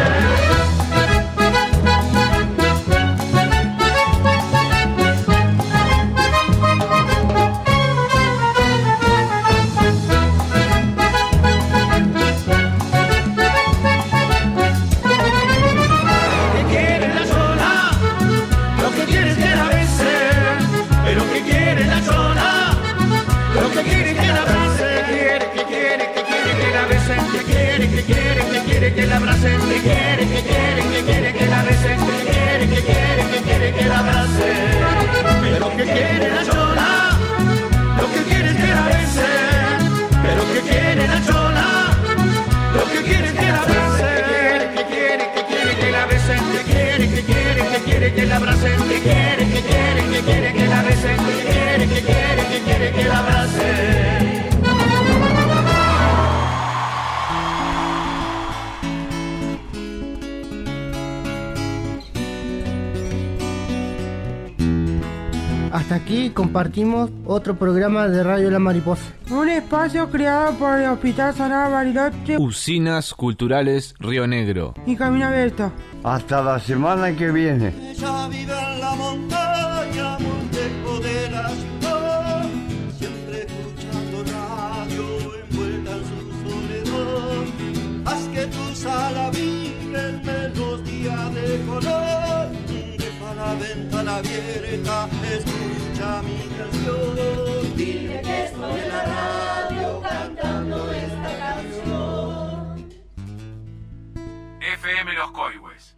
Que la abracen, que quiere, que quiere, que quiere que la besen, que quiere, que quiere, que quiere que la abracen. Pero que quiere la Chola, lo que quiere es que la besen. Pero que quiere la Chola, lo que quiere es que la abracen. Que quiere, que quiere que la besen, que quiere, que quiere, que quiere que la abracen. Que quiere, que quiere, que quiere que la besen, que quiere, que quiere, que quiere que la abracen. Hasta aquí compartimos otro programa de Radio La Mariposa. Un espacio creado por el Hospital Sagrado Bariloche Usinas Culturales Río Negro y Camino Abierto. Hasta la semana que viene. Ella vive en la montaña, muy lejos de la ciudad, siempre escuchando radio, envuelta en su soledad. Haz que tu sala vibre en melodía de color, deja la ventana abierta, escucha mi canción. Dile que estoy en la radio cantando esta canción. F M Los Coihues.